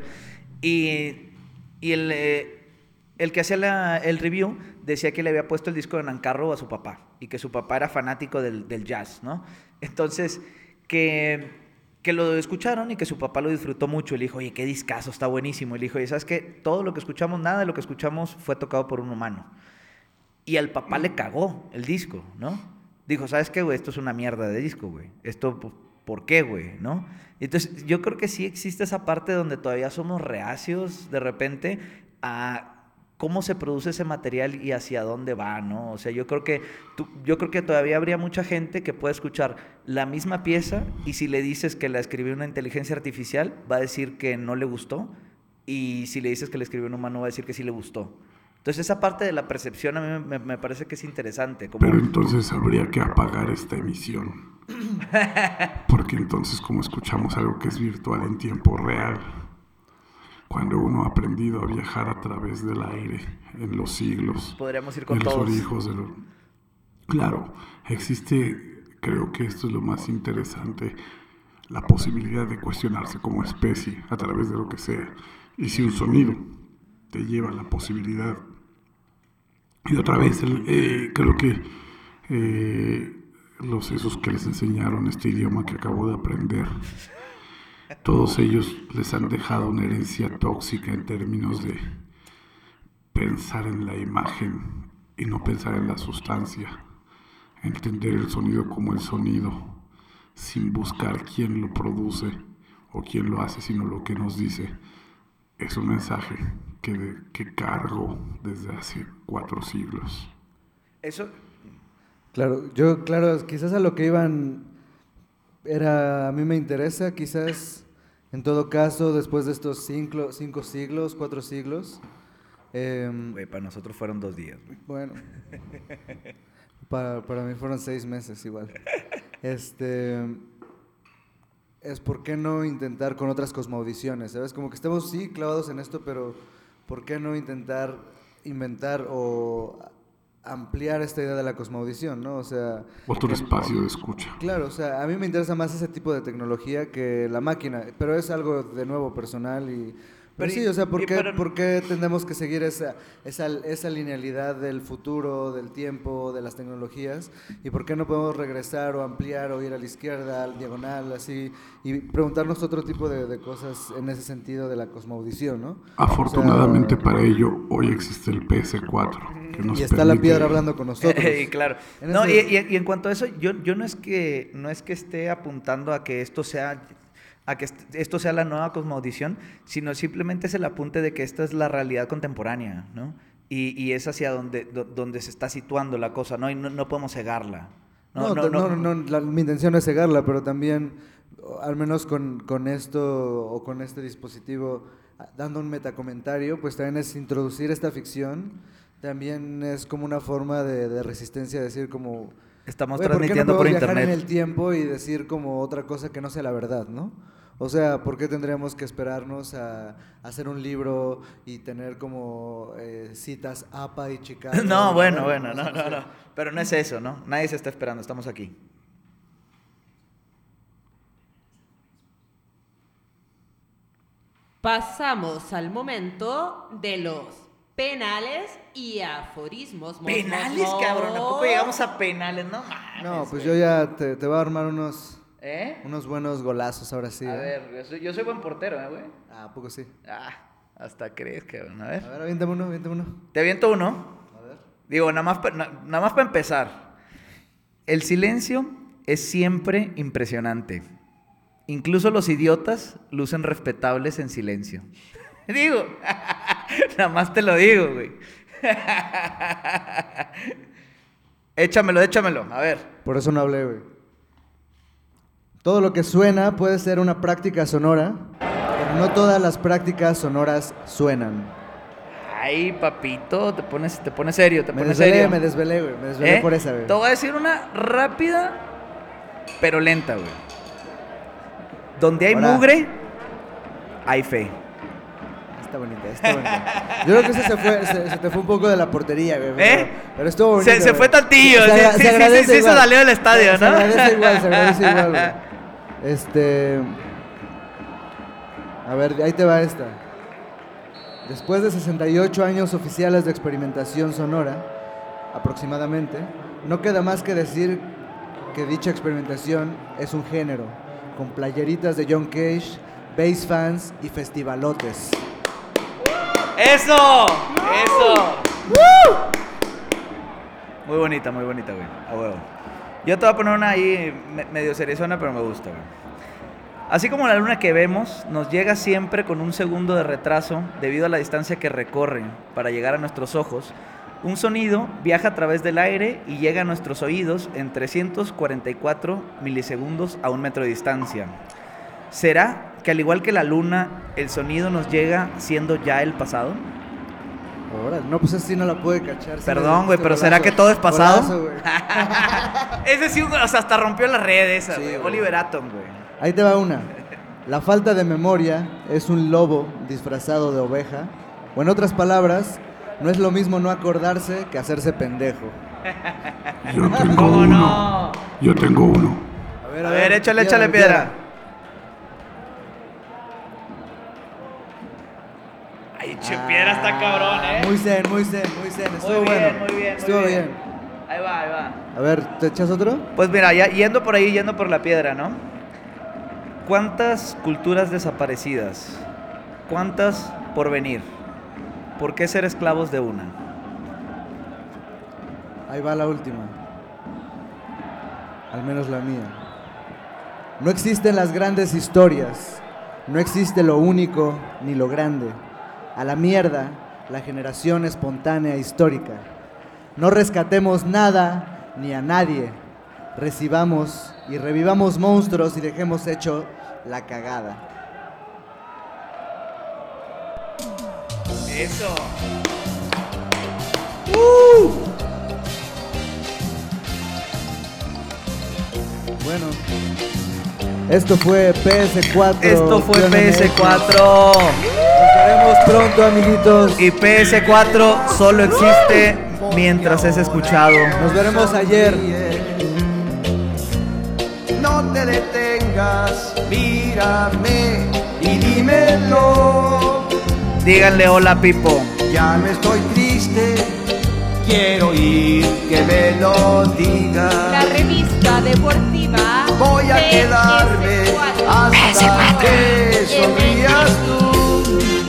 Y el que hacía el review decía que le había puesto el disco de Nancarrow a su papá y que su papá era fanático del jazz, ¿no? Entonces, que lo escucharon y que su papá lo disfrutó mucho. Y le dijo, oye, qué discazo, está buenísimo. Y le dijo, oye, ¿sabes qué? Todo lo que escuchamos, nada de lo que escuchamos fue tocado por un humano. Y al papá le cagó el disco, ¿no? Dijo, ¿sabes qué, güey? Esto es una mierda de disco, güey. Esto, ¿por qué, güey? ¿No? Entonces, yo creo que sí existe esa parte donde todavía somos reacios de repente a cómo se produce ese material y hacia dónde va, ¿no? O sea, yo creo que todavía habría mucha gente que puede escuchar la misma pieza y si le dices que la escribió una inteligencia artificial, va a decir que no le gustó, y si le dices que la escribió un humano, va a decir que sí le gustó. Entonces, esa parte de la percepción a mí me parece que es interesante. Como... Pero entonces habría que apagar esta emisión. Porque entonces, como escuchamos algo que es virtual en tiempo real, cuando uno ha aprendido a viajar a través del aire en los siglos, podríamos ir con en los todos. orijos de los... Claro, existe, creo que esto es lo más interesante, la posibilidad de cuestionarse como especie a través de lo que sea. Y si un sonido te lleva a la posibilidad... Y otra vez, creo que esos que les enseñaron este idioma que acabo de aprender, todos ellos les han dejado una herencia tóxica en términos de pensar en la imagen y no pensar en la sustancia, entender el sonido como el sonido, sin buscar quién lo produce o quién lo hace, sino lo que nos dice. Es un mensaje que cargo desde hace 4 siglos. Eso... Claro, quizás a lo que iban era, a mí me interesa, quizás, en todo caso, después de estos 5 siglos, 4 siglos. Güey, para nosotros fueron 2 días. Güey. Bueno, para mí fueron 6 meses igual. Es por qué no intentar con otras cosmoaudiciones, ¿sabes? Como que estamos, sí, clavados en esto, pero ¿por qué no intentar inventar o ampliar esta idea de la cosmoaudición, ¿no? O sea... Otro espacio de escucha. Claro, o sea, a mí me interesa más ese tipo de tecnología que la máquina, pero es algo de nuevo personal y... Pero sí, o sea, ¿por qué tenemos que seguir esa linealidad del futuro, del tiempo, de las tecnologías? ¿Y por qué no podemos regresar o ampliar o ir a la izquierda, al diagonal, así? Y preguntarnos otro tipo de cosas en ese sentido de la cosmoaudición, ¿no? Afortunadamente para ello, hoy existe el PS4. Que nos y está la piedra hablando con nosotros. Claro. No, y en cuanto a eso, yo no es que esté apuntando a que esto sea la nueva cosmoaudición, sino simplemente es el apunte de que esta es la realidad contemporánea, ¿no? Y es hacia donde se está situando la cosa, ¿no? Y no podemos cegarla. Mi intención es cegarla, pero también, al menos con esto o con este dispositivo, dando un metacomentario, pues también es introducir esta ficción también es como una forma de resistencia, decir como... Estamos "Güey, ¿por qué no transmitiendo por podemos viajar internet. en el tiempo y decir como otra cosa que no sea la verdad, ¿no? O sea, ¿por qué tendríamos que esperarnos a hacer un libro y tener como citas APA y Chicago? No, bueno, no. Pero no es eso, ¿no? Nadie se está esperando, estamos aquí. Pasamos al momento de los penales y aforismos. ¿Penales, cabrón? ¿A poco llegamos a penales? No mames. No, pues yo ya te voy a armar unos buenos golazos ahora sí. A ver, yo soy buen portero, güey. Ah, ¿a poco sí? Hasta crees, cabrón. A ver. A ver, aviéntame uno. ¿Te aviento uno? A ver. Digo, nada más para empezar. El silencio es siempre impresionante. Incluso los idiotas lucen respetables en silencio. Digo, nada más te lo digo, güey. Échamelo, a ver. Por eso no hablé, güey. Todo lo que suena puede ser una práctica sonora, pero no todas las prácticas sonoras suenan. Ay, papito, te pones serio, Me desvelé, güey. Me desvelé por esa, güey. Te voy a decir una rápida, pero lenta, güey. Donde hay mugre, hay fe. Está bonita. Yo creo que se te fue un poco de la portería, güey. Pero estuvo bonito. Se fue tantillo. Sí, se salió del estadio, ¿no? Se agradece igual, güey. A ver, ahí te va esta. Después de 68 años oficiales de experimentación sonora, aproximadamente, no queda más que decir que dicha experimentación es un género, con playeritas de John Cage, bass fans y festivalotes. ¡Eso! Muy bonita, güey. A huevo. Yo te voy a poner una ahí medio seriezona, pero me gusta, güey. Así como la luna que vemos nos llega siempre con un segundo de retraso debido a la distancia que recorre para llegar a nuestros ojos, un sonido viaja a través del aire y llega a nuestros oídos en 344 milisegundos a 1 metro de distancia. ¿Será que al igual que la luna, el sonido nos llega siendo ya el pasado? Órale, no, pues así no la pude cachar. Perdón, güey, pero ¿será que todo es pasado? Ese sí, o sea, hasta rompió la red esa, güey. Oliver Atom, güey. Ahí te va una. La falta de memoria es un lobo disfrazado de oveja. O en otras palabras, no es lo mismo no acordarse que hacerse pendejo. Yo tengo uno. A ver, échale piedra. Ay, piedra está cabrón, Muy zen. Estuvo bien. Ahí va. A ver, ¿te echas otro? Pues mira, ya yendo por la piedra, ¿no? ¿Cuántas culturas desaparecidas? ¿Cuántas por venir? ¿Por qué ser esclavos de una? Ahí va la última. Al menos la mía. No existen las grandes historias. No existe lo único ni lo grande. A la mierda, la generación espontánea histórica. No rescatemos nada ni a nadie. Recibamos y revivamos monstruos y dejemos hecho la cagada. Eso. Bueno, esto fue PS4. PS4. Nos veremos pronto, amiguitos. Y PS4 solo existe mientras es escuchado. Nos veremos ayer. No te detengas, mírame y dímelo. Díganle hola, Pipo. Ya no estoy triste, quiero oír que me lo digas. La revista deportiva. Voy a quedarme hasta que sonrías tú.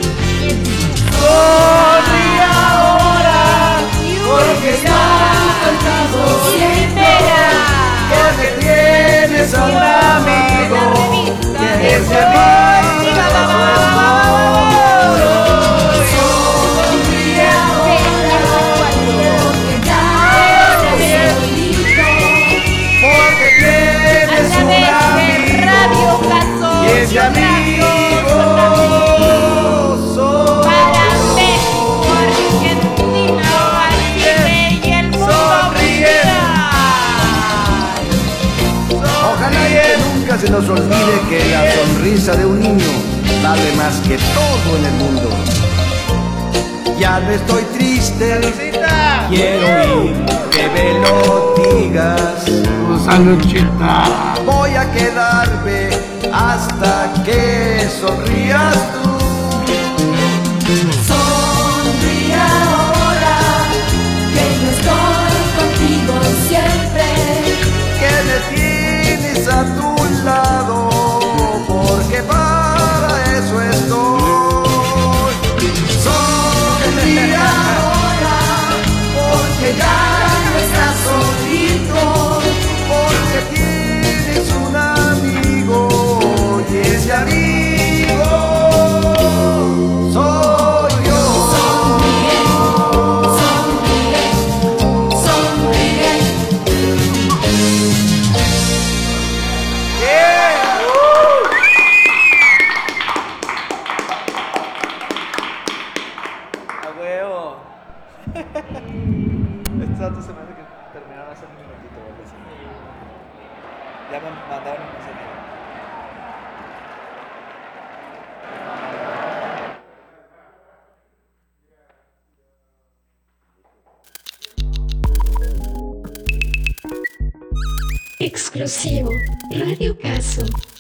Sonríe ahora, porque ya estás siempre. Que me tienes a un amigo, que ese amigo sonríe ahora, porque tienes un amigo, y ese amigo soy. se nos olvide que la sonrisa de un niño vale más que todo en el mundo. Ya no estoy triste, quiero oír que me lo digas. Saludcita. Voy a quedarme hasta que sonrías tú. Sonríe ahora, que yo estoy contigo siempre. Que me tienes a tu lado, porque para eso estoy. Sonríe ahora, porque ya no estás solito, porque tienes un amigo y ese amigo soy yo. Sonríe, sonríe, sonríe. ¡A huevo! Estos datos se me hace que terminaron hace un minutito o algo así. Ya me mandaron un mensaje. Exclusivo, Radio Caso.